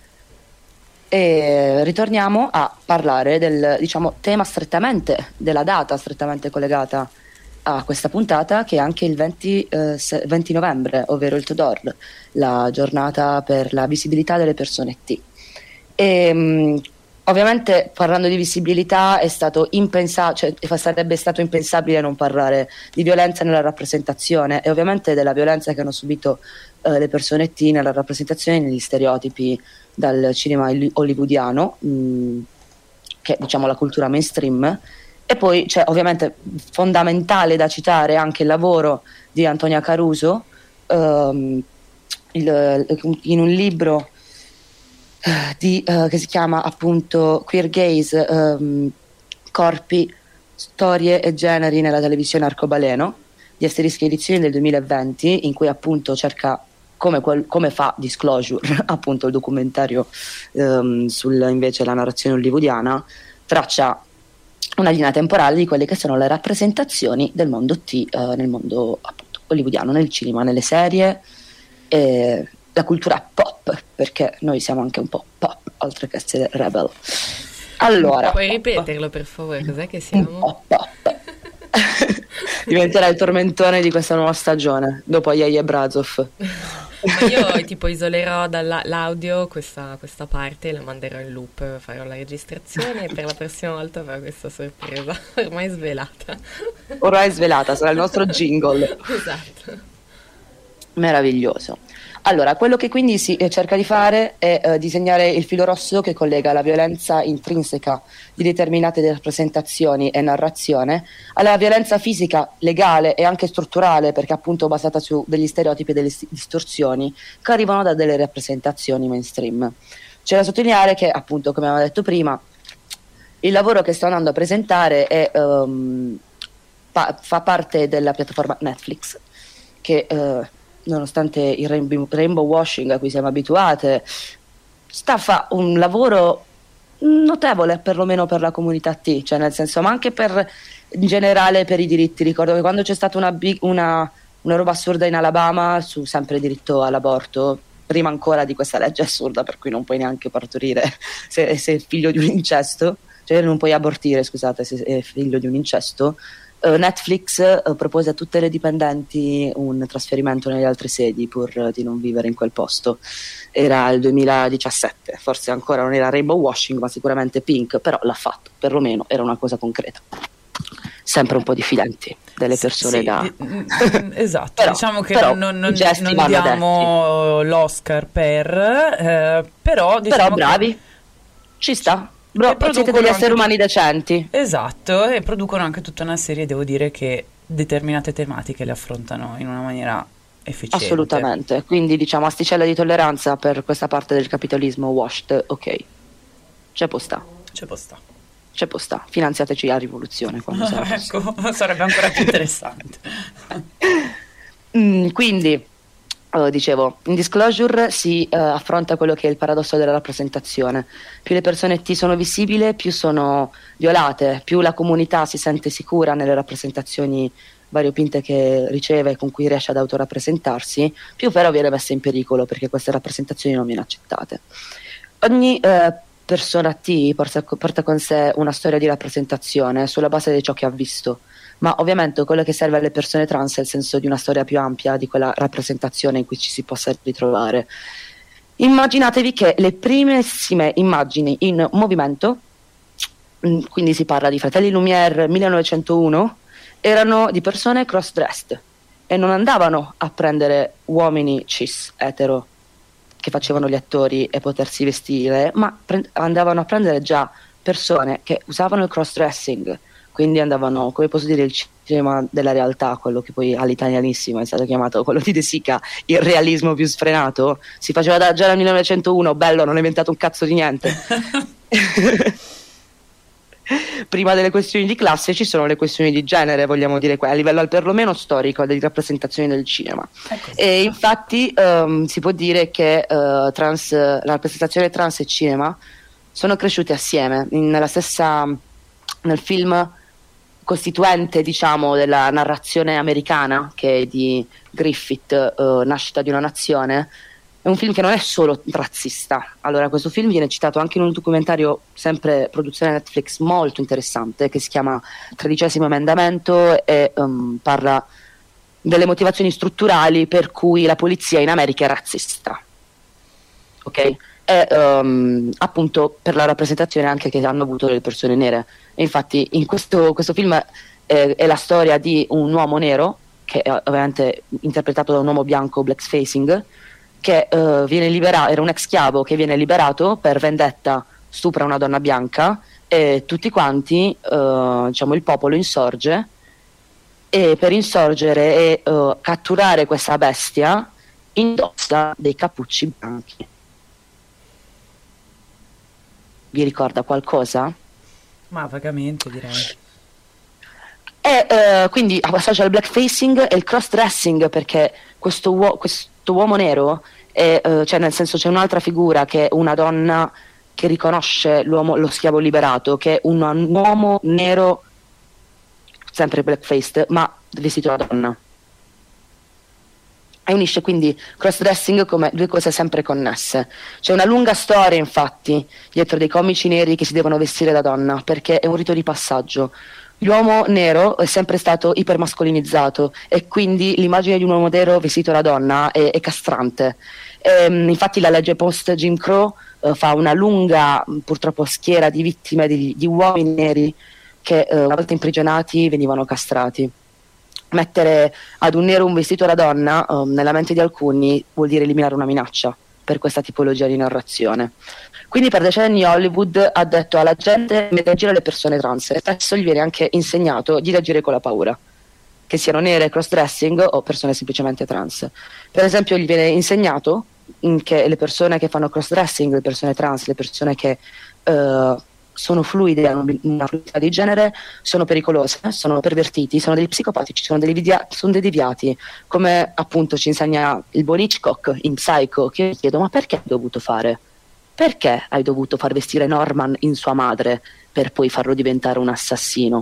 E ritorniamo a parlare del, diciamo, tema strettamente, della data strettamente collegata a questa puntata, che è anche il 20 novembre, ovvero il Todor, la giornata per la visibilità delle persone T. E ovviamente, parlando di visibilità, è stato sarebbe stato impensabile non parlare di violenza nella rappresentazione e ovviamente della violenza che hanno subito le persone T nella rappresentazione, negli stereotipi dal cinema hollywoodiano, che è, diciamo, la cultura mainstream. E poi c'è ovviamente fondamentale da citare anche il lavoro di Antonia Caruso in un libro che si chiama appunto Queer Gaze, corpi, storie e generi nella televisione arcobaleno, di Asterischi Edizioni del 2020, in cui appunto cerca come fa Disclosure, appunto il documentario invece la narrazione hollywoodiana, traccia una linea temporale di quelle che sono le rappresentazioni del mondo T nel mondo appunto hollywoodiano, nel cinema, nelle serie, la cultura pop, perché noi siamo anche un po' pop, oltre che essere rebel. Allora, puoi ripeterlo per favore, cos'è che siamo? Un po' pop. Diventerà il tormentone di questa nuova stagione, dopo Yeye Brazov. Io tipo isolerò dall'audio questa parte, la manderò in loop, farò la registrazione e per la prossima volta farò questa sorpresa ormai svelata, sarà il nostro jingle. Esatto. Meraviglioso. Allora, quello che quindi si cerca di fare è disegnare il filo rosso che collega la violenza intrinseca di determinate rappresentazioni e narrazione alla violenza fisica, legale e anche strutturale, perché appunto basata su degli stereotipi e delle distorsioni che arrivano da delle rappresentazioni mainstream. C'è da sottolineare che, appunto, come abbiamo detto prima, il lavoro che sto andando a presentare è fa parte della piattaforma Netflix, che nonostante il rainbow washing a cui siamo abituate, fa un lavoro notevole, perlomeno per la comunità T, cioè nel senso, ma anche in generale per i diritti. Ricordo che quando c'è stata una roba assurda in Alabama sempre il diritto all'aborto, prima ancora di questa legge assurda per cui non puoi neanche partorire se sei figlio di un incesto, cioè non puoi abortire, scusate, se è figlio di un incesto. Netflix propose a tutte le dipendenti un trasferimento nelle altre sedi pur di non vivere in quel posto. Era il 2017, forse ancora non era rainbow washing, ma sicuramente pink, però l'ha fatto, perlomeno era una cosa concreta. Sempre un po' diffidenti delle persone esatto, però, diciamo che però, non diamo l'Oscar però diciamo bravi, ci sta. Siete degli esseri umani decenti. Esatto, e producono anche tutta una serie, devo dire, che determinate tematiche le affrontano in una maniera efficiente. Assolutamente, quindi diciamo asticella di tolleranza per questa parte del capitalismo washed, ok. C'è posta. Finanziateci la rivoluzione quando sarà ecco, sarebbe ancora più interessante. Quindi dicevo, in Disclosure si affronta quello che è il paradosso della rappresentazione. Più le persone T sono visibili, più sono violate, più la comunità si sente sicura nelle rappresentazioni variopinte che riceve e con cui riesce ad autorappresentarsi, più però viene messa in pericolo perché queste rappresentazioni non vengono accettate. Ogni persona T porta con sé una storia di rappresentazione sulla base di ciò che ha visto, ma ovviamente quello che serve alle persone trans è il senso di una storia più ampia di quella rappresentazione in cui ci si possa ritrovare. Immaginatevi che le primissime immagini in movimento, quindi si parla di Fratelli Lumière 1901, erano di persone cross-dressed e non andavano a prendere uomini cis etero che facevano gli attori e potersi vestire, ma andavano a prendere già persone che usavano il cross-dressing, quindi andavano, come posso dire, il cinema della realtà, quello che poi all'italianissimo è stato chiamato, quello di De Sica, il realismo più sfrenato. Si faceva già nel 1901, bello, non è inventato un cazzo di niente. Prima delle questioni di classe ci sono le questioni di genere, vogliamo dire, a livello perlomeno storico di rappresentazione del cinema. E infatti si può dire che la rappresentazione trans e cinema sono cresciute assieme nel film costituente, diciamo, della narrazione americana, che è di Griffith, Nascita di una nazione. È un film che non è solo razzista. Allora, questo film viene citato anche in un documentario, sempre produzione Netflix, molto interessante, che si chiama 13° Emendamento e parla delle motivazioni strutturali per cui la polizia in America è razzista. Ok? E appunto per la rappresentazione anche che hanno avuto le persone nere. E infatti in questo film è la storia di un uomo nero, che è ovviamente interpretato da un uomo bianco blackfacing, che viene liberato, era un ex schiavo che viene liberato per vendetta, stupra una donna bianca e tutti quanti, diciamo, il popolo insorge, e per insorgere e catturare questa bestia indossa dei cappucci bianchi. Vi ricorda qualcosa? Ma vagamente, direi. E quindi associa il blackfacing e il cross-dressing, perché questo uomo nero cioè nel senso, c'è un'altra figura che è una donna che riconosce lo schiavo liberato, che è un uomo nero sempre blackfaced ma vestito da donna, e unisce quindi cross-dressing come due cose sempre connesse. C'è una lunga storia infatti dietro dei comici neri che si devono vestire da donna, perché è un rito di passaggio. L'uomo nero è sempre stato ipermascolinizzato e quindi l'immagine di un uomo nero vestito da donna è castrante. Infatti la legge post Jim Crow fa una lunga, purtroppo, schiera di vittime di uomini neri che una volta imprigionati venivano castrati. Mettere ad un nero un vestito da donna nella mente di alcuni vuol dire eliminare una minaccia per questa tipologia di narrazione. Quindi per decenni Hollywood ha detto alla gente di reagire alle persone trans, e spesso gli viene anche insegnato di reagire con la paura, che siano nere, cross-dressing o persone semplicemente trans. Per esempio gli viene insegnato che le persone che fanno cross-dressing, le persone trans, le persone che sono fluide, hanno una fluidità di genere, sono pericolose, sono pervertiti, sono degli psicopatici, sono dei deviati, come appunto ci insegna il buon Hitchcock in Psycho, che io mi chiedo, ma perché hai dovuto fare? Perché hai dovuto far vestire Norman in sua madre per poi farlo diventare un assassino?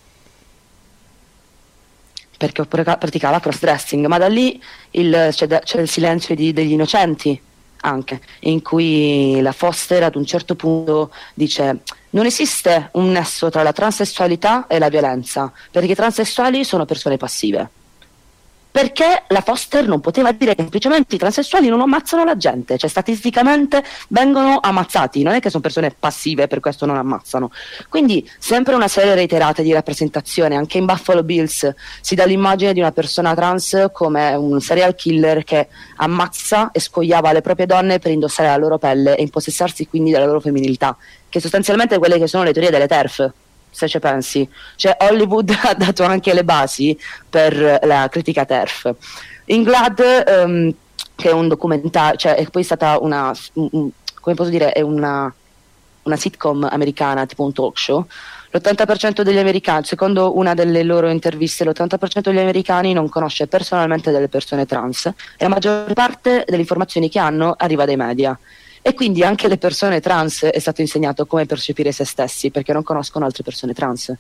Perché praticava cross-dressing, ma da lì c'è il silenzio degli innocenti anche, in cui la Foster ad un certo punto dice: non esiste un nesso tra la transessualità e la violenza, perché i transessuali sono persone passive. Perché la Foster non poteva dire che semplicemente i transessuali non ammazzano la gente, cioè statisticamente vengono ammazzati, non è che sono persone passive, per questo non ammazzano. Quindi sempre una serie reiterata di rappresentazione. Anche in Buffalo Bills si dà l'immagine di una persona trans come un serial killer che ammazza e scoiava le proprie donne per indossare la loro pelle e impossessarsi quindi della loro femminilità, che sostanzialmente quelle che sono le teorie delle TERF, se ci pensi. Cioè Hollywood ha dato anche le basi per la critica TERF. In Glad, che è un documentario, cioè è poi stata come posso dire, è una sitcom americana, tipo un talk show. L'80% degli americani, secondo una delle loro interviste, l'80% degli americani non conosce personalmente delle persone trans, e la maggior parte delle informazioni che hanno arriva dai media. E quindi anche le persone trans è stato insegnato come percepire se stessi, perché non conoscono altre persone trans.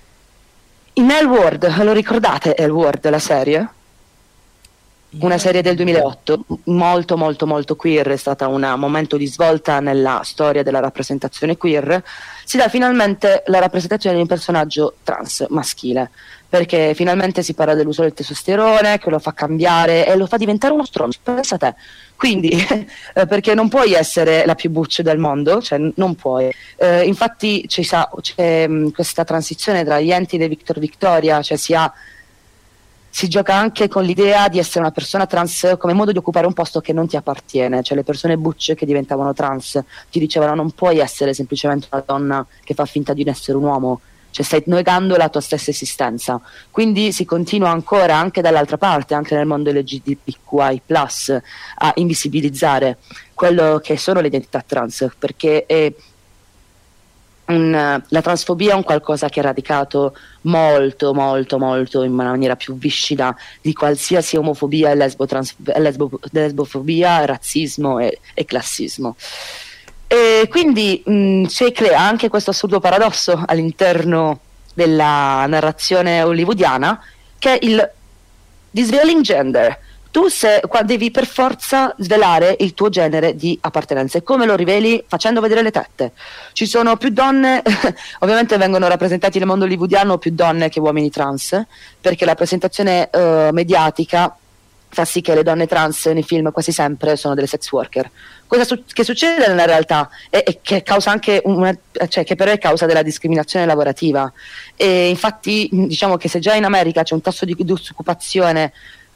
In L Word, lo ricordate L Word, la serie? Una serie del 2008, molto molto molto queer, è stata un momento di svolta nella storia della rappresentazione queer. Si dà finalmente la rappresentazione di un personaggio trans maschile, perché finalmente si parla dell'uso del testosterone, che lo fa cambiare e lo fa diventare uno stronzo, pensa te. Quindi, perché non puoi essere la più butch del mondo, cioè non puoi. Infatti c'è questa transizione tra gli enti di Victor Victoria, cioè si gioca anche con l'idea di essere una persona trans come modo di occupare un posto che non ti appartiene, cioè le persone butch che diventavano trans ti dicevano: non puoi essere semplicemente una donna che fa finta di non essere un uomo, cioè stai negando la tua stessa esistenza. Quindi si continua ancora anche dall'altra parte, anche nel mondo LGBTQI+, a invisibilizzare quello che sono le identità trans, perché la transfobia è un qualcosa che è radicato molto molto molto in maniera più viscida di qualsiasi omofobia, lesbofobia, razzismo e classismo. E quindi si crea anche questo assurdo paradosso all'interno della narrazione hollywoodiana, che è il disveiling gender. Tu devi per forza svelare il tuo genere di appartenenza. E come lo riveli? Facendo vedere le tette. Ci sono più donne, ovviamente vengono rappresentati nel mondo hollywoodiano più donne che uomini trans, perché la presentazione mediatica fa sì che le donne trans nei film quasi sempre sono delle sex worker. Cosa che succede nella realtà è che causa anche che però è causa della discriminazione lavorativa. E infatti diciamo che se già in America c'è un tasso di disoccupazione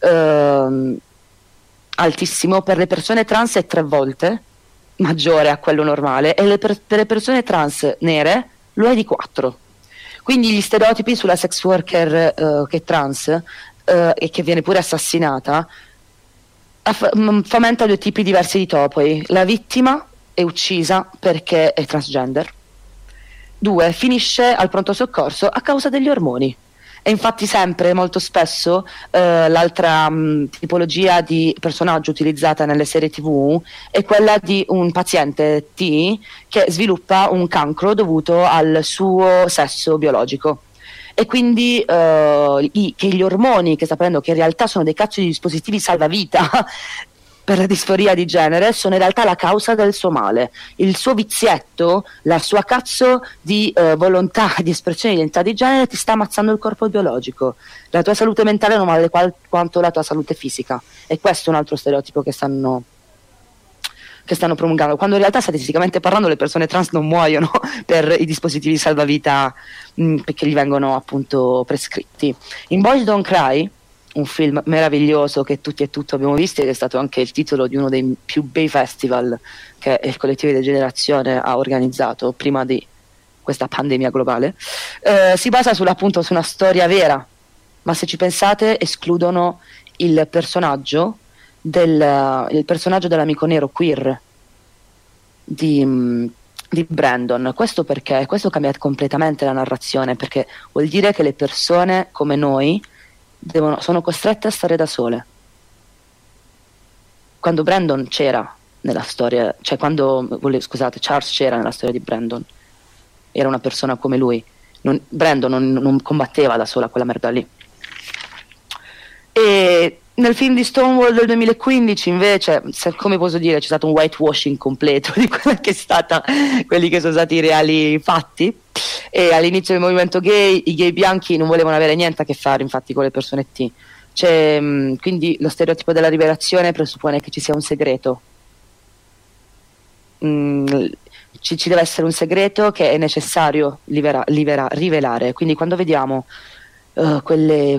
altissimo, per le persone trans è 3 volte maggiore a quello normale, e per le persone trans nere lo è di 4. Quindi gli stereotipi sulla sex worker che è trans e che viene pure assassinata fomenta 2 tipi diversi di topoi. La vittima è uccisa perché è transgender. 2, finisce al pronto soccorso a causa degli ormoni. E infatti sempre, molto spesso, l'altra tipologia di personaggio utilizzata nelle serie TV è quella di un paziente T che sviluppa un cancro dovuto al suo sesso biologico. E quindi che gli ormoni che sta prendendo, che in realtà sono dei cazzo di dispositivi salvavita per la disforia di genere, sono in realtà la causa del suo male. Il suo vizietto, la sua cazzo di volontà di espressione di identità di genere ti sta ammazzando il corpo biologico. La tua salute mentale non vale quanto la tua salute fisica. E questo è un altro stereotipo che stanno promulgando, quando in realtà statisticamente parlando le persone trans non muoiono per i dispositivi salvavita perché gli vengono appunto prescritti. In Boys Don't Cry, un film meraviglioso che tutti e tutte abbiamo visto, che è stato anche il titolo di uno dei più bei festival che il collettivo di Degenerazione ha organizzato prima di questa pandemia globale, si basa appunto su una storia vera, ma se ci pensate escludono il personaggio dell'amico nero queer di di Brandon. Questo perché questo cambia completamente la narrazione, perché vuol dire che le persone come noi sono costrette a stare da sole. Quando Brandon c'era nella storia, cioè Charles c'era nella storia di Brandon, era una persona come lui. Brandon non combatteva da sola quella merda lì. E nel film di Stonewall del 2015 invece, come posso dire, c'è stato un whitewashing completo di quella che è stata, quelli che sono stati i reali fatti. E all'inizio del movimento gay i gay bianchi non volevano avere niente a che fare infatti con le persone T. Quindi lo stereotipo della rivelazione presuppone che ci sia un segreto. Ci deve essere un segreto che è necessario rivelare. Quindi quando vediamo quelle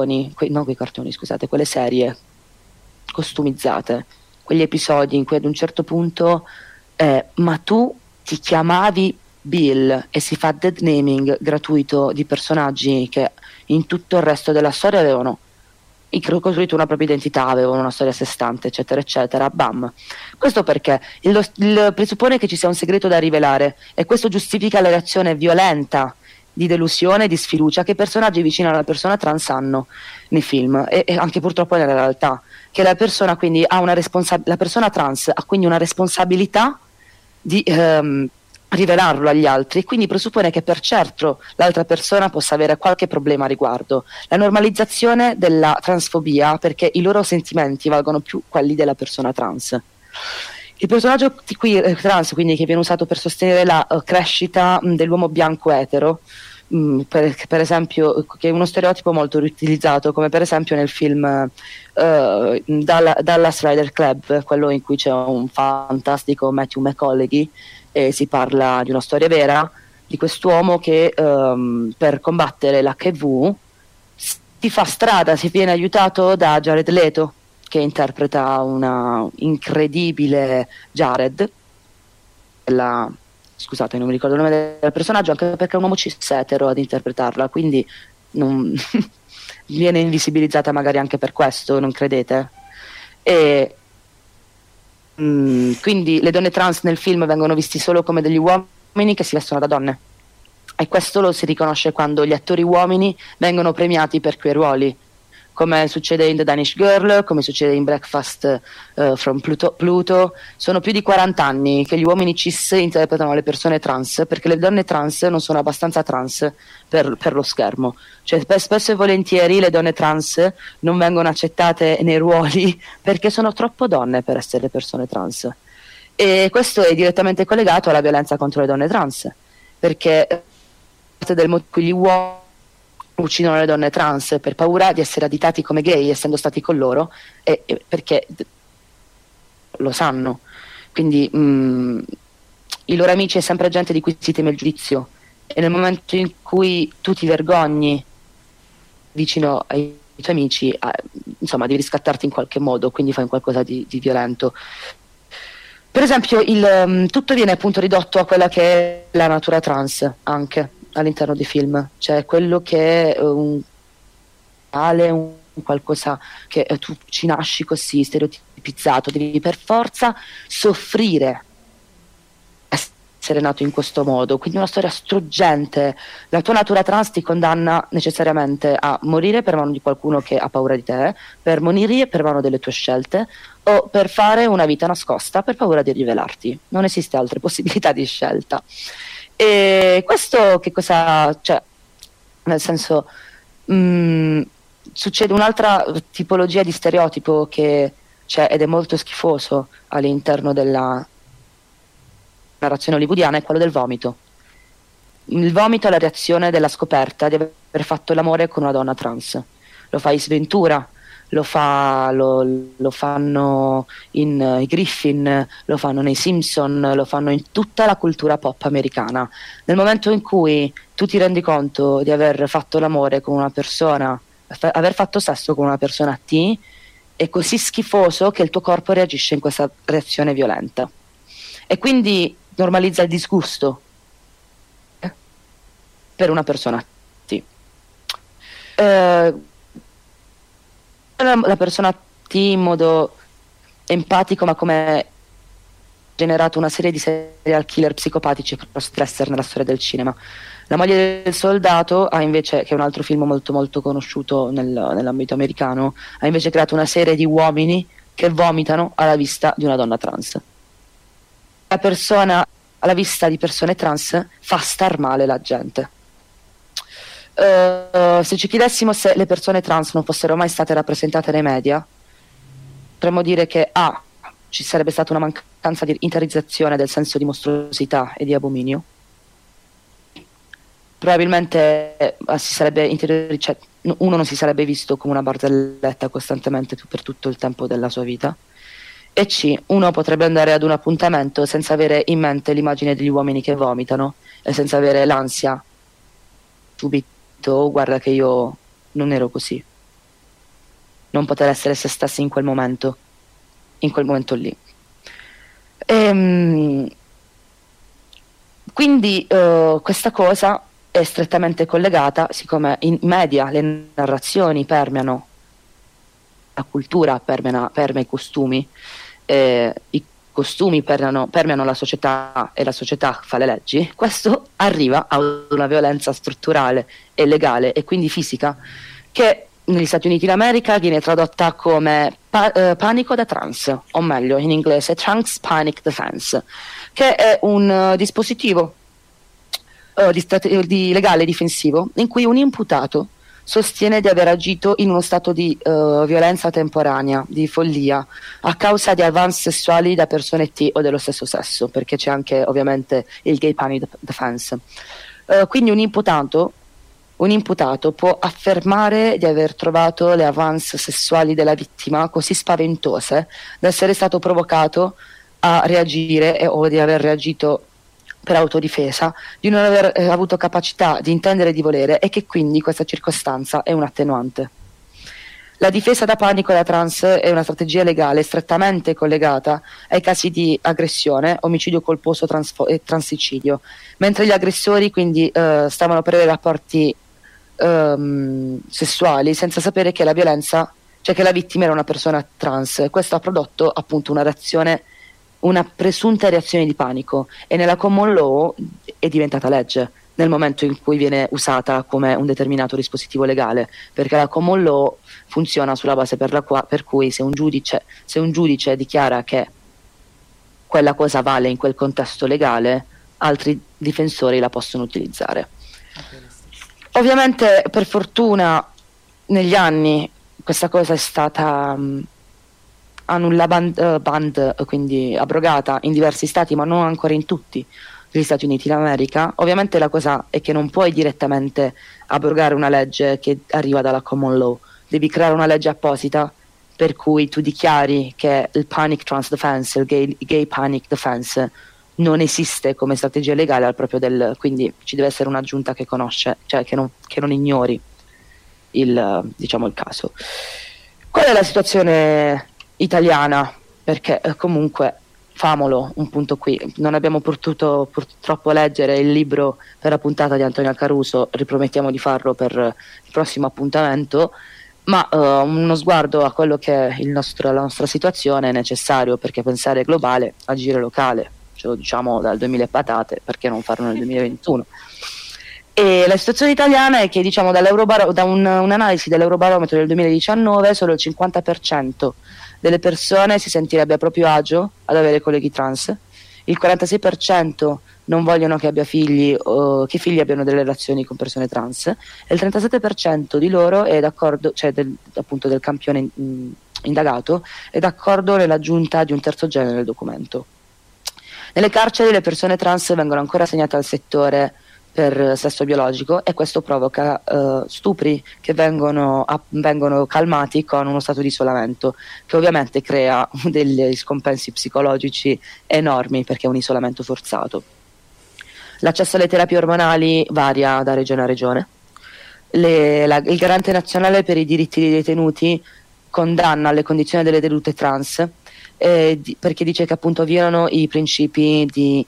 serie costumizzate, quegli episodi in cui ad un certo punto ma tu ti chiamavi Bill, e si fa dead naming gratuito di personaggi che in tutto il resto della storia avevano costruito una propria identità, avevano una storia a sé stante, eccetera eccetera. Bam. Questo perché il presuppone che ci sia un segreto da rivelare, e questo giustifica la reazione violenta di delusione e di sfiducia che i personaggi vicini alla persona trans hanno nei film, e anche purtroppo nella realtà, che la persona quindi ha la persona trans ha quindi una responsabilità di rivelarlo agli altri, quindi presuppone che per certo l'altra persona possa avere qualche problema a riguardo. La normalizzazione della transfobia, perché i loro sentimenti valgono più quelli della persona trans. Il personaggio trans, quindi, che viene usato per sostenere la crescita dell'uomo bianco etero, per esempio, che è uno stereotipo molto riutilizzato, come per esempio nel film Dallas Rider Club, quello in cui c'è un fantastico Matthew McConaughey, e si parla di una storia vera di quest'uomo che per combattere l'HIV si fa strada, si viene aiutato da Jared Leto, che interpreta una incredibile Jared. Scusate, non mi ricordo il nome del personaggio, anche perché è un uomo cis etero ad interpretarla, quindi non viene invisibilizzata magari anche per questo, non credete? E quindi le donne trans nel film vengono visti solo come degli uomini che si vestono da donne, e questo lo si riconosce quando gli attori uomini vengono premiati per quei ruoli, come succede in The Danish Girl, come succede in Breakfast from Pluto. Sono più di 40 anni che gli uomini cis interpretano le persone trans, perché le donne trans non sono abbastanza trans per lo schermo. Cioè, spesso e volentieri le donne trans non vengono accettate nei ruoli perché sono troppo donne per essere persone trans. E questo è direttamente collegato alla violenza contro le donne trans, perché parte del motivo in cui gli uomini uccidono le donne trans per paura di essere additati come gay, essendo stati con loro, e perché lo sanno. Quindi i loro amici è sempre gente di cui si teme il giudizio, e nel momento in cui tu ti vergogni vicino ai tuoi amici, insomma, devi riscattarti in qualche modo, quindi fai qualcosa di violento. Per esempio tutto viene appunto ridotto a quella che è la natura trans anche all'interno dei film, cioè quello che è un qualcosa che tu ci nasci così stereotipizzato, devi per forza soffrire essere nato in questo modo, quindi una storia struggente. La tua natura trans ti condanna necessariamente a morire per mano di qualcuno che ha paura di te, per morire per mano delle tue scelte, o per fare una vita nascosta per paura di rivelarti. Non esiste altre possibilità di scelta. E questo che cosa, cioè, nel senso, succede un'altra tipologia di stereotipo che c'è ed è molto schifoso all'interno della narrazione hollywoodiana, è quello del vomito. Il vomito è la reazione della scoperta di aver fatto l'amore con una donna trans. Lo fa Ace Ventura, lo fanno i Griffin, lo fanno nei Simpson, lo fanno in tutta la cultura pop americana. Nel momento in cui tu ti rendi conto di aver fatto l'amore con una persona, aver fatto sesso con una persona T, è così schifoso che il tuo corpo reagisce in questa reazione violenta, e quindi normalizza il disgusto per una persona T. La persona T in modo empatico, ma come generato una serie di serial killer psicopatici e crossdresser nella storia del cinema. La moglie del soldato ha invece, che è un altro film molto molto conosciuto nell'ambito americano, ha invece creato una serie di uomini che vomitano alla vista di una donna trans. La persona alla vista di persone trans fa star male la gente. Se ci chiedessimo se le persone trans non fossero mai state rappresentate nei media, potremmo dire che ci sarebbe stata una mancanza di interiorizzazione del senso di mostruosità e di abominio. Probabilmente uno non si sarebbe visto come una barzelletta costantemente per tutto il tempo della sua vita, e uno potrebbe andare ad un appuntamento senza avere in mente l'immagine degli uomini che vomitano e senza avere l'ansia subito, guarda che io non ero così, non poter essere se stessi in quel momento lì. Quindi questa cosa è strettamente collegata, siccome in media le narrazioni permeano la cultura, permea i costumi permeano la società e la società fa le leggi. Questo arriva a una violenza strutturale e legale e quindi fisica che negli Stati Uniti d'America viene tradotta come panico da trans, o meglio in inglese Trans Panic Defense, che è un dispositivo di legale difensivo in cui un imputato sostiene di aver agito in uno stato di violenza temporanea, di follia, a causa di avance sessuali da persone T o dello stesso sesso, perché c'è anche ovviamente il Gay Panic Defense. Quindi un imputato può affermare di aver trovato le avance sessuali della vittima così spaventose da essere stato provocato a reagire o di aver reagito per autodifesa, di non aver avuto capacità di intendere e di volere, e che quindi questa circostanza è un attenuante. La difesa da panico da trans è una strategia legale strettamente collegata ai casi di aggressione, omicidio colposo e transicidio, mentre gli aggressori quindi stavano per avere rapporti sessuali senza sapere che la violenza, cioè che la vittima era una persona trans. Questo ha prodotto appunto una presunta reazione di panico, e nella common law è diventata legge nel momento in cui viene usata come un determinato dispositivo legale, perché la common law funziona sulla base per cui se un giudice dichiara che quella cosa vale in quel contesto legale, altri difensori la possono utilizzare. Ovviamente, per fortuna, negli anni questa cosa è stata quindi abrogata in diversi stati, ma non ancora in tutti gli Stati Uniti d'America. Ovviamente la cosa è che non puoi direttamente abrogare una legge che arriva dalla common law, devi creare una legge apposita per cui tu dichiari che il panic trans defense, il gay panic defense non esiste come strategia legale quindi ci deve essere un'aggiunta che conosce, cioè che non ignori il caso. Qual è la situazione italiana? Perché comunque, famolo un punto qui, non abbiamo potuto purtroppo leggere il libro per la puntata di Antonia Caruso, ripromettiamo di farlo per il prossimo appuntamento, ma uno sguardo a quello che è la nostra situazione è necessario, perché pensare globale, agire locale, ce lo diciamo dal 2000 patate, perché non farlo nel 2021? E la situazione italiana è che, diciamo, da un'analisi dell'Eurobarometro del 2019, solo il 50% delle persone si sentirebbe a proprio agio ad avere colleghi trans, il 46% non vogliono che abbia figli o che i figli abbiano delle relazioni con persone trans, e il 37% di loro è d'accordo, cioè appunto del campione indagato, è d'accordo nell'aggiunta di un terzo genere nel documento. Nelle carceri le persone trans vengono ancora assegnate al settore per sesso biologico, e questo provoca stupri che vengono calmati con uno stato di isolamento, che ovviamente crea degli scompensi psicologici enormi, perché è un isolamento forzato. L'accesso alle terapie ormonali varia da regione a regione. Il Garante Nazionale per i diritti dei detenuti condanna le condizioni delle detenute trans perché dice che appunto violano i principi di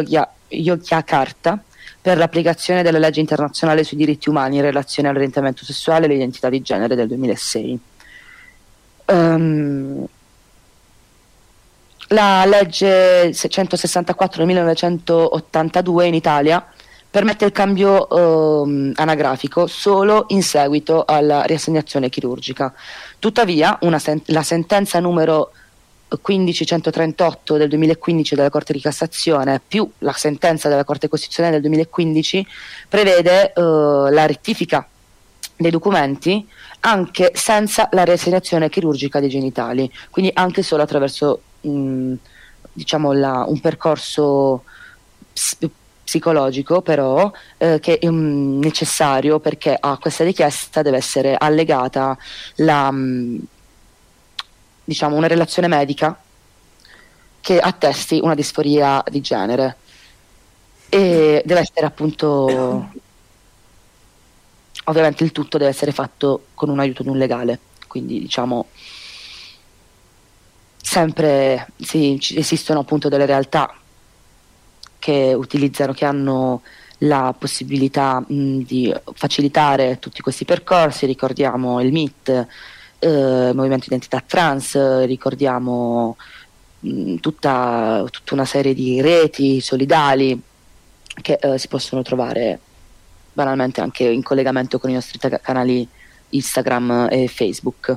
Yogyakarta per l'applicazione della legge internazionale sui diritti umani in relazione all'orientamento sessuale e all'identità di genere del 2006. La legge 164 del 1982 in Italia permette il cambio anagrafico solo in seguito alla riassegnazione chirurgica. Tuttavia, la sentenza numero 15138 del 2015 della Corte di Cassazione più la sentenza della Corte Costituzionale del 2015 prevede la rettifica dei documenti anche senza la riassegnazione chirurgica dei genitali, quindi anche solo attraverso diciamo un percorso psicologico, però che è necessario, perché a questa richiesta deve essere allegata diciamo una relazione medica che attesti una disforia di genere, e deve essere appunto, ovviamente il tutto deve essere fatto con un aiuto di un legale, quindi diciamo sempre esistono appunto delle realtà che utilizzano, che hanno la possibilità di facilitare tutti questi percorsi. Ricordiamo il MIT, Movimento Identità Trans, ricordiamo tutta una serie di reti solidali che si possono trovare banalmente anche in collegamento con i nostri canali Instagram e Facebook.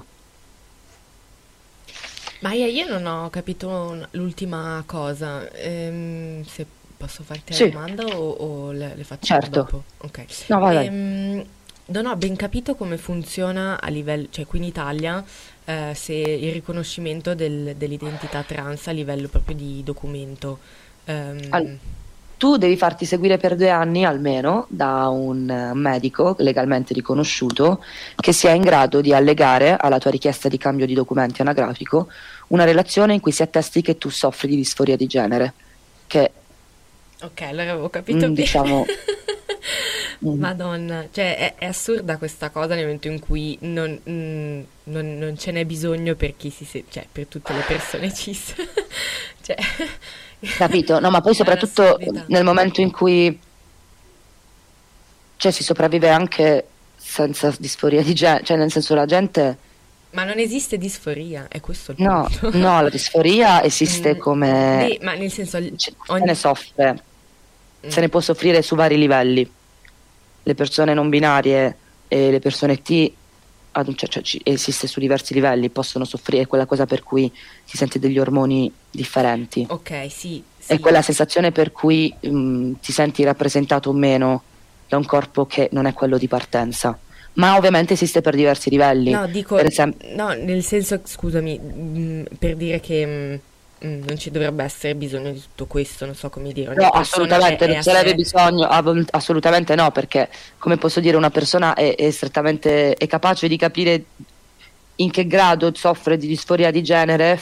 Maia, io non ho capito l'ultima cosa, se posso farti Sì. una domanda o le faccio Certo. dopo? Ok. No, vai. Non ho ben capito come funziona a livello, cioè qui in Italia, se il riconoscimento dell'identità trans a livello proprio di documento. Tu devi farti seguire per 2 anni almeno da un medico legalmente riconosciuto che sia in grado di allegare alla tua richiesta di cambio di documenti anagrafico una relazione in cui si attesti che tu soffri di disforia di genere, che Ok, allora avevo capito bene. diciamo Madonna, cioè è assurda questa cosa nel momento in cui non ce n'è bisogno per chi cioè per tutte le persone cis. Cioè, capito? No, ma poi è soprattutto un'assurdità. nel momento in cui si sopravvive anche senza disforia di genere, cioè nel senso la gente Ma non esiste disforia, è questo il no, punto. la disforia esiste come Beh, ma nel senso, se ne soffre, se ne può soffrire su vari livelli. Le persone non binarie e le persone T esiste su diversi livelli, possono soffrire quella cosa per cui si sente degli ormoni differenti. Ok, sì, È quella sensazione per cui ti senti rappresentato o meno da un corpo che non è quello di partenza. Ma ovviamente esiste per diversi livelli. No, dico, Per esempio, no, nel senso, scusami, per dire che non ci dovrebbe essere bisogno di tutto questo, non so come dire. Ogni no, persona assolutamente, è non a sarebbe sé. bisogno, assolutamente no, perché come posso dire, una persona è strettamente è capace di capire in che grado soffre di disforia di genere,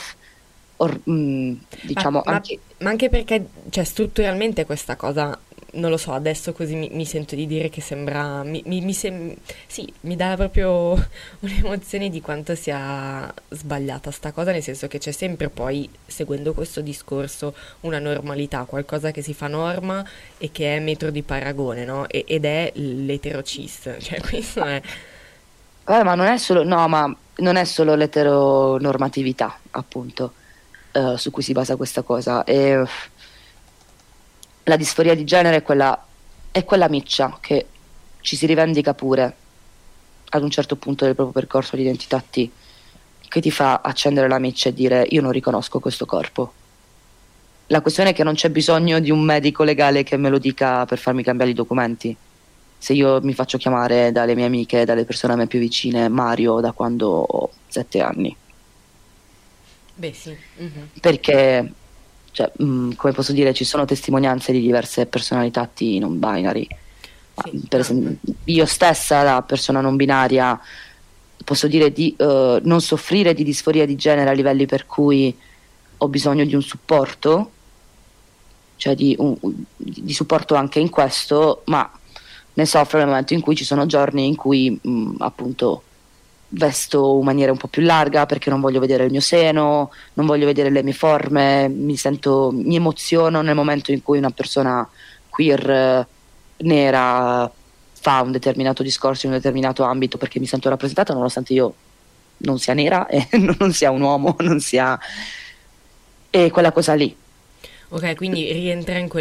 diciamo Ma anche perché, cioè, strutturalmente questa cosa, non lo so, adesso così mi sento di dire che sembra, sì, mi dà proprio un'emozione di quanto sia sbagliata sta cosa, nel senso che c'è sempre poi, seguendo questo discorso, una normalità, qualcosa che si fa norma e che è metro di paragone, no? Ed è l'eterocis, cioè questo è... ma non è solo, no, ma non è solo l'eteronormatività, appunto, su cui si basa questa cosa. E la disforia di genere è quella miccia che ci si rivendica pure ad un certo punto del proprio percorso di identità T, che ti fa accendere la miccia e dire: io non riconosco questo corpo. La questione è che non c'è bisogno di un medico legale che me lo dica per farmi cambiare i documenti. Se io mi faccio chiamare dalle mie amiche, dalle persone a me più vicine, Mario, da quando ho 7 anni. Beh, sì. Mhm. Perché, cioè, come posso dire, ci sono testimonianze di diverse personalità T non binary. Sì. Per esempio, io stessa, da persona non binaria, posso dire di non soffrire di disforia di genere a livelli per cui ho bisogno di un supporto, cioè di supporto anche in questo, ma ne soffro nel momento in cui ci sono giorni in cui appunto vesto in maniera un po' più larga perché non voglio vedere il mio seno, non voglio vedere le mie forme, mi emoziono nel momento in cui una persona queer nera fa un determinato discorso in un determinato ambito, perché mi sento rappresentata nonostante io non sia nera e non sia un uomo, non sia e quella cosa lì. Ok, quindi rientra in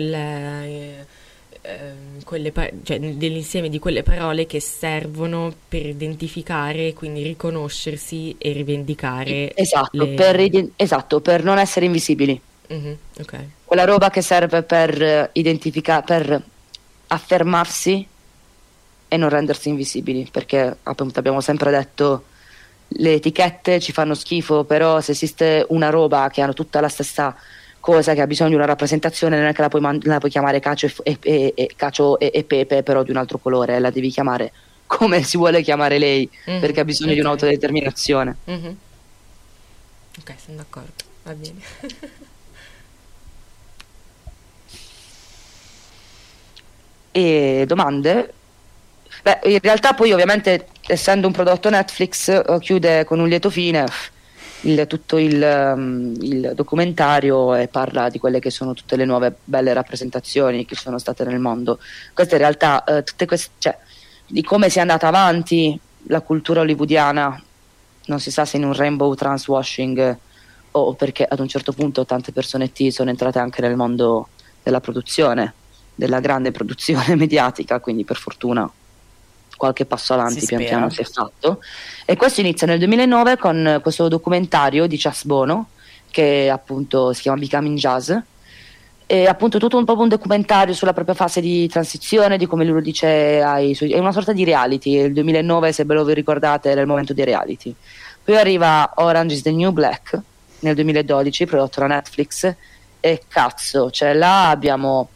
cioè dell'insieme di quelle parole che servono per identificare, quindi riconoscersi e rivendicare. Esatto, per non essere invisibili. Ok. Quella roba che serve per identificare, per affermarsi e non rendersi invisibili, perché appunto abbiamo sempre detto le etichette ci fanno schifo, però se esiste una roba che ha tutta la stessa cosa, che ha bisogno di una rappresentazione, non è che la puoi chiamare cacio e pepe però di un altro colore, la devi chiamare come si vuole chiamare lei, perché ha bisogno di un'autodeterminazione. Ok, sono d'accordo, va bene. E domande? Beh, in realtà poi ovviamente essendo un prodotto Netflix chiude con un lieto fine tutto il documentario e parla di quelle che sono tutte le nuove belle rappresentazioni che sono state nel mondo. Queste in realtà tutte queste, cioè, di come sia andata avanti la cultura hollywoodiana, non si sa se in un rainbow transwashing o perché ad un certo punto tante persone sono entrate anche nel mondo della produzione, della grande produzione mediatica, quindi per fortuna qualche passo avanti pian piano si è fatto. E questo inizia nel 2009 con questo documentario di Chas Bono che appunto si chiama Becoming Jazz, e appunto tutto un po' un documentario sulla propria fase di transizione, di come lui lo dice è una sorta di reality. Il 2009, se ve lo ricordate, era il momento dei reality. Poi arriva Orange is the New Black nel 2012, prodotto da Netflix, e cazzo, cioè là abbiamo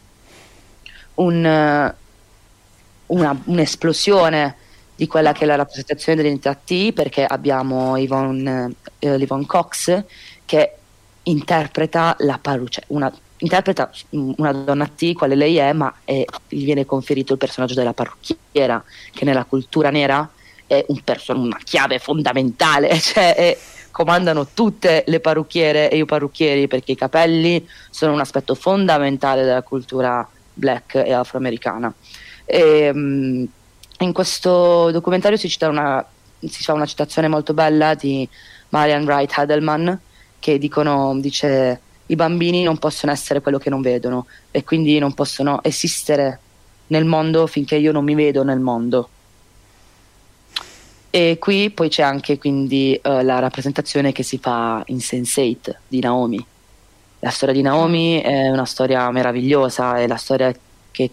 un'esplosione di quella che è la rappresentazione dell'identità T, perché abbiamo Yvonne Cox che interpreta interpreta una donna T, quale lei è, ma gli viene conferito il personaggio della parrucchiera, che nella cultura nera è una chiave fondamentale, cioè comandano tutte le parrucchiere e i parrucchieri, perché i capelli sono un aspetto fondamentale della cultura black e afroamericana. In questo documentario si fa una citazione molto bella di Marian Wright Edelman, che dice i bambini non possono essere quello che non vedono e quindi non possono esistere nel mondo finché io non mi vedo nel mondo. E qui poi c'è anche quindi la rappresentazione che si fa in Sense8 di Naomi. La storia di Naomi è una storia meravigliosa, è la storia che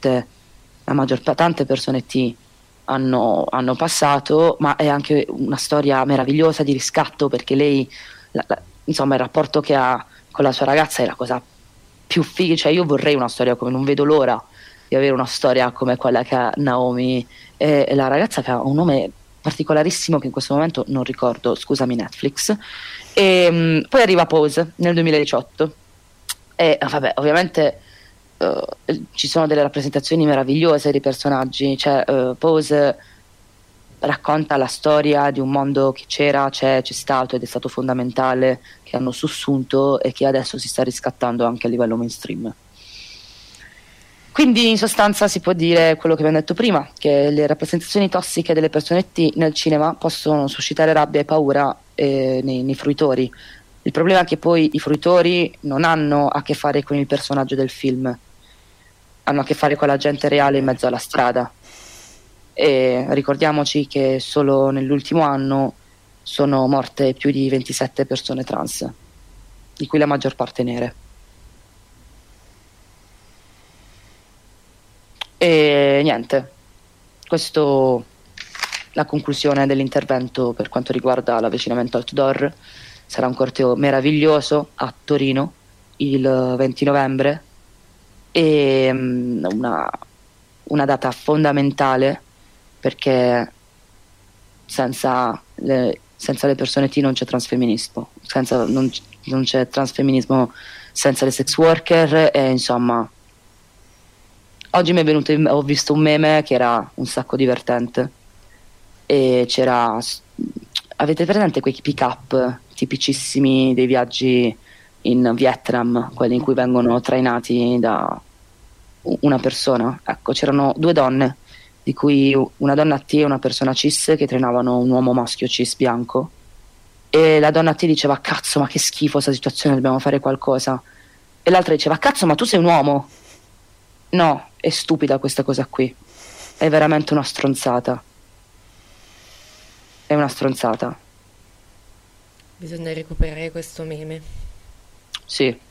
tante persone T hanno passato, ma è anche una storia meravigliosa di riscatto, perché lei insomma il rapporto che ha con la sua ragazza è la cosa più figa, cioè io vorrei una storia come, non vedo l'ora di avere una storia come quella che ha Naomi, e la ragazza che ha un nome particolarissimo che in questo momento non ricordo, scusami Netflix. E poi arriva Pose nel 2018 e vabbè, ovviamente ci sono delle rappresentazioni meravigliose di personaggi, cioè Pose racconta la storia di un mondo che c'è stato ed è stato fondamentale, che hanno sussunto e che adesso si sta riscattando anche a livello mainstream. Quindi in sostanza si può dire quello che abbiamo detto prima, che le rappresentazioni tossiche delle persone T nel cinema possono suscitare rabbia e paura nei fruitori. Il problema è che poi i fruitori non hanno a che fare con il personaggio del film, hanno a che fare con la gente reale in mezzo alla strada. E ricordiamoci che solo nell'ultimo anno sono morte più di 27 persone trans, di cui la maggior parte nere. E niente, questo la conclusione dell'intervento per quanto riguarda l'avvicinamento outdoor. Sarà un corteo meraviglioso a Torino il 20 novembre e una data fondamentale, perché senza le persone T non c'è transfemminismo, non c'è transfemminismo senza le sex worker. E insomma, oggi ho visto un meme che era un sacco divertente e avete presente quei pick up tipicissimi dei viaggi in Vietnam, quelli in cui vengono trainati da una persona? Ecco, c'erano due donne, di cui una donna T e una persona cis, che trainavano un uomo maschio cis bianco, e la donna a te diceva cazzo ma che schifo questa situazione, dobbiamo fare qualcosa, e l'altra diceva cazzo ma tu sei un uomo. No, è stupida questa cosa qui, è veramente una stronzata, è una stronzata. Bisogna recuperare questo meme. Sì.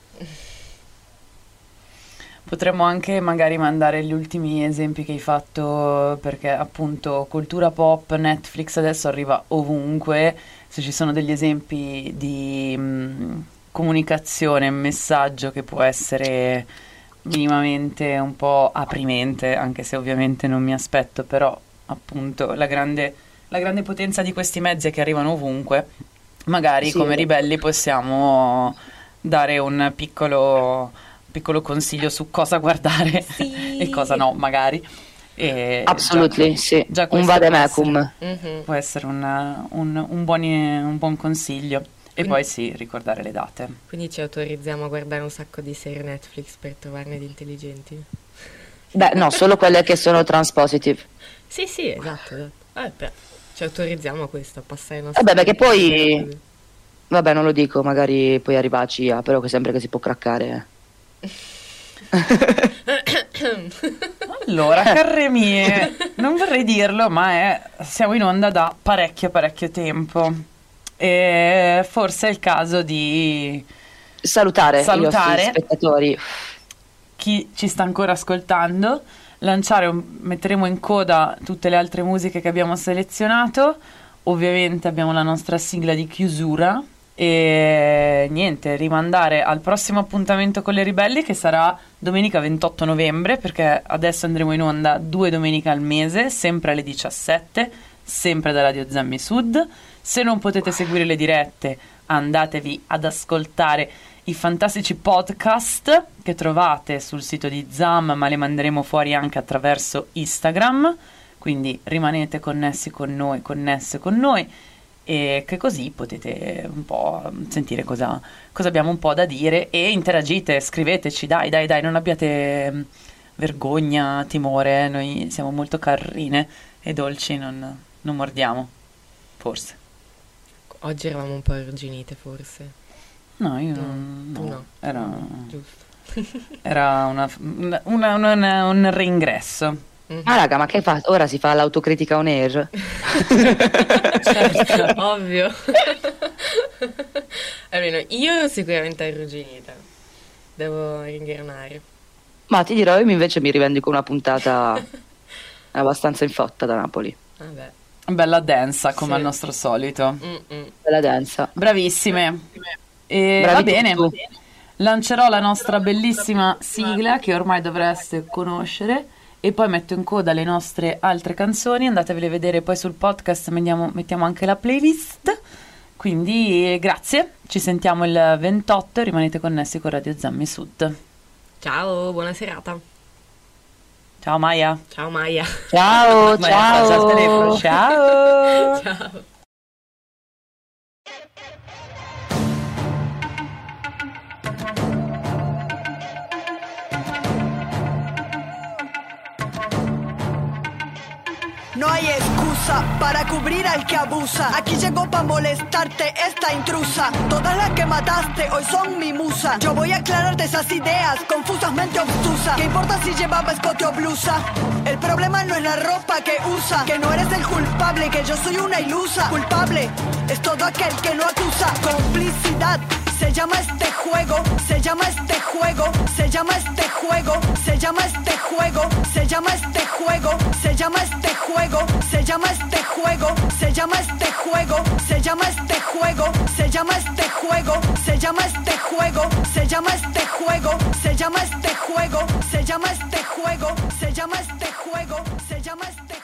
Potremmo anche magari mandare gli ultimi esempi che hai fatto, perché appunto cultura pop, Netflix adesso arriva ovunque. Se ci sono degli esempi di comunicazione, messaggio che può essere minimamente un po' aprimente, anche se ovviamente non mi aspetto, però appunto la grande potenza di questi mezzi è che arrivano ovunque. Magari come ribelli possiamo dare un piccolo consiglio su cosa guardare e cosa no, magari. Assolutamente, sì. Già un vademecum. Può essere un buon consiglio. E poi sì, ricordare le date. Quindi ci autorizziamo a guardare un sacco di serie Netflix per trovarne di intelligenti? Beh, no, solo quelle che sono transpositive. Sì, esatto. Ci autorizziamo a questo, a passare i nostri... Vabbè, perché poi... Vabbè, non lo dico, magari poi arriva a CIA, però che sempre che si può craccare. Allora, care mie, non vorrei dirlo, ma siamo in onda da parecchio tempo. E forse è il caso di salutare i nostri spettatori, chi ci sta ancora ascoltando, metteremo in coda tutte le altre musiche che abbiamo selezionato. Ovviamente abbiamo la nostra sigla di chiusura e niente, rimandare al prossimo appuntamento con le Ribelli, che sarà domenica 28 novembre, perché adesso andremo in onda 2 domeniche al mese, sempre alle 17, sempre da Radio Zammi Sud. Se non potete seguire le dirette, andatevi ad ascoltare i fantastici podcast che trovate sul sito di Zam, ma le manderemo fuori anche attraverso Instagram, quindi rimanete connessi con noi, connesse con noi, e che così potete un po' sentire cosa abbiamo un po' da dire, e interagite, scriveteci, dai, non abbiate vergogna, timore, noi siamo molto carine e dolci, non mordiamo, forse. Oggi eravamo un po' arrugginite, forse. No, io no. Era giusto. Era un reingresso. Ah raga, ma che fa? Ora si fa l'autocritica on air? Certo, ovvio. Almeno io sicuramente arrugginita. Devo ringranare. Ma ti dirò, io invece mi rivendico una puntata abbastanza in fotta da Napoli. Vabbè. Bella densa, come al nostro solito. Bella densa. Bravissime. E va bene. Lancerò la nostra bellissima sigla, che ormai dovreste conoscere, e poi metto in coda le nostre altre canzoni. Andatevele a vedere poi sul podcast, mettiamo anche la playlist. Quindi grazie, ci sentiamo il 28, rimanete connessi con Radio Zammi Sud. Ciao, buona serata. Ciao Maya. Ciao Maya. Ciao, ciao. Al telefono. Ciao. Ciao. No hay excusa para cubrir al que abusa. Aquí llegó pa' molestarte esta intrusa. Todas las que mataste hoy son mi musa. Yo voy a aclararte esas ideas confusamente obtusas. ¿Qué importa si llevaba escote o blusa? El problema no es la ropa que usa. Que no eres el culpable, que yo soy una ilusa. Culpable es todo aquel que no acusa. Complicidad se llama este juego. Se llama este juego. Se llama este juego. Se llama este juego. Se llama este juego. Se llama este juego. Se llama este juego, se llama este juego, se llama este juego, se llama este juego, se llama este juego, se llama este juego, se llama este juego, se llama este juego, se llama este juego, se llama este